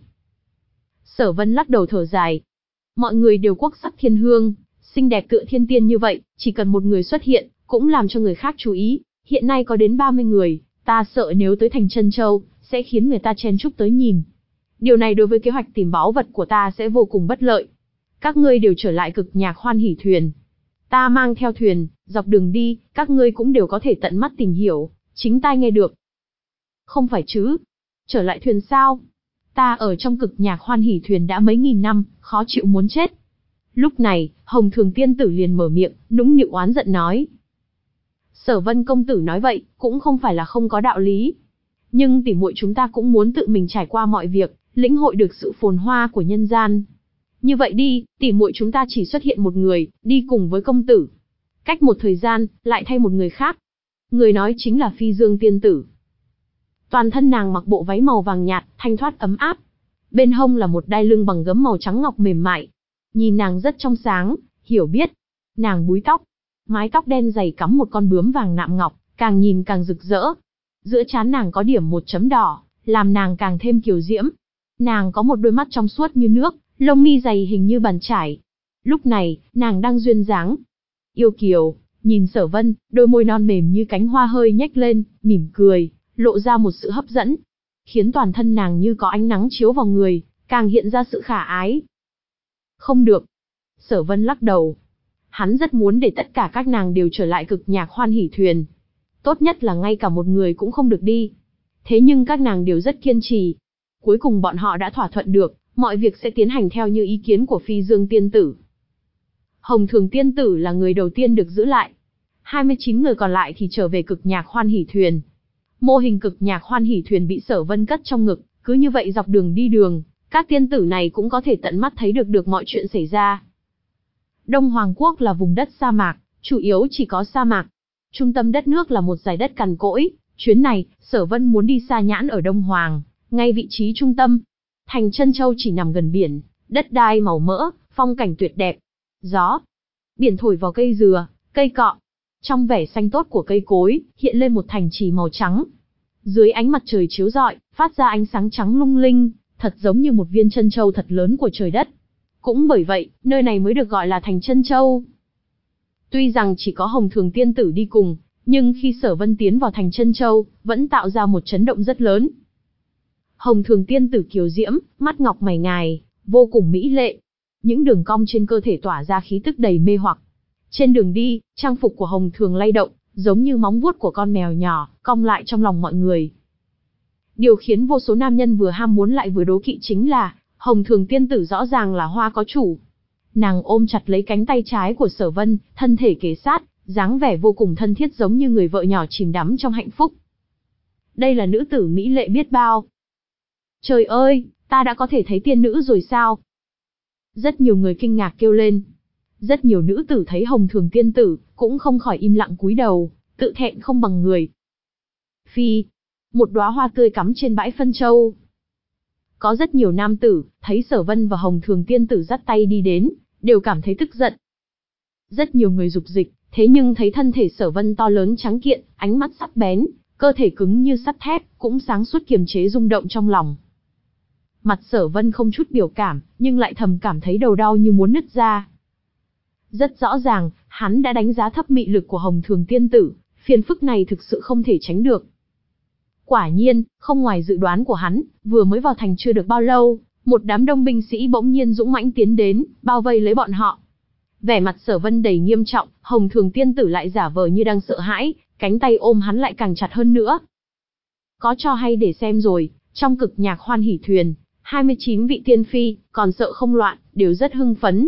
Sở Vân lắc đầu thở dài. Mọi người đều quốc sắc thiên hương, xinh đẹp tựa thiên tiên như vậy, chỉ cần một người xuất hiện, cũng làm cho người khác chú ý. Hiện nay có đến ba mươi người, ta sợ nếu tới thành Trân Châu, sẽ khiến người ta chen chúc tới nhìn. Điều này đối với kế hoạch tìm báu vật của ta sẽ vô cùng bất lợi. Các ngươi đều trở lại cực nhạc hoan hỉ thuyền. Ta mang theo thuyền, dọc đường đi, các ngươi cũng đều có thể tận mắt tìm hiểu, chính tai nghe được. Không phải chứ? Trở lại thuyền sao? Ta ở trong cực nhạc hoan hỉ thuyền đã mấy nghìn năm, khó chịu muốn chết. Lúc này, Hồng Thường tiên tử liền mở miệng, nũng nịu oán giận nói. Sở Vân công tử nói vậy, cũng không phải là không có đạo lý. Nhưng tỉ muội chúng ta cũng muốn tự mình trải qua mọi việc, lĩnh hội được sự phồn hoa của nhân gian. Như vậy đi, tỉ muội chúng ta chỉ xuất hiện một người, đi cùng với công tử. Cách một thời gian, lại thay một người khác. Người nói chính là Phi Dương tiên tử. Toàn thân nàng mặc bộ váy màu vàng nhạt, thanh thoát ấm áp. Bên hông là một đai lưng bằng gấm màu trắng ngọc mềm mại. Nhìn nàng rất trong sáng, hiểu biết. Nàng búi tóc, mái tóc đen dày cắm một con bướm vàng nạm ngọc, càng nhìn càng rực rỡ. Giữa trán nàng có điểm một chấm đỏ, làm nàng càng thêm kiều diễm. Nàng có một đôi mắt trong suốt như nước, lông mi dày hình như bàn chải. Lúc này, nàng đang duyên dáng. Yêu kiều, nhìn Sở Vân, đôi môi non mềm như cánh hoa hơi nhếch lên, mỉm cười, lộ ra một sự hấp dẫn. Khiến toàn thân nàng như có ánh nắng chiếu vào người, càng hiện ra sự khả ái. Không được. Sở Vân lắc đầu. Hắn rất muốn để tất cả các nàng đều trở lại cực nhạc hoan hỉ thuyền. Tốt nhất là ngay cả một người cũng không được đi. Thế nhưng các nàng đều rất kiên trì. Cuối cùng bọn họ đã thỏa thuận được, mọi việc sẽ tiến hành theo như ý kiến của Phi Dương tiên tử. Hồng Thường tiên tử là người đầu tiên được giữ lại. hai mươi chín người còn lại thì trở về cực nhạc hoan hỉ thuyền. Mô hình cực nhạc hoan hỉ thuyền bị Sở Vân cất trong ngực, cứ như vậy dọc đường đi đường, các tiên tử này cũng có thể tận mắt thấy được được mọi chuyện xảy ra. Đông Hoàng Quốc là vùng đất sa mạc, chủ yếu chỉ có sa mạc. Trung tâm đất nước là một dải đất cằn cỗi, chuyến này, Sở Vân muốn đi Sa Nhãn ở Đông Hoàng, ngay vị trí trung tâm. Thành Trân Châu chỉ nằm gần biển, đất đai màu mỡ, phong cảnh tuyệt đẹp. Gió, biển thổi vào cây dừa, cây cọ. Trong vẻ xanh tốt của cây cối, hiện lên một thành trì màu trắng. Dưới ánh mặt trời chiếu rọi, phát ra ánh sáng trắng lung linh, thật giống như một viên trân châu thật lớn của trời đất. Cũng bởi vậy, nơi này mới được gọi là Thành Trân Châu. Tuy rằng chỉ có Hồng Thường Tiên Tử đi cùng, nhưng khi Sở Vân tiến vào Thành Trân Châu, vẫn tạo ra một chấn động rất lớn. Hồng Thường Tiên Tử kiều diễm, mắt ngọc mày ngài, vô cùng mỹ lệ. Những đường cong trên cơ thể tỏa ra khí tức đầy mê hoặc. Trên đường đi, trang phục của Hồng Thường lay động, giống như móng vuốt của con mèo nhỏ, cong lại trong lòng mọi người. Điều khiến vô số nam nhân vừa ham muốn lại vừa đố kỵ chính là, Hồng Thường Tiên Tử rõ ràng là hoa có chủ. Nàng ôm chặt lấy cánh tay trái của Sở Vân, thân thể kề sát, dáng vẻ vô cùng thân thiết giống như người vợ nhỏ chìm đắm trong hạnh phúc. Đây là nữ tử mỹ lệ biết bao. Trời ơi, ta đã có thể thấy tiên nữ rồi sao? Rất nhiều người kinh ngạc kêu lên. Rất nhiều nữ tử thấy Hồng Thường Tiên Tử, cũng không khỏi im lặng cúi đầu, tự thẹn không bằng người. Phi, một đóa hoa tươi cắm trên bãi phân châu. Có rất nhiều nam tử, thấy Sở Vân và Hồng Thường Tiên Tử dắt tay đi đến, đều cảm thấy tức giận. Rất nhiều người dục dịch, thế nhưng thấy thân thể Sở Vân to lớn trắng kiện, ánh mắt sắc bén, cơ thể cứng như sắt thép, cũng sáng suốt kiềm chế rung động trong lòng. Mặt Sở Vân không chút biểu cảm, nhưng lại thầm cảm thấy đầu đau như muốn nứt ra. Rất rõ ràng, hắn đã đánh giá thấp mị lực của Hồng Thường Tiên Tử, phiền phức này thực sự không thể tránh được. Quả nhiên, không ngoài dự đoán của hắn, vừa mới vào thành chưa được bao lâu, một đám đông binh sĩ bỗng nhiên dũng mãnh tiến đến, bao vây lấy bọn họ. Vẻ mặt Sở Vân đầy nghiêm trọng, Hồng Thường Tiên Tử lại giả vờ như đang sợ hãi, cánh tay ôm hắn lại càng chặt hơn nữa. Có cho hay để xem rồi, trong cực nhạc hoan hỉ thuyền, hai mươi chín vị tiên phi, còn sợ không loạn, đều rất hưng phấn.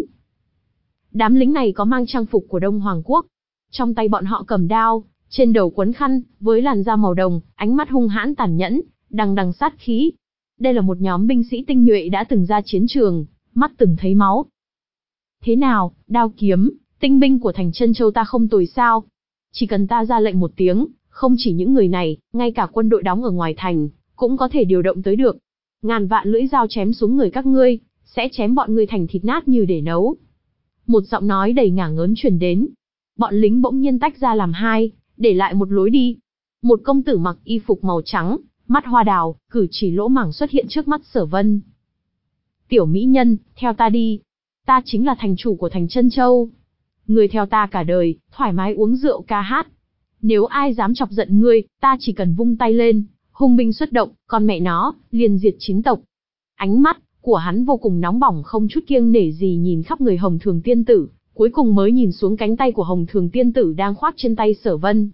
Đám lính này có mang trang phục của Đông Hoàng Quốc. Trong tay bọn họ cầm đao, trên đầu quấn khăn, với làn da màu đồng, ánh mắt hung hãn tàn nhẫn, đằng đằng sát khí. Đây là một nhóm binh sĩ tinh nhuệ đã từng ra chiến trường, mắt từng thấy máu. Thế nào, đao kiếm, tinh binh của Thành Trân Châu ta không tồi sao? Chỉ cần ta ra lệnh một tiếng, không chỉ những người này, ngay cả quân đội đóng ở ngoài thành, cũng có thể điều động tới được. Ngàn vạn lưỡi dao chém xuống người các ngươi, sẽ chém bọn ngươi thành thịt nát như để nấu. Một giọng nói đầy ngả ngớn truyền đến. Bọn lính bỗng nhiên tách ra làm hai, để lại một lối đi. Một công tử mặc y phục màu trắng, mắt hoa đào, cử chỉ lỗ mảng xuất hiện trước mắt Sở Vân. Tiểu mỹ nhân, theo ta đi. Ta chính là thành chủ của Thành Trân Châu. Ngươi theo ta cả đời, thoải mái uống rượu ca hát. Nếu ai dám chọc giận ngươi, ta chỉ cần vung tay lên, hung binh xuất động, con mẹ nó, liền diệt chín tộc. Ánh mắt của hắn vô cùng nóng bỏng, không chút kiêng nể gì nhìn khắp người Hồng Thường Tiên Tử, cuối cùng mới nhìn xuống cánh tay của Hồng Thường Tiên Tử đang khoác trên tay Sở Vân.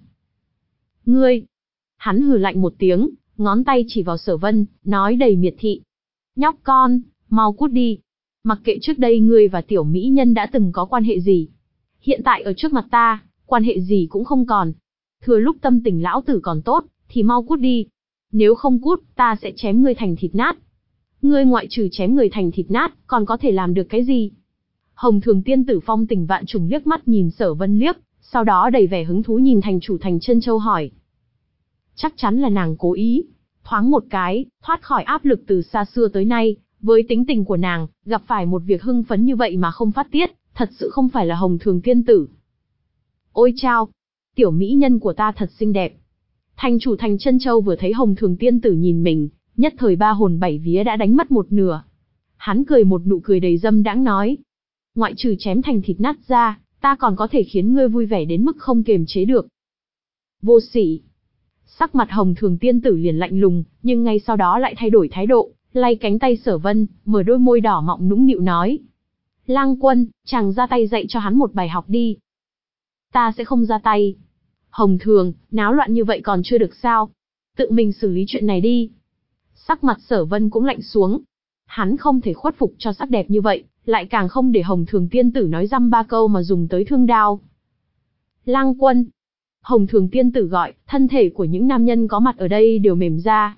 Ngươi! Hắn hừ lạnh một tiếng, ngón tay chỉ vào Sở Vân, nói đầy miệt thị. Nhóc con, mau cút đi. Mặc kệ trước đây ngươi và tiểu mỹ nhân đã từng có quan hệ gì. Hiện tại ở trước mặt ta, quan hệ gì cũng không còn. Thừa lúc tâm tình lão tử còn tốt, thì mau cút đi. Nếu không cút, ta sẽ chém ngươi thành thịt nát. Ngươi ngoại trừ chém người thành thịt nát, còn có thể làm được cái gì? Hồng Thường Tiên Tử phong tình vạn trùng liếc mắt nhìn Sở Vân liếc, sau đó đầy vẻ hứng thú nhìn thành chủ Thành Trân Châu hỏi. Chắc chắn là nàng cố ý. Thoáng một cái, thoát khỏi áp lực từ xa xưa tới nay, với tính tình của nàng, gặp phải một việc hưng phấn như vậy mà không phát tiết, thật sự không phải là Hồng Thường Tiên Tử. Ôi chao! Tiểu mỹ nhân của ta thật xinh đẹp. Thành chủ Thành Trân Châu vừa thấy Hồng Thường Tiên Tử nhìn mình, nhất thời ba hồn bảy vía đã đánh mất một nửa. Hắn cười một nụ cười đầy dâm đãng nói. Ngoại trừ chém thành thịt nát ra, ta còn có thể khiến ngươi vui vẻ đến mức không kiềm chế được. Vô sỉ! Sắc mặt Hồng Thường Tiên Tử liền lạnh lùng, nhưng ngay sau đó lại thay đổi thái độ, lay cánh tay Sở Vân, mở đôi môi đỏ mọng nũng nịu nói. Lang Quân, chàng ra tay dạy cho hắn một bài học đi. Ta sẽ không ra tay. Hồng Thường, náo loạn như vậy còn chưa được sao? Tự mình xử lý chuyện này đi. Sắc mặt Sở Vân cũng lạnh xuống. Hắn không thể khuất phục cho sắc đẹp như vậy, lại càng không để Hồng Thường Tiên Tử nói dăm ba câu mà dùng tới thương đao. Lang Quân! Hồng Thường Tiên Tử gọi, thân thể của những nam nhân có mặt ở đây đều mềm ra.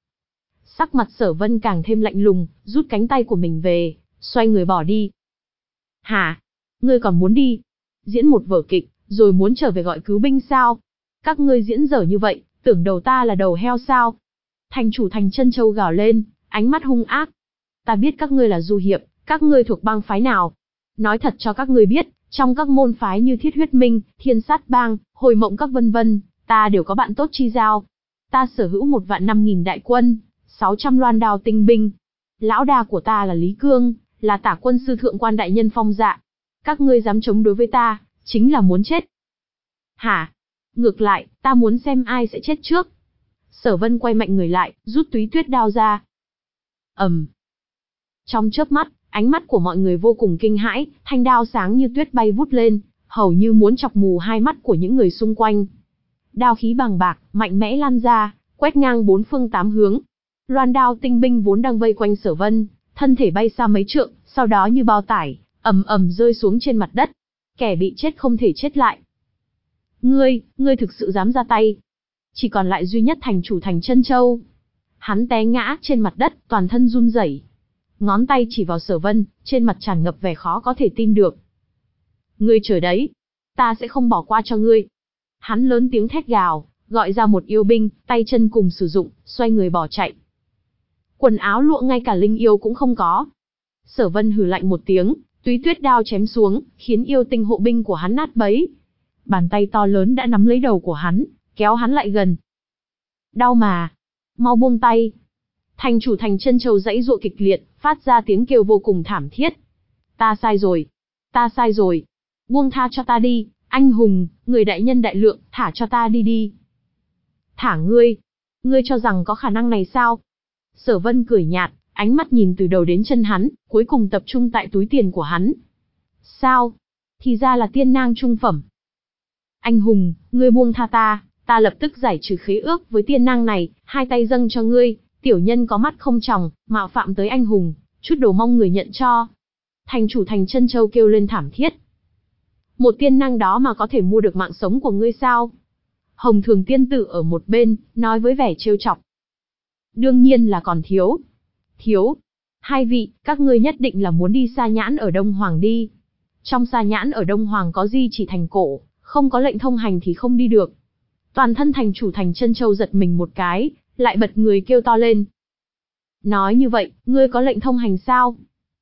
Sắc mặt Sở Vân càng thêm lạnh lùng, rút cánh tay của mình về, xoay người bỏ đi. Hả? Ngươi còn muốn đi? Diễn một vở kịch, rồi muốn trở về gọi cứu binh sao? Các ngươi diễn dở như vậy, tưởng đầu ta là đầu heo sao? Thành chủ thành Trân Châu gào lên, ánh mắt hung ác. Ta biết các ngươi là du hiệp, các ngươi thuộc bang phái nào? Nói thật cho các ngươi biết, trong các môn phái như Thiết Huyết Minh, Thiên Sát Bang, Hồi Mộng các vân vân, ta đều có bạn tốt chi giao. Ta sở hữu một vạn năm nghìn đại quân, sáu trăm loan đao tinh binh. Lão đa của ta là Lý Cương, là tả quân sư thượng quan đại nhân Phong Dạ. Các ngươi dám chống đối với ta, chính là muốn chết. Hả? Ngược lại, ta muốn xem ai sẽ chết trước. Sở Vân quay mạnh người lại, rút túy tuyết đao ra. ầm. Um. Trong chớp mắt, ánh mắt của mọi người vô cùng kinh hãi, thanh đao sáng như tuyết bay vút lên, hầu như muốn chọc mù hai mắt của những người xung quanh. Đao khí bàng bạc, mạnh mẽ lan ra, quét ngang bốn phương tám hướng. Loan đao tinh binh vốn đang vây quanh Sở Vân, thân thể bay xa mấy trượng, sau đó như bao tải, ầm ầm rơi xuống trên mặt đất. Kẻ bị chết không thể chết lại. Ngươi, ngươi thực sự dám ra tay? Chỉ còn lại duy nhất thành chủ thành Trân Châu. Hắn té ngã trên mặt đất, toàn thân run rẩy. Ngón tay chỉ vào Sở Vân, trên mặt tràn ngập vẻ khó có thể tin được. Ngươi chờ đấy, ta sẽ không bỏ qua cho ngươi. Hắn lớn tiếng thét gào, gọi ra một yêu binh, tay chân cùng sử dụng, xoay người bỏ chạy. Quần áo lụa ngay cả linh yêu cũng không có. Sở Vân hừ lạnh một tiếng, túy tuyết đao chém xuống, khiến yêu tinh hộ binh của hắn nát bấy. Bàn tay to lớn đã nắm lấy đầu của hắn, kéo hắn lại gần. Đau mà, mau buông tay. Thành chủ thành Trân Châu giãy giụa kịch liệt, phát ra tiếng kêu vô cùng thảm thiết. Ta sai rồi, ta sai rồi. Buông tha cho ta đi, anh hùng, người đại nhân đại lượng, thả cho ta đi đi. Thả ngươi? Ngươi cho rằng có khả năng này sao? Sở Vân cười nhạt, ánh mắt nhìn từ đầu đến chân hắn, cuối cùng tập trung tại túi tiền của hắn. Sao? Thì ra là tiên nang trung phẩm. Anh hùng, ngươi buông tha ta, ta lập tức giải trừ khế ước với tiên nang này, hai tay dâng cho ngươi. Tiểu nhân có mắt không tròng, mạo phạm tới anh hùng, chút đồ mong người nhận cho. Thành chủ thành Trân Châu kêu lên thảm thiết. Một tiên năng đó mà có thể mua được mạng sống của ngươi sao? Hồng Thường tiên tử ở một bên, nói với vẻ trêu chọc. Đương nhiên là còn thiếu. Thiếu. Hai vị, các ngươi nhất định là muốn đi Sa Nhãn ở Đông Hoàng đi. Trong Sa Nhãn ở Đông Hoàng có di chỉ thành cổ, không có lệnh thông hành thì không đi được. Toàn thân thành chủ thành Trân Châu giật mình một cái, lại bật người kêu to lên. Nói như vậy, ngươi có lệnh thông hành sao?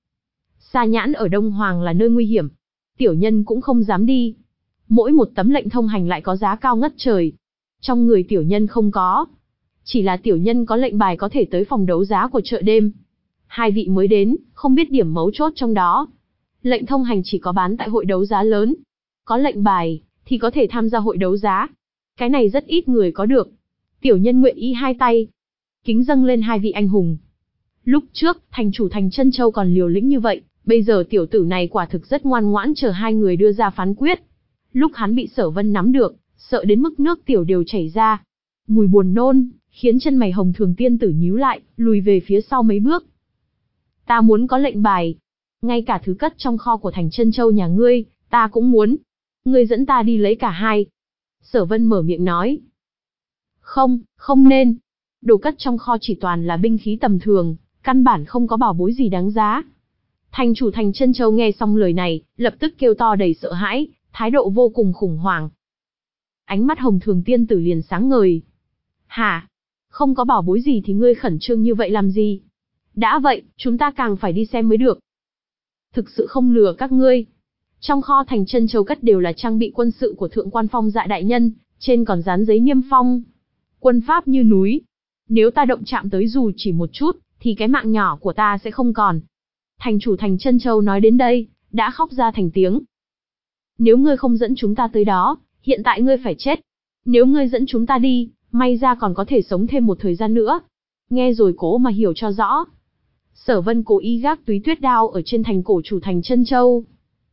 Sa Nhãn ở Đông Hoàng là nơi nguy hiểm. Tiểu nhân cũng không dám đi. Mỗi một tấm lệnh thông hành lại có giá cao ngất trời. Trong người tiểu nhân không có. Chỉ là tiểu nhân có lệnh bài có thể tới phòng đấu giá của chợ đêm. Hai vị mới đến, không biết điểm mấu chốt trong đó. Lệnh thông hành chỉ có bán tại hội đấu giá lớn. Có lệnh bài, thì có thể tham gia hội đấu giá. Cái này rất ít người có được. Tiểu nhân nguyện ý hai tay. Kính dâng lên hai vị anh hùng. Lúc trước, thành chủ thành Trân Châu còn liều lĩnh như vậy. Bây giờ tiểu tử này quả thực rất ngoan ngoãn chờ hai người đưa ra phán quyết. Lúc hắn bị Sở Vân nắm được, sợ đến mức nước tiểu đều chảy ra. Mùi buồn nôn, khiến chân mày Hồng Thường tiên tử nhíu lại, lùi về phía sau mấy bước. Ta muốn có lệnh bài. Ngay cả thứ cất trong kho của thành Trân Châu nhà ngươi, ta cũng muốn. Ngươi dẫn ta đi lấy cả hai. Sở Vân mở miệng nói. Không, không nên. Đồ cất trong kho chỉ toàn là binh khí tầm thường, căn bản không có bảo bối gì đáng giá. Thành chủ thành Trân Châu nghe xong lời này, lập tức kêu to đầy sợ hãi, thái độ vô cùng khủng hoảng. Ánh mắt Hồng Thường tiên tử liền sáng ngời. Hả? Không có bảo bối gì thì ngươi khẩn trương như vậy làm gì? Đã vậy, chúng ta càng phải đi xem mới được. Thực sự không lừa các ngươi. Trong kho thành Trân Châu cất đều là trang bị quân sự của thượng quan Phong Dạ đại nhân, trên còn dán giấy niêm phong. Quân pháp như núi. Nếu ta động chạm tới dù chỉ một chút, thì cái mạng nhỏ của ta sẽ không còn. Thành chủ thành Trân Châu nói đến đây, đã khóc ra thành tiếng. Nếu ngươi không dẫn chúng ta tới đó, hiện tại ngươi phải chết. Nếu ngươi dẫn chúng ta đi, may ra còn có thể sống thêm một thời gian nữa. Nghe rồi cố mà hiểu cho rõ. Sở Vân cố ý gác túy tuyết đao ở trên thành cổ chủ thành Trân Châu.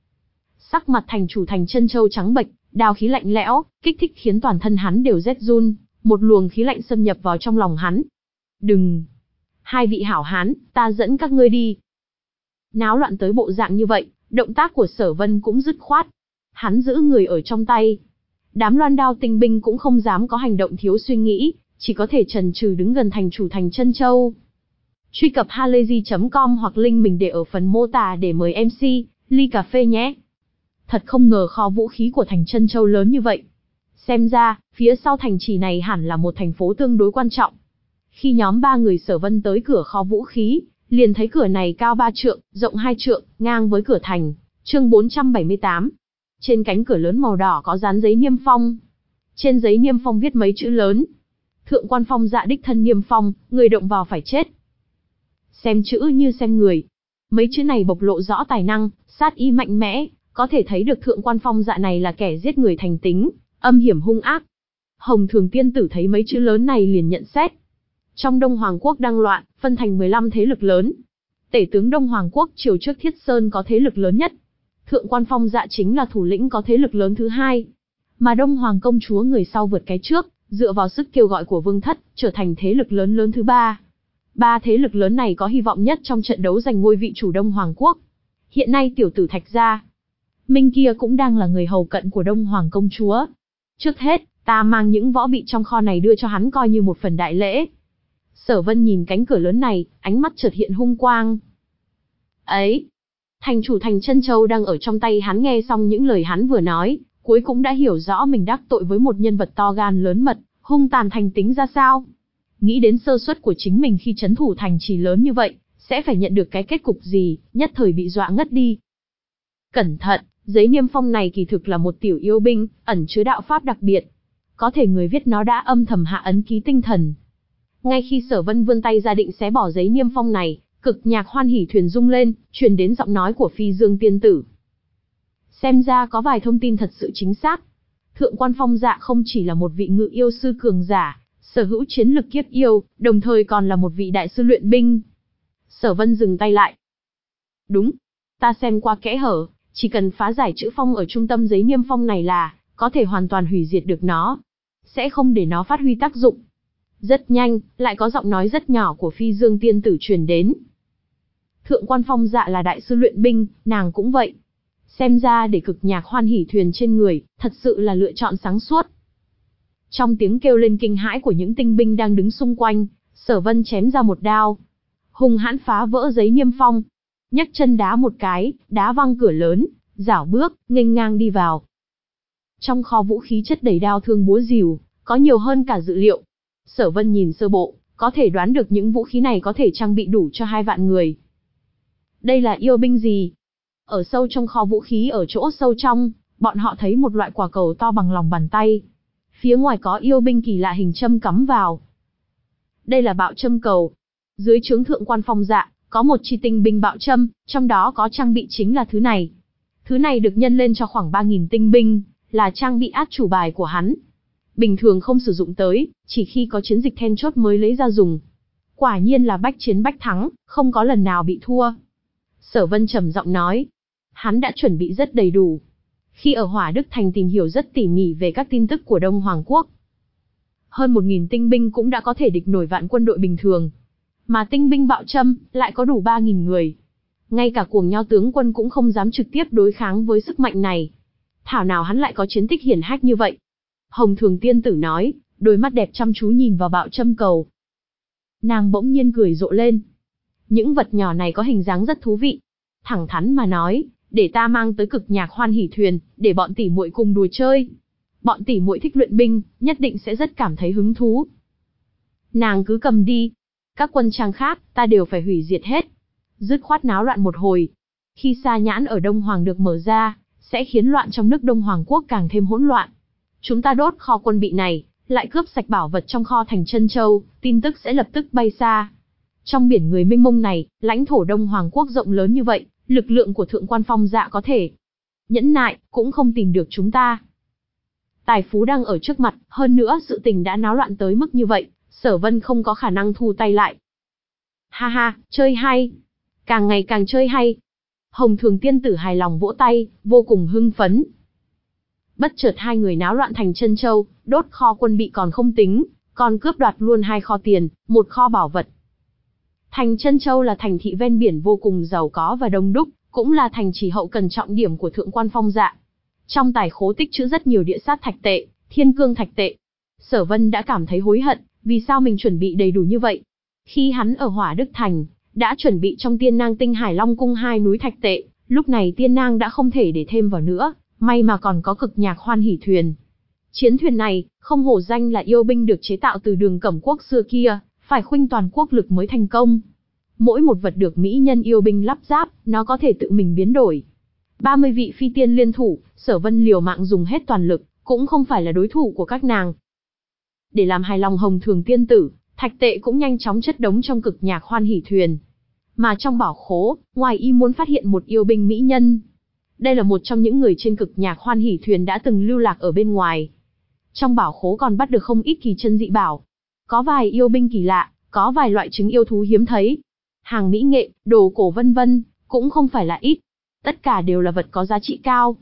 Sắc mặt thành chủ thành Trân Châu trắng bệch, đao khí lạnh lẽo, kích thích khiến toàn thân hắn đều rét run, một luồng khí lạnh xâm nhập vào trong lòng hắn. Đừng! Hai vị hảo hán, ta dẫn các ngươi đi. Náo loạn tới bộ dạng như vậy, động tác của Sở Vân cũng dứt khoát. Hắn giữ người ở trong tay. Đám loan đao tinh binh cũng không dám có hành động thiếu suy nghĩ, chỉ có thể chần chừ đứng gần thành chủ thành Trân Châu. Truy cập halayzi chấm com hoặc link mình để ở phần mô tả để mời em xê, ly cà phê nhé. Thật không ngờ kho vũ khí của thành Trân Châu lớn như vậy. Xem ra, phía sau thành trì này hẳn là một thành phố tương đối quan trọng. Khi nhóm ba người Sở Vân tới cửa kho vũ khí, liền thấy cửa này cao ba trượng, rộng hai trượng, ngang với cửa thành. Chương bốn trăm bảy mươi tám. Trên cánh cửa lớn màu đỏ có dán giấy niêm phong. Trên giấy niêm phong viết mấy chữ lớn. Thượng quan Phong Dạ đích thân niêm phong, người động vào phải chết. Xem chữ như xem người. Mấy chữ này bộc lộ rõ tài năng, sát ý mạnh mẽ, có thể thấy được thượng quan Phong Dạ này là kẻ giết người thành tính, âm hiểm hung ác. Hồng Thường tiên tử thấy mấy chữ lớn này liền nhận xét. Trong Đông Hoàng quốc đang loạn, phân thành mười lăm thế lực lớn. Tể tướng Đông Hoàng quốc triều trước Thiết Sơn có thế lực lớn nhất. Thượng quan Phong Dạ chính là thủ lĩnh có thế lực lớn thứ hai. Mà Đông Hoàng công chúa người sau vượt cái trước, dựa vào sức kêu gọi của Vương Thất, trở thành thế lực lớn lớn thứ ba. Ba thế lực lớn này có hy vọng nhất trong trận đấu giành ngôi vị chủ Đông Hoàng quốc. Hiện nay tiểu tử Thạch gia Minh kia cũng đang là người hầu cận của Đông Hoàng công chúa. Trước hết, ta mang những võ bị trong kho này đưa cho hắn coi như một phần đại lễ. Sở Vân nhìn cánh cửa lớn này, ánh mắt chợt hiện hung quang. Ấy, thành chủ thành Trân Châu đang ở trong tay hắn, nghe xong những lời hắn vừa nói, cuối cũng đã hiểu rõ mình đắc tội với một nhân vật to gan lớn mật, hung tàn thành tính ra sao. Nghĩ đến sơ suất của chính mình khi trấn thủ thành trì lớn như vậy, sẽ phải nhận được cái kết cục gì, nhất thời bị dọa ngất đi. Cẩn thận, giấy niêm phong này kỳ thực là một tiểu yêu binh, ẩn chứa đạo pháp đặc biệt. Có thể người viết nó đã âm thầm hạ ấn ký tinh thần. Ngay khi Sở Vân vươn tay ra định xé bỏ giấy niêm phong này, cực nhạc hoan hỉ thuyền rung lên, truyền đến giọng nói của Phi Dương tiên tử. Xem ra có vài thông tin thật sự chính xác. Thượng quan Phong Dạ không chỉ là một vị ngự yêu sư cường giả, sở hữu chiến lực kiếp yêu, đồng thời còn là một vị đại sư luyện binh. Sở Vân dừng tay lại. Đúng, ta xem qua kẽ hở, chỉ cần phá giải chữ phong ở trung tâm giấy niêm phong này là có thể hoàn toàn hủy diệt được nó, sẽ không để nó phát huy tác dụng. Rất nhanh, lại có giọng nói rất nhỏ của Phi Dương tiên tử truyền đến. Thượng quan Phong Dạ là đại sư luyện binh, nàng cũng vậy. Xem ra để cực nhạc hoan hỉ thuyền trên người, thật sự là lựa chọn sáng suốt. Trong tiếng kêu lên kinh hãi của những tinh binh đang đứng xung quanh, Sở Vân chém ra một đao, hung hãn phá vỡ giấy niêm phong, nhấc chân đá một cái, đá văng cửa lớn, rảo bước, nghênh ngang đi vào. Trong kho vũ khí chất đầy đao thương búa rìu, có nhiều hơn cả dự liệu. Sở Vân nhìn sơ bộ, có thể đoán được những vũ khí này có thể trang bị đủ cho hai vạn người. Đây là yêu binh gì? Ở sâu trong kho vũ khí ở chỗ sâu trong, bọn họ thấy một loại quả cầu to bằng lòng bàn tay. Phía ngoài có yêu binh kỳ lạ hình châm cắm vào. Đây là bạo châm cầu. Dưới trướng thượng quan Phong Dạ, có một chi tinh binh bạo châm, trong đó có trang bị chính là thứ này. Thứ này được nhân lên cho khoảng ba nghìn tinh binh, là trang bị át chủ bài của hắn. Bình thường không sử dụng tới, chỉ khi có chiến dịch then chốt mới lấy ra dùng. Quả nhiên là bách chiến bách thắng, không có lần nào bị thua. Sở Vân trầm giọng nói. Hắn đã chuẩn bị rất đầy đủ. Khi ở Hỏa Đức Thành tìm hiểu rất tỉ mỉ về các tin tức của Đông Hoàng Quốc. Hơn một nghìn tinh binh cũng đã có thể địch nổi vạn quân đội bình thường. Mà tinh binh bạo châm, lại có đủ ba nghìn người. Ngay cả Cuồng Nho tướng quân cũng không dám trực tiếp đối kháng với sức mạnh này. Thảo nào hắn lại có chiến tích hiển hách như vậy. Hồng Thường tiên tử nói, đôi mắt đẹp chăm chú nhìn vào bạo châm cầu. Nàng bỗng nhiên cười rộ lên. Những vật nhỏ này có hình dáng rất thú vị. Thẳng thắn mà nói, để ta mang tới cực nhạc hoan hỉ thuyền, để bọn tỷ muội cùng đùa chơi. Bọn tỷ muội thích luyện binh, nhất định sẽ rất cảm thấy hứng thú. Nàng cứ cầm đi. Các quân trang khác, ta đều phải hủy diệt hết. Dứt khoát náo loạn một hồi. Khi sa nhãn ở Đông Hoàng được mở ra, sẽ khiến loạn trong nước Đông Hoàng Quốc càng thêm hỗn loạn. Chúng ta đốt kho quân bị này, lại cướp sạch bảo vật trong kho thành Trân Châu, tin tức sẽ lập tức bay xa. Trong biển người mênh mông này, lãnh thổ Đông Hoàng Quốc rộng lớn như vậy, lực lượng của thượng quan Phong Dạ có thể nhẫn nại, cũng không tìm được chúng ta. Tài phú đang ở trước mặt, hơn nữa sự tình đã náo loạn tới mức như vậy, Sở Vân không có khả năng thu tay lại. Ha ha, chơi hay. Càng ngày càng chơi hay. Hồng Thường tiên tử hài lòng vỗ tay, vô cùng hưng phấn. Bất chợt hai người náo loạn thành Trân Châu, đốt kho quân bị còn không tính, còn cướp đoạt luôn hai kho tiền, một kho bảo vật. Thành Trân Châu là thành thị ven biển vô cùng giàu có và đông đúc, cũng là thành trì hậu cần trọng điểm của thượng quan Phong Dạ. Trong tài khố tích trữ rất nhiều địa sát thạch tệ, thiên cương thạch tệ. Sở Vân đã cảm thấy hối hận, vì sao mình chuẩn bị đầy đủ như vậy. Khi hắn ở Hỏa Đức Thành, đã chuẩn bị trong Tiên Nang Tinh Hải Long Cung hai núi thạch tệ, lúc này Tiên Nang đã không thể để thêm vào nữa, may mà còn có cực nhạc hoan hỉ thuyền. Chiến thuyền này, không hổ danh là yêu binh được chế tạo từ đường Cẩm Quốc xưa kia, phải khuynh toàn quốc lực mới thành công. Mỗi một vật được mỹ nhân yêu binh lắp ráp, nó có thể tự mình biến đổi. ba mươi vị phi tiên liên thủ, Sở Vân liều mạng dùng hết toàn lực, cũng không phải là đối thủ của các nàng. Để làm hài lòng Hồng Thường tiên tử, thạch tệ cũng nhanh chóng chất đống trong cực nhạc hoan hỷ thuyền. Mà trong bảo khố, ngoài y muốn phát hiện một yêu binh mỹ nhân. Đây là một trong những người trên cực nhạc hoan hỷ thuyền đã từng lưu lạc ở bên ngoài. Trong bảo khố còn bắt được không ít kỳ chân dị bảo. Có vài yêu binh kỳ lạ, có vài loại trứng yêu thú hiếm thấy. Hàng mỹ nghệ, đồ cổ vân vân, cũng không phải là ít. Tất cả đều là vật có giá trị cao.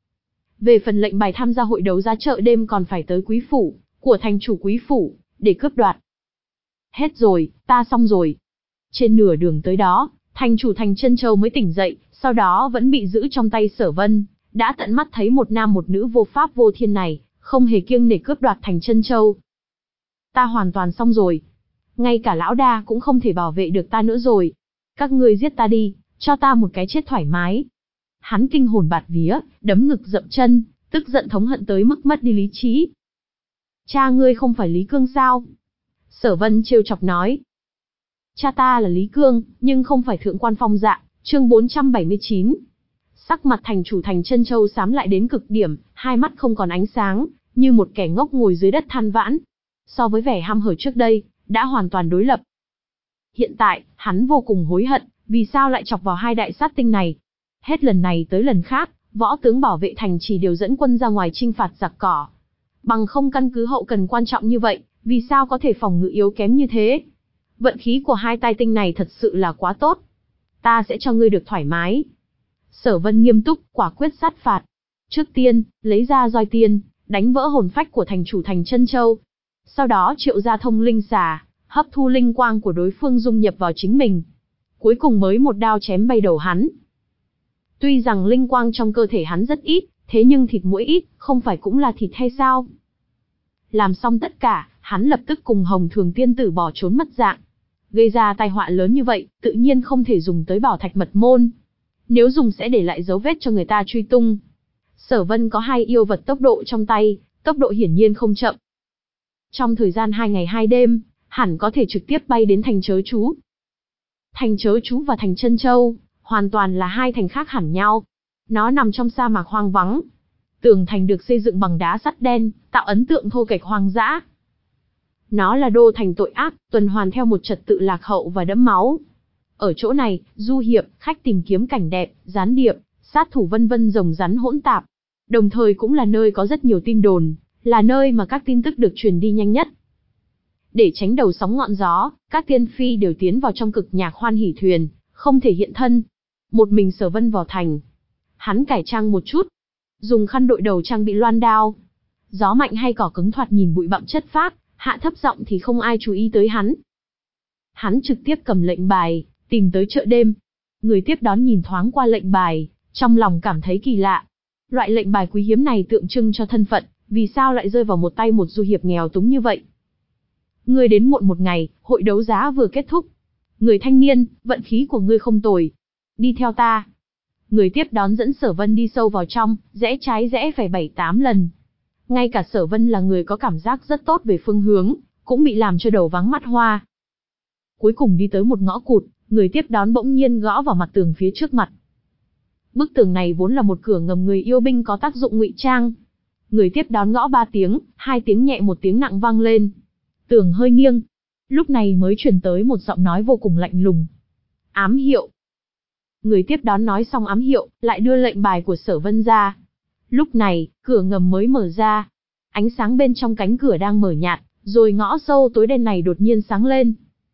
Về phần lệnh bài tham gia hội đấu giá chợ đêm còn phải tới quý phủ, của thành chủ quý phủ, để cướp đoạt. Hết rồi, ta xong rồi. Trên nửa đường tới đó, thành chủ thành Trân Châu mới tỉnh dậy, sau đó vẫn bị giữ trong tay Sở Vân, đã tận mắt thấy một nam một nữ vô pháp vô thiên này, không hề kiêng nể cướp đoạt thành Trân Châu. Ta hoàn toàn xong rồi. Ngay cả lão đa cũng không thể bảo vệ được ta nữa rồi. Các ngươi giết ta đi, cho ta một cái chết thoải mái. Hắn kinh hồn bạt vía, đấm ngực dậm chân, tức giận thống hận tới mức mất đi lý trí. Cha ngươi không phải Lý Cương sao? Sở Vân trêu chọc nói. Cha ta là Lý Cương, nhưng không phải thượng quan Phong Dạ. Chương bốn trăm bảy mươi chín. Sắc mặt thành chủ thành Trân Châu xám lại đến cực điểm, hai mắt không còn ánh sáng, như một kẻ ngốc ngồi dưới đất than vãn. So với vẻ hăm hở trước đây, đã hoàn toàn đối lập. Hiện tại, hắn vô cùng hối hận, vì sao lại chọc vào hai đại sát tinh này. Hết lần này tới lần khác, võ tướng bảo vệ thành trì đều dẫn quân ra ngoài chinh phạt giặc cỏ. Bằng không căn cứ hậu cần quan trọng như vậy, vì sao có thể phòng ngự yếu kém như thế? Vận khí của hai tai tinh này thật sự là quá tốt. Ta sẽ cho ngươi được thoải mái. Sở Vân nghiêm túc, quả quyết sát phạt. Trước tiên, lấy ra roi tiên, đánh vỡ hồn phách của thành chủ thành Trân Châu. Sau đó triệu ra thông linh xà, hấp thu linh quang của đối phương dung nhập vào chính mình. Cuối cùng mới một đao chém bay đầu hắn. Tuy rằng linh quang trong cơ thể hắn rất ít, thế nhưng thịt mũi ít, không phải cũng là thịt hay sao? Làm xong tất cả, hắn lập tức cùng Hồng Thường tiên tử bỏ trốn mất dạng. Gây ra tai họa lớn như vậy, tự nhiên không thể dùng tới bảo thạch mật môn. Nếu dùng sẽ để lại dấu vết cho người ta truy tung. Sở Vân có hai yêu vật tốc độ trong tay, tốc độ hiển nhiên không chậm. Trong thời gian hai ngày hai đêm, hẳn có thể trực tiếp bay đến thành Chớ Chú. Thành Chớ Chú và thành Trân Châu, hoàn toàn là hai thành khác hẳn nhau. Nó nằm trong sa mạc hoang vắng. Tường thành được xây dựng bằng đá sắt đen, tạo ấn tượng thô kệch hoang dã. Nó là đô thành tội ác, tuần hoàn theo một trật tự lạc hậu và đẫm máu. Ở chỗ này, du hiệp, khách tìm kiếm cảnh đẹp, gián điệp, sát thủ vân vân rồng rắn hỗn tạp. Đồng thời cũng là nơi có rất nhiều tin đồn, là nơi mà các tin tức được truyền đi nhanh nhất. Để tránh đầu sóng ngọn gió, các tiên phi đều tiến vào trong cực nhạc hoan hỷ thuyền, không thể hiện thân. Một mình Sở Vân vào thành. Hắn cải trang một chút, dùng khăn đội đầu trang bị loan đao. Gió mạnh hay cỏ cứng thoạt nhìn bụi bặm chất phác, hạ thấp giọng thì không ai chú ý tới hắn. Hắn trực tiếp cầm lệnh bài, tìm tới chợ đêm. Người tiếp đón nhìn thoáng qua lệnh bài, trong lòng cảm thấy kỳ lạ. Loại lệnh bài quý hiếm này tượng trưng cho thân phận, vì sao lại rơi vào một tay một du hiệp nghèo túng như vậy? Ngươi đến muộn một ngày, hội đấu giá vừa kết thúc. Người thanh niên, vận khí của ngươi không tồi. Đi theo ta. Người tiếp đón dẫn Sở Vân đi sâu vào trong, rẽ trái rẽ phải bảy tám lần. Ngay cả Sở Vân là người có cảm giác rất tốt về phương hướng, cũng bị làm cho đầu váng mắt hoa. Cuối cùng đi tới một ngõ cụt, người tiếp đón bỗng nhiên gõ vào mặt tường phía trước mặt. Bức tường này vốn là một cửa ngầm người yêu binh có tác dụng ngụy trang. Người tiếp đón gõ ba tiếng, hai tiếng nhẹ một tiếng nặng vang lên. Tường hơi nghiêng. Lúc này mới truyền tới một giọng nói vô cùng lạnh lùng. Ám hiệu. Người tiếp đón nói xong ám hiệu, lại đưa lệnh bài của Sở Vân ra. Lúc này, cửa ngầm mới mở ra. Ánh sáng bên trong cánh cửa đang mở nhạt, rồi ngõ sâu tối đen này đột nhiên sáng lên.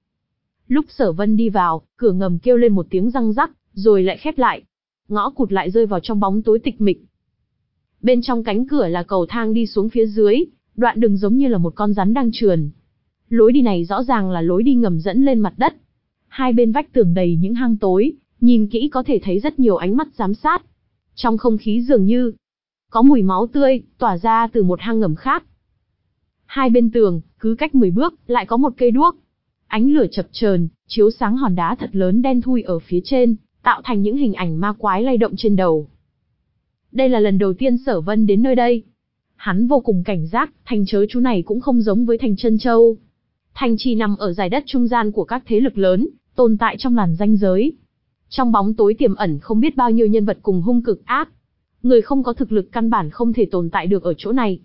Lúc Sở Vân đi vào, cửa ngầm kêu lên một tiếng răng rắc, rồi lại khép lại. Ngõ cụt lại rơi vào trong bóng tối tịch mịch. Bên trong cánh cửa là cầu thang đi xuống phía dưới, đoạn đường giống như là một con rắn đang trườn. Lối đi này rõ ràng là lối đi ngầm dẫn lên mặt đất. Hai bên vách tường đầy những hang tối, nhìn kỹ có thể thấy rất nhiều ánh mắt giám sát. Trong không khí dường như có mùi máu tươi tỏa ra từ một hang ngầm khác. Hai bên tường, cứ cách mười bước, lại có một cây đuốc. Ánh lửa chập chờn, chiếu sáng hòn đá thật lớn đen thui ở phía trên, tạo thành những hình ảnh ma quái lay động trên đầu. Đây là lần đầu tiên Sở Vân đến nơi đây. Hắn vô cùng cảnh giác, thành chớ chú này cũng không giống với thành Trân Châu. Thành trì nằm ở dải đất trung gian của các thế lực lớn, tồn tại trong làn ranh giới. Trong bóng tối tiềm ẩn không biết bao nhiêu nhân vật cùng hung cực ác. Người không có thực lực căn bản không thể tồn tại được ở chỗ này.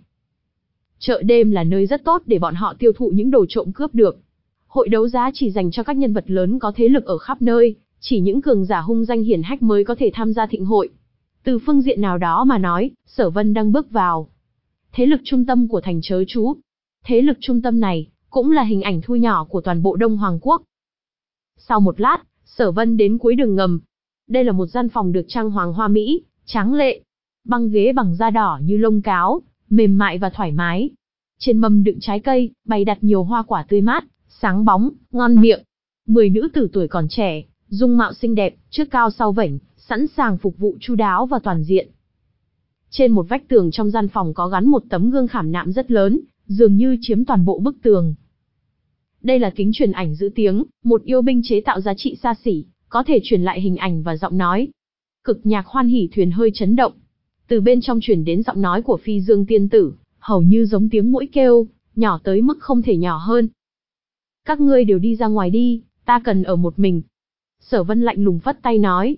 Chợ đêm là nơi rất tốt để bọn họ tiêu thụ những đồ trộm cướp được. Hội đấu giá chỉ dành cho các nhân vật lớn có thế lực ở khắp nơi, chỉ những cường giả hung danh hiển hách mới có thể tham gia thịnh hội. Từ phương diện nào đó mà nói, Sở Vân đang bước vào thế lực trung tâm của thành chớ chú. Thế lực trung tâm này cũng là hình ảnh thu nhỏ của toàn bộ Đông Hoàng Quốc. Sau một lát, Sở Vân đến cuối đường ngầm. Đây là một gian phòng được trang hoàng hoa mỹ, tráng lệ. Băng ghế bằng da đỏ như lông cáo, mềm mại và thoải mái. Trên mâm đựng trái cây, bày đặt nhiều hoa quả tươi mát, sáng bóng, ngon miệng. Mười nữ tử tuổi còn trẻ, dung mạo xinh đẹp, trước cao sau vểnh, sẵn sàng phục vụ chu đáo và toàn diện. Trên một vách tường trong gian phòng có gắn một tấm gương khảm nạm rất lớn, dường như chiếm toàn bộ bức tường. Đây là kính truyền ảnh giữ tiếng, một yêu binh chế tạo giá trị xa xỉ, có thể truyền lại hình ảnh và giọng nói. Cực nhạc hoan hỉ thuyền hơi chấn động. Từ bên trong truyền đến giọng nói của Phi Dương tiên tử, hầu như giống tiếng muỗi kêu, nhỏ tới mức không thể nhỏ hơn. Các ngươi đều đi ra ngoài đi, ta cần ở một mình. Sở Vân lạnh lùng phất tay nói.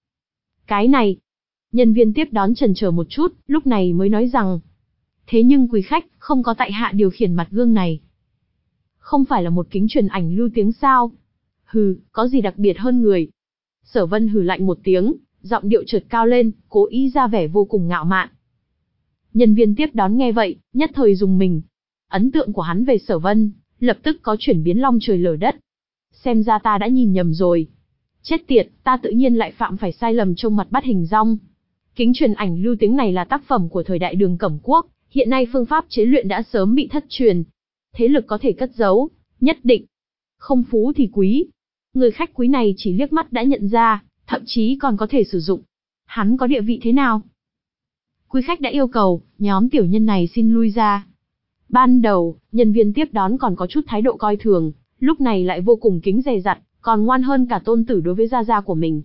Cái này, nhân viên tiếp đón chần chờ một chút, lúc này mới nói rằng. Thế nhưng quý khách, không có tại hạ điều khiển mặt gương này. Không phải là một kính truyền ảnh lưu tiếng sao? Hừ, có gì đặc biệt hơn người? Sở Vân hừ lạnh một tiếng, giọng điệu chợt cao lên, cố ý ra vẻ vô cùng ngạo mạn. Nhân viên tiếp đón nghe vậy, nhất thời rùng mình. Ấn tượng của hắn về Sở Vân, lập tức có chuyển biến long trời lở đất. Xem ra ta đã nhìn nhầm rồi. Chết tiệt, ta tự nhiên lại phạm phải sai lầm trông mặt bắt hình dong. Kính truyền ảnh lưu tiếng này là tác phẩm của thời đại Đường Cẩm Quốc, hiện nay phương pháp chế luyện đã sớm bị thất truyền. Thế lực có thể cất giấu, nhất định. Không phú thì quý. Người khách quý này chỉ liếc mắt đã nhận ra, thậm chí còn có thể sử dụng. Hắn có địa vị thế nào? Quý khách đã yêu cầu, nhóm tiểu nhân này xin lui ra. Ban đầu, nhân viên tiếp đón còn có chút thái độ coi thường, lúc này lại vô cùng kính dè dặt, còn ngoan hơn cả tôn tử đối với gia gia của mình.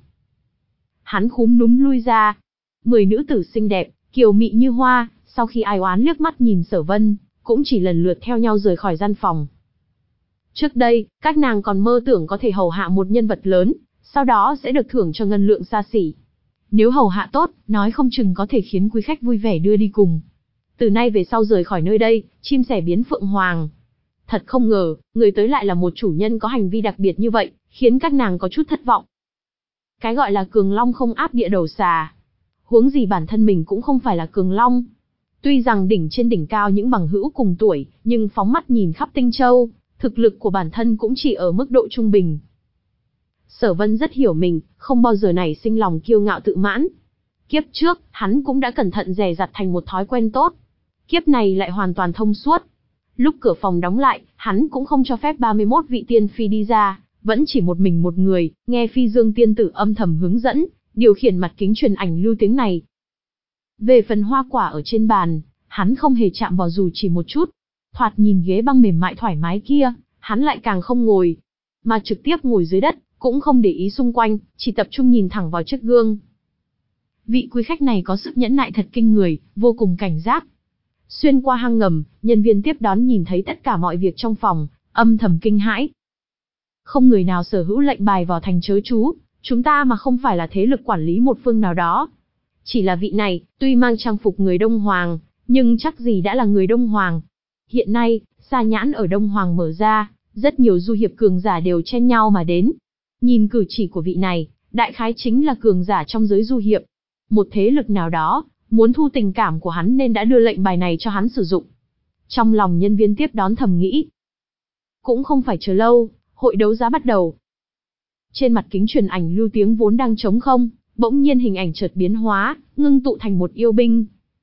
Hắn khúm núm lui ra. Mười nữ tử xinh đẹp, kiều mị như hoa, sau khi ai oán liếc mắt nhìn Sở Vân, cũng chỉ lần lượt theo nhau rời khỏi gian phòng. Trước đây, các nàng còn mơ tưởng có thể hầu hạ một nhân vật lớn, sau đó sẽ được thưởng cho ngân lượng xa xỉ. Nếu hầu hạ tốt, nói không chừng có thể khiến quý khách vui vẻ đưa đi cùng. Từ nay về sau rời khỏi nơi đây, chim sẻ biến phượng hoàng. Thật không ngờ, người tới lại là một chủ nhân có hành vi đặc biệt như vậy, khiến các nàng có chút thất vọng. Cái gọi là cường long không áp địa đầu xà. Huống gì bản thân mình cũng không phải là cường long. Tuy rằng đỉnh trên đỉnh cao những bằng hữu cùng tuổi, nhưng phóng mắt nhìn khắp Tinh Châu, thực lực của bản thân cũng chỉ ở mức độ trung bình. Sở Vân rất hiểu mình, không bao giờ nảy sinh lòng kiêu ngạo tự mãn. Kiếp trước, hắn cũng đã cẩn thận dè dặt thành một thói quen tốt. Kiếp này lại hoàn toàn thông suốt. Lúc cửa phòng đóng lại, hắn cũng không cho phép ba mươi mốt vị tiên phi đi ra, vẫn chỉ một mình một người, nghe Phi Dương tiên tử âm thầm hướng dẫn, điều khiển mặt kính truyền ảnh lưu tiếng này. Về phần hoa quả ở trên bàn, hắn không hề chạm vào dù chỉ một chút. Thoạt nhìn ghế băng mềm mại thoải mái kia, hắn lại càng không ngồi, mà trực tiếp ngồi dưới đất, cũng không để ý xung quanh, chỉ tập trung nhìn thẳng vào chiếc gương. Vị quý khách này có sức nhẫn nại thật kinh người, vô cùng cảnh giác. Xuyên qua hang ngầm, nhân viên tiếp đón nhìn thấy tất cả mọi việc trong phòng, âm thầm kinh hãi. Không người nào sở hữu lệnh bài vào thành chớ chú, chúng ta mà không phải là thế lực quản lý một phương nào đó. Chỉ là vị này, tuy mang trang phục người Đông Hoàng, nhưng chắc gì đã là người Đông Hoàng. Hiện nay, sa nhãn ở Đông Hoàng mở ra, rất nhiều du hiệp cường giả đều chen nhau mà đến. Nhìn cử chỉ của vị này, đại khái chính là cường giả trong giới du hiệp. Một thế lực nào đó, muốn thu tình cảm của hắn nên đã đưa lệnh bài này cho hắn sử dụng. Trong lòng nhân viên tiếp đón thầm nghĩ. Cũng không phải chờ lâu, hội đấu giá bắt đầu. Trên mặt kính truyền ảnh lưu tiếng vốn đang trống không, bỗng nhiên hình ảnh chợt biến hóa, ngưng tụ thành một yêu binh.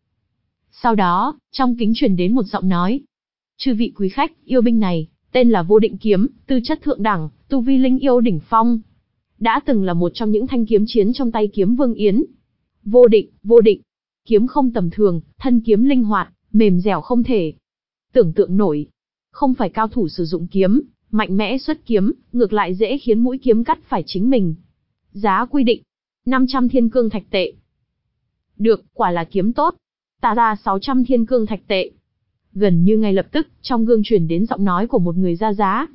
Sau đó, trong kính truyền đến một giọng nói. Chư vị quý khách, yêu binh này, tên là Vô Định Kiếm, tư chất thượng đẳng, tu vi linh yêu đỉnh phong. Đã từng là một trong những thanh kiếm chiến trong tay Kiếm Vương Yến. Vô định, vô định. Kiếm không tầm thường, thân kiếm linh hoạt, mềm dẻo không thể tưởng tượng nổi. Không phải cao thủ sử dụng kiếm, mạnh mẽ xuất kiếm, ngược lại dễ khiến mũi kiếm cắt phải chính mình. Giá quy định, năm trăm thiên cương thạch tệ. Được, quả là kiếm tốt. Ta ra sáu trăm thiên cương thạch tệ. Gần như ngay lập tức, trong gương truyền đến giọng nói của một người ra giá.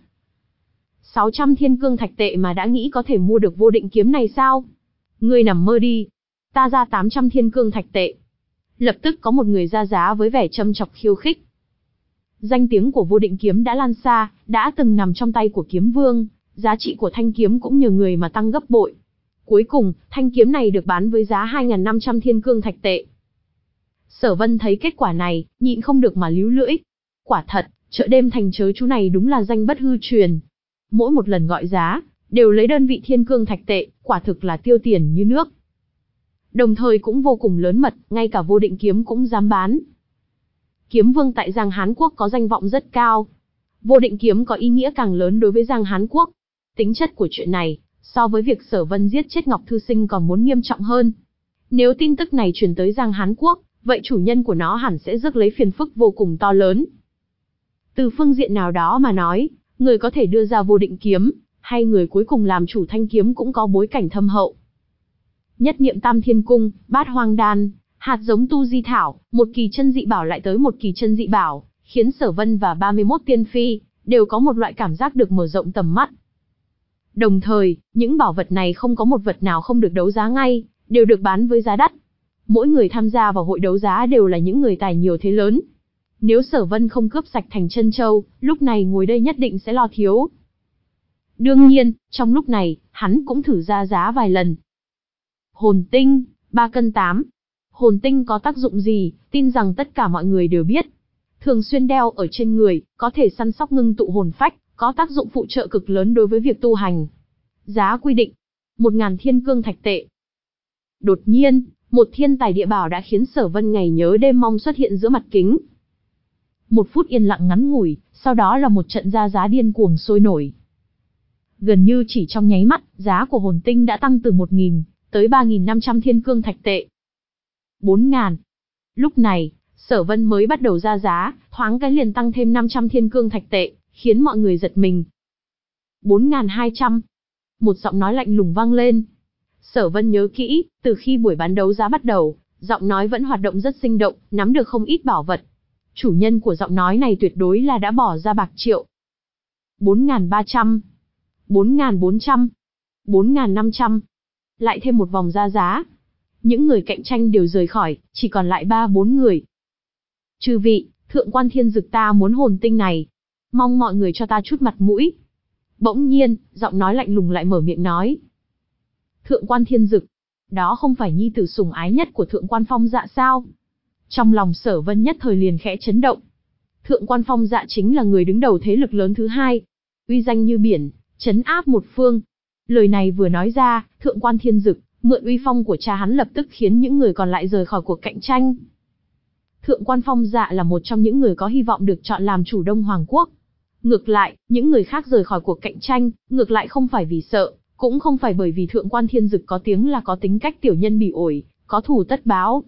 sáu trăm thiên cương thạch tệ mà đã nghĩ có thể mua được vô định kiếm này sao? Ngươi nằm mơ đi. Ta ra tám trăm thiên cương thạch tệ. Lập tức có một người ra giá với vẻ châm chọc khiêu khích. Danh tiếng của vô định kiếm đã lan xa, đã từng nằm trong tay của kiếm vương, giá trị của thanh kiếm cũng nhờ người mà tăng gấp bội. Cuối cùng, thanh kiếm này được bán với giá hai nghìn năm trăm thiên cương thạch tệ. Sở Vân thấy kết quả này, nhịn không được mà líu lưỡi. Quả thật, chợ đêm thành chớ chú này đúng là danh bất hư truyền. Mỗi một lần gọi giá, đều lấy đơn vị thiên cương thạch tệ, quả thực là tiêu tiền như nước. Đồng thời cũng vô cùng lớn mật, ngay cả vô định kiếm cũng dám bán. Kiếm vương tại Giang Hán Quốc có danh vọng rất cao. Vô định kiếm có ý nghĩa càng lớn đối với Giang Hán Quốc. Tính chất của chuyện này, so với việc Sở Vân giết chết Ngọc Thư Sinh còn muốn nghiêm trọng hơn. Nếu tin tức này truyền tới Giang Hán Quốc, vậy chủ nhân của nó hẳn sẽ rước lấy phiền phức vô cùng to lớn. Từ phương diện nào đó mà nói, người có thể đưa ra vô định kiếm, hay người cuối cùng làm chủ thanh kiếm cũng có bối cảnh thâm hậu. Nhất niệm tam thiên cung, bát hoang đan, hạt giống tu di thảo, một kỳ chân dị bảo lại tới một kỳ chân dị bảo, khiến Sở Vân và ba mươi mốt tiên phi đều có một loại cảm giác được mở rộng tầm mắt. Đồng thời, những bảo vật này không có một vật nào không được đấu giá ngay, đều được bán với giá đắt. Mỗi người tham gia vào hội đấu giá đều là những người tài nhiều thế lớn. Nếu Sở Vân không cướp sạch thành Chân Châu, lúc này ngồi đây nhất định sẽ lo thiếu. Đương nhiên, trong lúc này, hắn cũng thử ra giá vài lần. Hồn tinh, ba cân tám. Hồn tinh có tác dụng gì, tin rằng tất cả mọi người đều biết. Thường xuyên đeo ở trên người, có thể săn sóc ngưng tụ hồn phách, có tác dụng phụ trợ cực lớn đối với việc tu hành. Giá quy định, một ngàn thiên cương thạch tệ. Đột nhiên, một thiên tài địa bảo đã khiến Sở Vân ngày nhớ đêm mong xuất hiện giữa mặt kính. Một phút yên lặng ngắn ngủi, sau đó là một trận ra giá điên cuồng sôi nổi. Gần như chỉ trong nháy mắt, giá của hồn tinh đã tăng từ một nghìn tới ba nghìn năm trăm thiên cương thạch tệ. bốn ngàn. Lúc này, Sở Vân mới bắt đầu ra giá, thoáng cái liền tăng thêm năm trăm thiên cương thạch tệ, khiến mọi người giật mình. bốn nghìn hai trăm. Một giọng nói lạnh lùng vang lên. Sở Vân nhớ kỹ, từ khi buổi bán đấu giá bắt đầu, giọng nói vẫn hoạt động rất sinh động, nắm được không ít bảo vật. Chủ nhân của giọng nói này tuyệt đối là đã bỏ ra bạc triệu. bốn nghìn ba trăm. bốn nghìn bốn trăm. bốn nghìn năm trăm. Lại thêm một vòng ra giá. Những người cạnh tranh đều rời khỏi, chỉ còn lại ba bốn người. Chư vị, thượng quan thiên dực ta muốn hồn tinh này. Mong mọi người cho ta chút mặt mũi. Bỗng nhiên, giọng nói lạnh lùng lại mở miệng nói. Thượng quan thiên dực, đó không phải nhi tử sủng ái nhất của thượng quan Phong Dạ sao? Trong lòng Sở Vân nhất thời liền khẽ chấn động. Thượng quan Phong Dạ chính là người đứng đầu thế lực lớn thứ hai. Uy danh như biển, trấn áp một phương. Lời này vừa nói ra, thượng quan thiên dực, mượn uy phong của cha hắn lập tức khiến những người còn lại rời khỏi cuộc cạnh tranh. Thượng quan Phong Dạ là một trong những người có hy vọng được chọn làm chủ Đông Hoàng Quốc. Ngược lại, những người khác rời khỏi cuộc cạnh tranh, ngược lại không phải vì sợ, cũng không phải bởi vì thượng quan thiên dực có tiếng là có tính cách tiểu nhân bỉ ổi, có thù tất báo.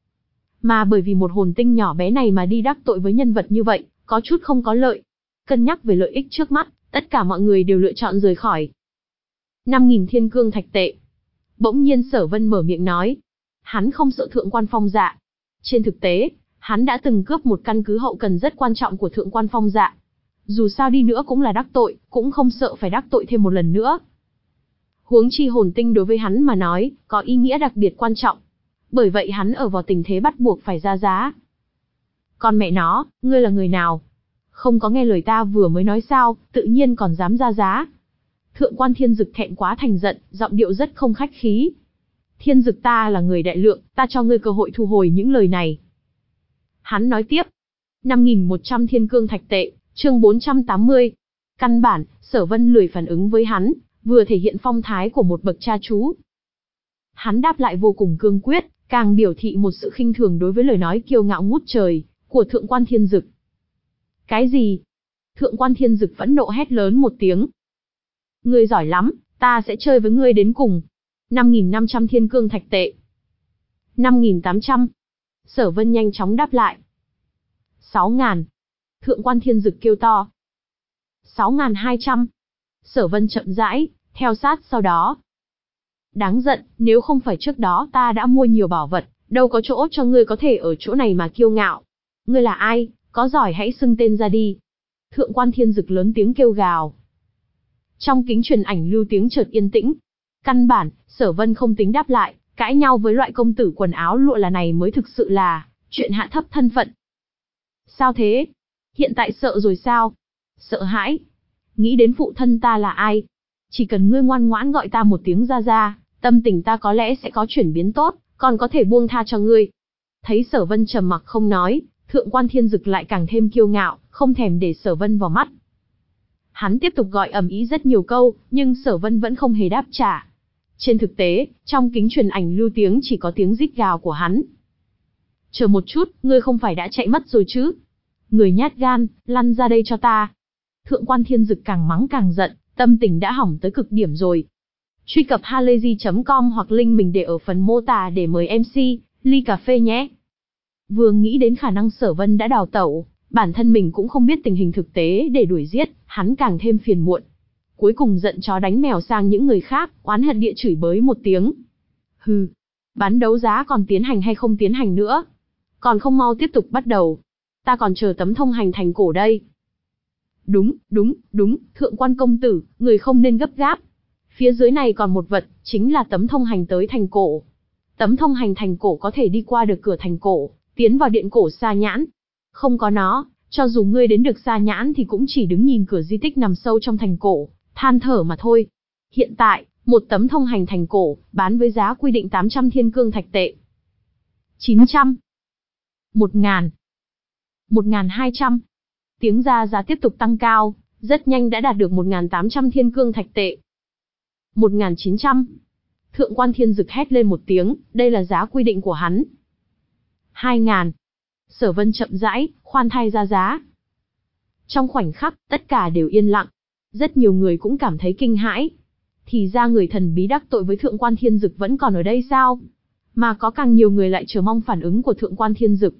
Mà bởi vì một hồn tinh nhỏ bé này mà đi đắc tội với nhân vật như vậy, có chút không có lợi. Cân nhắc về lợi ích trước mắt, tất cả mọi người đều lựa chọn rời khỏi. năm nghìn thiên cương thạch tệ. Bỗng nhiên Sở Vân mở miệng nói. Hắn không sợ thượng quan Phong Dạ. Trên thực tế, hắn đã từng cướp một căn cứ hậu cần rất quan trọng của thượng quan Phong Dạ. Dù sao đi nữa cũng là đắc tội, cũng không sợ phải đắc tội thêm một lần nữa. Huống chi hồn tinh đối với hắn mà nói, có ý nghĩa đặc biệt quan trọng. Bởi vậy hắn ở vào tình thế bắt buộc phải ra giá. Còn mẹ nó, ngươi là người nào? Không có nghe lời ta vừa mới nói sao, tự nhiên còn dám ra giá. Thượng quan thiên dực thẹn quá thành giận, giọng điệu rất không khách khí. Thiên dực ta là người đại lượng, ta cho ngươi cơ hội thu hồi những lời này. Hắn nói tiếp. năm nghìn một trăm thiên cương thạch tệ, chương bốn trăm tám mươi. Căn bản, Sở Vân lười phản ứng với hắn, vừa thể hiện phong thái của một bậc cha chú. Hắn đáp lại vô cùng cương quyết, càng biểu thị một sự khinh thường đối với lời nói kiêu ngạo ngút trời của thượng quan thiên dực. Cái gì? Thượng quan thiên dực phẫn nộ hét lớn một tiếng. Ngươi giỏi lắm, ta sẽ chơi với ngươi đến cùng. năm nghìn năm trăm thiên cương thạch tệ. năm nghìn tám trăm. Sở Vân nhanh chóng đáp lại. sáu nghìn. Thượng quan thiên dực kêu to. sáu nghìn hai trăm. Sở Vân chậm rãi, theo sát sau đó. Đáng giận, nếu không phải trước đó ta đã mua nhiều bảo vật, Đâu có chỗ cho ngươi có thể ở chỗ này mà kiêu ngạo. Ngươi là ai, có giỏi hãy xưng tên ra đi. Thượng quan Thiên Dực lớn tiếng kêu gào. Trong kính truyền ảnh lưu tiếng chợt yên tĩnh. Căn bản, Sở Vân không tính đáp lại, cãi nhau với loại công tử quần áo lụa là này mới thực sự là chuyện hạ thấp thân phận. Sao thế? Hiện tại sợ rồi sao? Sợ hãi? Nghĩ đến phụ thân ta là ai? Chỉ cần ngươi ngoan ngoãn gọi ta một tiếng ra ra, tâm tình ta có lẽ sẽ có chuyển biến tốt, còn có thể buông tha cho ngươi. Thấy Sở Vân trầm mặc không nói, Thượng quan Thiên Dực lại càng thêm kiêu ngạo, không thèm để Sở Vân vào mắt. Hắn tiếp tục gọi ầm ĩ rất nhiều câu, nhưng Sở Vân vẫn không hề đáp trả. Trên thực tế, trong kính truyền ảnh lưu tiếng chỉ có tiếng rít gào của hắn. Chờ một chút, ngươi không phải đã chạy mất rồi chứ? Người nhát gan, lăn ra đây cho ta. Thượng quan Thiên Dực càng mắng càng giận, tâm tình đã hỏng tới cực điểm rồi. Truy cập halayzi chấm com hoặc link mình để ở phần mô tả để mời em xê, ly cà phê nhé. Vừa nghĩ đến khả năng Sở Vân đã đào tẩu, bản thân mình cũng không biết tình hình thực tế để đuổi giết, hắn càng thêm phiền muộn. Cuối cùng giận chó đánh mèo sang những người khác, oán hận địa chửi bới một tiếng. Hừ, bán đấu giá còn tiến hành hay không tiến hành nữa? Còn không mau tiếp tục bắt đầu. Ta còn chờ tấm thông hành thành cổ đây. Đúng, đúng, đúng, thượng quan công tử, người không nên gấp gáp. Phía dưới này còn một vật, chính là tấm thông hành tới thành cổ. Tấm thông hành thành cổ có thể đi qua được cửa thành cổ, tiến vào điện cổ Sa Nhãn. Không có nó, cho dù ngươi đến được Sa Nhãn thì cũng chỉ đứng nhìn cửa di tích nằm sâu trong thành cổ, than thở mà thôi. Hiện tại, một tấm thông hành thành cổ, bán với giá quy định tám trăm thiên cương thạch tệ. chín trăm. một ngàn. một nghìn hai trăm. Tiếng ra giá tiếp tục tăng cao, rất nhanh đã đạt được một nghìn tám trăm thiên cương thạch tệ. một nghìn chín trăm. Thượng quan Thiên Dực hét lên một tiếng, đây là giá quy định của hắn. hai nghìn. Sở Vân chậm rãi, khoan thai ra giá. Trong khoảnh khắc, tất cả đều yên lặng. Rất nhiều người cũng cảm thấy kinh hãi. Thì ra người thần bí đắc tội với Thượng quan Thiên Dực vẫn còn ở đây sao? Mà có càng nhiều người lại chờ mong phản ứng của Thượng quan Thiên Dực.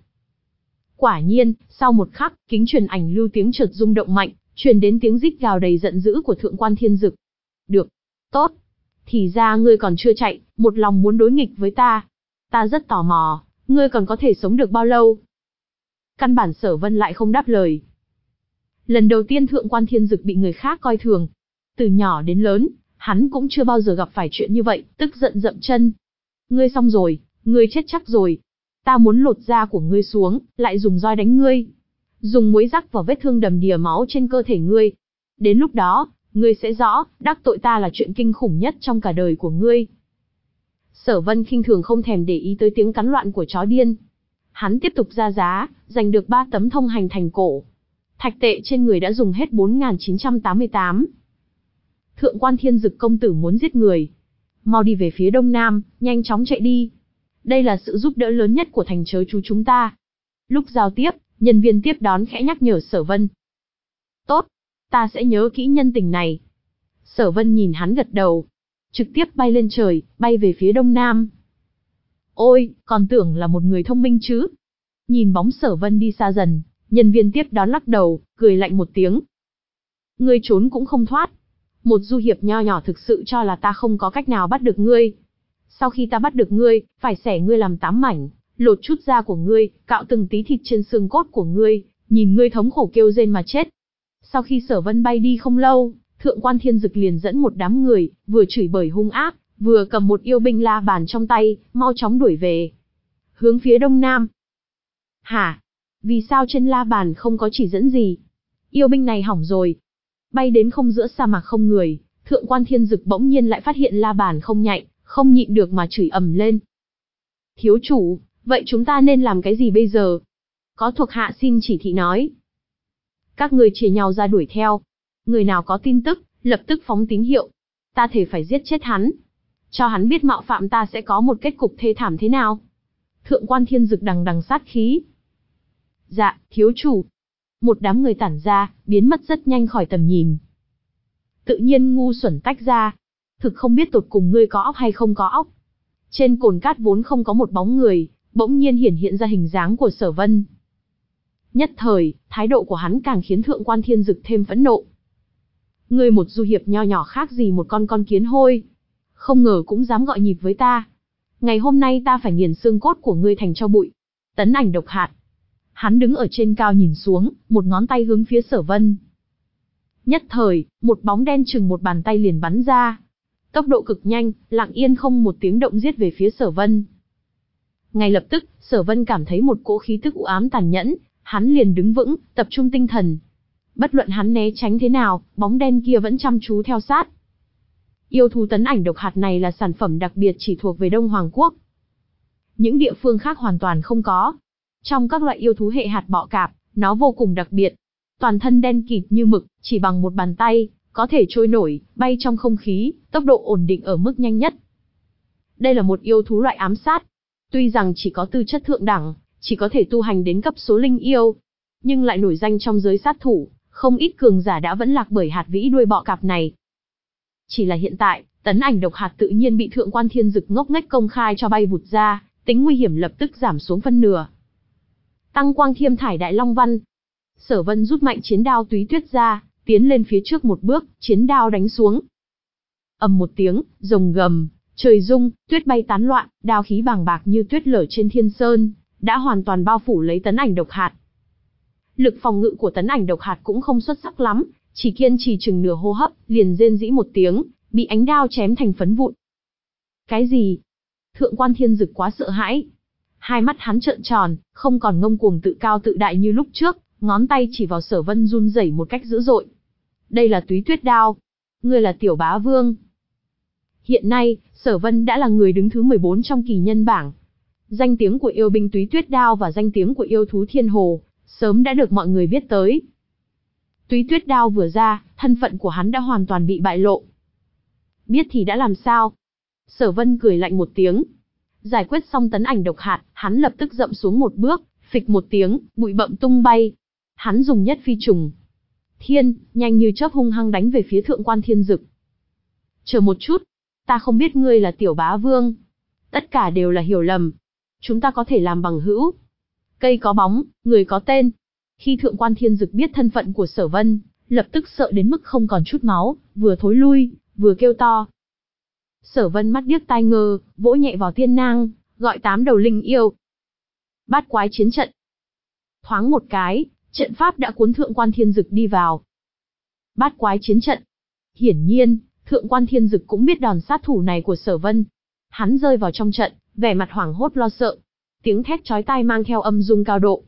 Quả nhiên, sau một khắc, kính truyền ảnh lưu tiếng chợt rung động mạnh, truyền đến tiếng rít gào đầy giận dữ của Thượng quan Thiên Dực. Được, tốt. Thì ra ngươi còn chưa chạy, một lòng muốn đối nghịch với ta. Ta rất tò mò, ngươi còn có thể sống được bao lâu? Căn bản Sở Vân lại không đáp lời. Lần đầu tiên Thượng quan Thiên Dực bị người khác coi thường. Từ nhỏ đến lớn, hắn cũng chưa bao giờ gặp phải chuyện như vậy, tức giận dậm chân. Ngươi xong rồi, ngươi chết chắc rồi. Ta muốn lột da của ngươi xuống, lại dùng roi đánh ngươi. Dùng muối rắc vào vết thương đầm đìa máu trên cơ thể ngươi. Đến lúc đó, ngươi sẽ rõ, đắc tội ta là chuyện kinh khủng nhất trong cả đời của ngươi. Sở Vân khinh thường không thèm để ý tới tiếng cắn loạn của chó điên. Hắn tiếp tục ra giá, giành được ba tấm thông hành thành cổ. Thạch tệ trên người đã dùng hết bốn nghìn chín trăm tám mươi tám. Thượng quan Thiên Dực công tử muốn giết người. Mau đi về phía đông nam, nhanh chóng chạy đi. Đây là sự giúp đỡ lớn nhất của thành chớ chú chúng ta. Lúc giao tiếp, nhân viên tiếp đón khẽ nhắc nhở Sở Vân. Tốt, ta sẽ nhớ kỹ nhân tình này. Sở Vân nhìn hắn gật đầu. Trực tiếp bay lên trời, bay về phía đông nam. Ôi, còn tưởng là một người thông minh chứ. Nhìn bóng Sở Vân đi xa dần, nhân viên tiếp đón lắc đầu, cười lạnh một tiếng. Ngươi trốn cũng không thoát. Một du hiệp nho nhỏ thực sự cho là ta không có cách nào bắt được ngươi. Sau khi ta bắt được ngươi, phải xẻ ngươi làm tám mảnh, lột chút da của ngươi, cạo từng tí thịt trên xương cốt của ngươi, nhìn ngươi thống khổ kêu rên mà chết. Sau khi Sở Vân bay đi không lâu, Thượng quan Thiên Dực liền dẫn một đám người, vừa chửi bới hung ác, vừa cầm một yêu binh la bàn trong tay, mau chóng đuổi về. Hướng phía đông nam. Hả? Vì sao trên la bàn không có chỉ dẫn gì? Yêu binh này hỏng rồi. Bay đến không giữa sa mạc không người, Thượng quan Thiên Dực bỗng nhiên lại phát hiện la bàn không nhạy, không nhịn được mà chửi ầm lên. Thiếu chủ, vậy chúng ta nên làm cái gì bây giờ? Có thuộc hạ xin chỉ thị nói. Các người chia nhau ra đuổi theo. Người nào có tin tức, lập tức phóng tín hiệu. Ta thể phải giết chết hắn. Cho hắn biết mạo phạm ta sẽ có một kết cục thê thảm thế nào. Thượng quan Thiên Dực đằng đằng sát khí. Dạ, thiếu chủ. Một đám người tản ra, biến mất rất nhanh khỏi tầm nhìn. Tự nhiên ngu xuẩn tách ra. Thực không biết tột cùng ngươi có óc hay không có óc. Trên cồn cát vốn không có một bóng người, bỗng nhiên hiển hiện ra hình dáng của Sở Vân. Nhất thời, thái độ của hắn càng khiến Thượng quan Thiên Dực thêm phẫn nộ. Ngươi một du hiệp nho nhỏ khác gì một con con kiến hôi. Không ngờ cũng dám gọi nhịp với ta. Ngày hôm nay ta phải nghiền xương cốt của ngươi thành tro bụi. Tấn Ảnh Độc Hạt. Hắn đứng ở trên cao nhìn xuống, một ngón tay hướng phía Sở Vân. Nhất thời, một bóng đen chừng một bàn tay liền bắn ra. Tốc độ cực nhanh, lặng yên không một tiếng động giết về phía Sở Vân. Ngay lập tức, Sở Vân cảm thấy một cỗ khí tức u ám tàn nhẫn, hắn liền đứng vững, tập trung tinh thần. Bất luận hắn né tránh thế nào, bóng đen kia vẫn chăm chú theo sát. Yêu thú Tấn Ảnh Độc Hạt này là sản phẩm đặc biệt chỉ thuộc về Đông Hoàng Quốc. Những địa phương khác hoàn toàn không có. Trong các loại yêu thú hệ hạt bọ cạp, nó vô cùng đặc biệt. Toàn thân đen kịt như mực, chỉ bằng một bàn tay, có thể trôi nổi, bay trong không khí, tốc độ ổn định ở mức nhanh nhất. Đây là một yêu thú loại ám sát. Tuy rằng chỉ có tư chất thượng đẳng, chỉ có thể tu hành đến cấp số linh yêu, nhưng lại nổi danh trong giới sát thủ, không ít cường giả đã vẫn lạc bởi hạt vĩ đuôi bọ cạp này. Chỉ là hiện tại, Tấn Ảnh Độc Hạt tự nhiên bị Thượng Quan Thiên Dực ngốc nghếch công khai cho bay vụt ra, tính nguy hiểm lập tức giảm xuống phân nửa. Tăng Quang Thiêm Thải Đại Long Văn. Sở Vân rút mạnh chiến đao Túy Tuyết ra, tiến lên phía trước một bước, chiến đao đánh xuống. Ầm một tiếng, rồng gầm, trời rung, tuyết bay tán loạn, đao khí bàng bạc như tuyết lở trên thiên sơn, đã hoàn toàn bao phủ lấy Tấn Ảnh Độc Hạt. Lực phòng ngự của Tấn Ảnh Độc Hạt cũng không xuất sắc lắm, chỉ kiên trì chừng nửa hô hấp, liền rên rỉ một tiếng, bị ánh đao chém thành phấn vụn. Cái gì? Thượng Quan Thiên Dực quá sợ hãi. Hai mắt hắn trợn tròn, không còn ngông cuồng tự cao tự đại như lúc trước, ngón tay chỉ vào Sở Vân run rẩy một cách dữ dội. Đây là Túy Tuyết đao. Ngươi là Tiểu Bá Vương. Hiện nay, Sở Vân đã là người đứng thứ mười bốn trong kỳ nhân bảng. Danh tiếng của yêu binh Túy Tuyết đao và danh tiếng của yêu thú Thiên Hồ, sớm đã được mọi người biết tới. Túy Tuyết đao vừa ra, thân phận của hắn đã hoàn toàn bị bại lộ. Biết thì đã làm sao? Sở Vân cười lạnh một tiếng. Giải quyết xong Tấn Ảnh Độc Hạt, hắn lập tức dậm xuống một bước, phịch một tiếng, bụi bậm tung bay. Hắn dùng nhất phi trùng thiên, nhanh như chớp hung hăng đánh về phía Thượng Quan Thiên Dực. Chờ một chút, ta không biết ngươi là Tiểu Bá Vương. Tất cả đều là hiểu lầm. Chúng ta có thể làm bằng hữu. Cây có bóng, người có tên. Khi Thượng Quan Thiên Dực biết thân phận của Sở Vân, lập tức sợ đến mức không còn chút máu, vừa thối lui, vừa kêu to. Sở Vân mắt điếc tai ngơ, vỗ nhẹ vào tiên nang, gọi tám đầu linh yêu. Bát quái chiến trận. Thoáng một cái, trận pháp đã cuốn Thượng Quan Thiên Dực đi vào. Bát quái chiến trận. Hiển nhiên, Thượng Quan Thiên Dực cũng biết đòn sát thủ này của Sở Vân. Hắn rơi vào trong trận, vẻ mặt hoảng hốt lo sợ. Tiếng thét chói tai mang theo âm dung cao độ.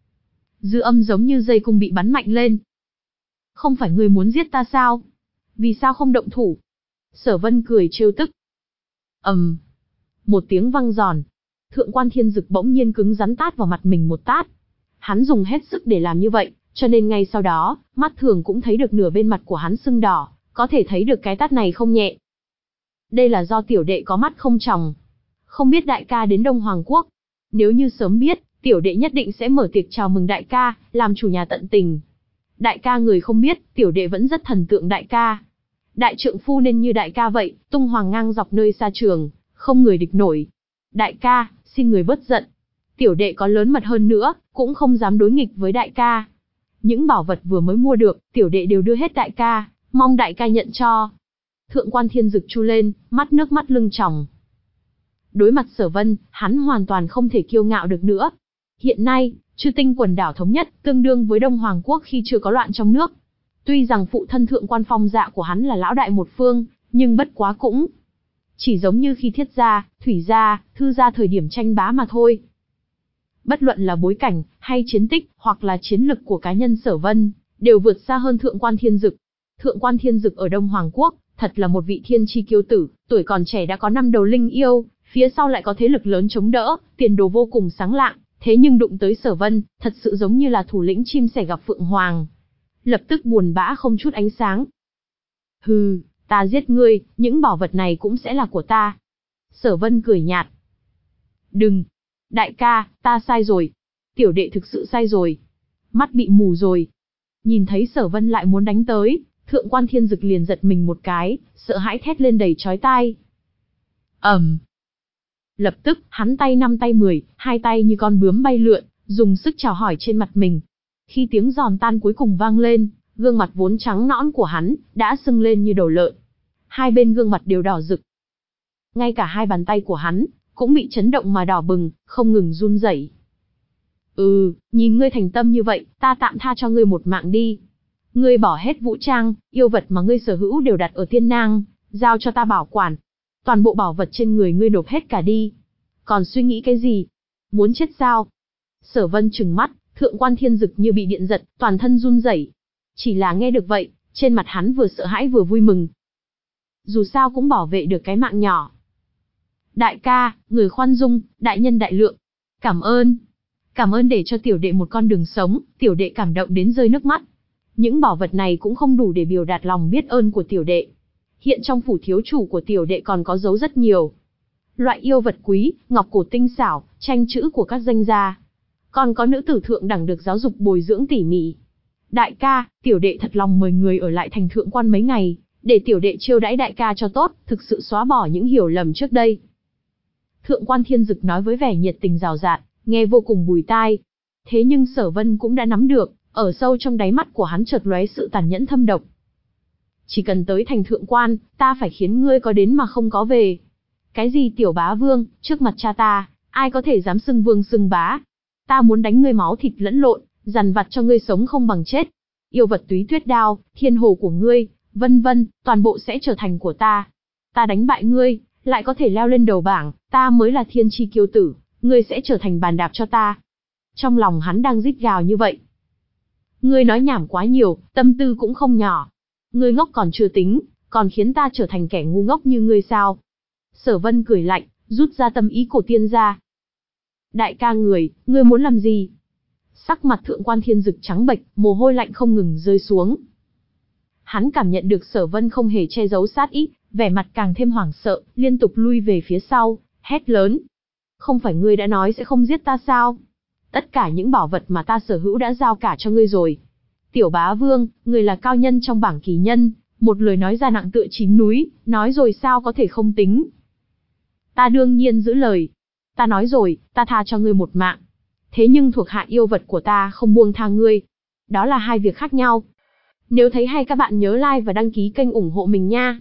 Dư âm giống như dây cung bị bắn mạnh lên. Không phải ngươi muốn giết ta sao? Vì sao không động thủ? Sở Vân cười trêu tức. ầm, um, một tiếng vang giòn. Thượng Quan Thiên Dực bỗng nhiên cứng rắn tát vào mặt mình một tát. Hắn dùng hết sức để làm như vậy, cho nên ngay sau đó, mắt thường cũng thấy được nửa bên mặt của hắn sưng đỏ, có thể thấy được cái tát này không nhẹ. Đây là do tiểu đệ có mắt không tròng. Không biết đại ca đến Đông Hoàng Quốc. Nếu như sớm biết, tiểu đệ nhất định sẽ mở tiệc chào mừng đại ca, làm chủ nhà tận tình. Đại ca người không biết, tiểu đệ vẫn rất thần tượng đại ca. Đại trượng phu nên như đại ca vậy, tung hoàng ngang dọc nơi xa trường, không người địch nổi. Đại ca, xin người bớt giận. Tiểu đệ có lớn mật hơn nữa, cũng không dám đối nghịch với đại ca. Những bảo vật vừa mới mua được, tiểu đệ đều đưa hết đại ca, mong đại ca nhận cho. Thượng Quan Thiên Dực chu lên, mắt nước mắt lưng tròng. Đối mặt Sở Vân, hắn hoàn toàn không thể kiêu ngạo được nữa. Hiện nay, Chư Tinh quần đảo thống nhất, tương đương với Đông Hoàng Quốc khi chưa có loạn trong nước. Tuy rằng phụ thân Thượng Quan Phong Dạ của hắn là lão đại một phương, nhưng bất quá cũng chỉ giống như khi Thiết gia, Thủy gia, Thư gia thời điểm tranh bá mà thôi. Bất luận là bối cảnh, hay chiến tích, hoặc là chiến lực của cá nhân Sở Vân, đều vượt xa hơn Thượng Quan Thiên Dực. Thượng Quan Thiên Dực ở Đông Hoàng Quốc, thật là một vị thiên chi kiêu tử, tuổi còn trẻ đã có năm đầu linh yêu, phía sau lại có thế lực lớn chống đỡ, tiền đồ vô cùng sáng lạng, thế nhưng đụng tới Sở Vân, thật sự giống như là thủ lĩnh chim sẻ gặp phượng hoàng. Lập tức buồn bã không chút ánh sáng. Hừ, ta giết ngươi, những bảo vật này cũng sẽ là của ta. Sở Vân cười nhạt. Đừng, đại ca, ta sai rồi. Tiểu đệ thực sự sai rồi. Mắt bị mù rồi. Nhìn thấy Sở Vân lại muốn đánh tới, Thượng Quan Thiên Dực liền giật mình một cái, sợ hãi thét lên đầy chói tai. ầm, um. Lập tức, hắn tay năm tay mười, hai tay như con bướm bay lượn, dùng sức chào hỏi trên mặt mình. Khi tiếng giòn tan cuối cùng vang lên, gương mặt vốn trắng nõn của hắn đã sưng lên như đầu lợn. Hai bên gương mặt đều đỏ rực. Ngay cả hai bàn tay của hắn cũng bị chấn động mà đỏ bừng, không ngừng run rẩy. Ừ, nhìn ngươi thành tâm như vậy, ta tạm tha cho ngươi một mạng đi. Ngươi bỏ hết vũ trang, yêu vật mà ngươi sở hữu đều đặt ở Tiên Nang, giao cho ta bảo quản. Toàn bộ bảo vật trên người ngươi nộp hết cả đi. Còn suy nghĩ cái gì? Muốn chết sao? Sở Vân trừng mắt, Thượng Quan Thiên Dực như bị điện giật, toàn thân run rẩy. Chỉ là nghe được vậy, trên mặt hắn vừa sợ hãi vừa vui mừng. Dù sao cũng bảo vệ được cái mạng nhỏ. Đại ca, người khoan dung, đại nhân đại lượng. Cảm ơn. Cảm ơn để cho tiểu đệ một con đường sống, tiểu đệ cảm động đến rơi nước mắt. Những bảo vật này cũng không đủ để biểu đạt lòng biết ơn của tiểu đệ. Hiện trong phủ thiếu chủ của tiểu đệ còn có dấu rất nhiều. Loại yêu vật quý, ngọc cổ tinh xảo, tranh chữ của các danh gia. Còn có nữ tử thượng đẳng được giáo dục bồi dưỡng tỉ mỉ. Đại ca, tiểu đệ thật lòng mời người ở lại thành Thượng Quan mấy ngày, để tiểu đệ chiêu đãi đại ca cho tốt, thực sự xóa bỏ những hiểu lầm trước đây. Thượng Quan Thiên Dực nói với vẻ nhiệt tình rào rạt, nghe vô cùng bùi tai. Thế nhưng Sở Vân cũng đã nắm được, ở sâu trong đáy mắt của hắn chợt lóe sự tàn nhẫn thâm độc. Chỉ cần tới thành Thượng Quan, ta phải khiến ngươi có đến mà không có về. Cái gì tiểu bá vương, trước mặt cha ta, ai có thể dám xưng vương xưng bá? Ta muốn đánh ngươi máu thịt lẫn lộn, dằn vặt cho ngươi sống không bằng chết. Yêu vật túy tuyết đao, thiên hồ của ngươi, vân vân, toàn bộ sẽ trở thành của ta. Ta đánh bại ngươi, lại có thể leo lên đầu bảng, ta mới là thiên chi kiêu tử, ngươi sẽ trở thành bàn đạp cho ta. Trong lòng hắn đang rít gào như vậy. Ngươi nói nhảm quá nhiều, tâm tư cũng không nhỏ. Ngươi ngốc còn chưa tính, còn khiến ta trở thành kẻ ngu ngốc như ngươi sao? Sở Vân cười lạnh, rút ra tâm ý cổ tiên ra. Đại ca người, ngươi muốn làm gì? Sắc mặt Thượng Quan Thiên Dực trắng bệch, mồ hôi lạnh không ngừng rơi xuống. Hắn cảm nhận được Sở Vân không hề che giấu sát ý, vẻ mặt càng thêm hoảng sợ, liên tục lui về phía sau, hét lớn. Không phải ngươi đã nói sẽ không giết ta sao? Tất cả những bảo vật mà ta sở hữu đã giao cả cho ngươi rồi. Tiểu bá vương, ngươi là cao nhân trong bảng kỳ nhân, một lời nói ra nặng tựa chín núi, nói rồi sao có thể không tính. Ta đương nhiên giữ lời. Ta nói rồi, ta tha cho ngươi một mạng. Thế nhưng thuộc hạ yêu vật của ta không buông tha ngươi. Đó là hai việc khác nhau. Nếu thấy hay các bạn nhớ like và đăng ký kênh ủng hộ mình nha.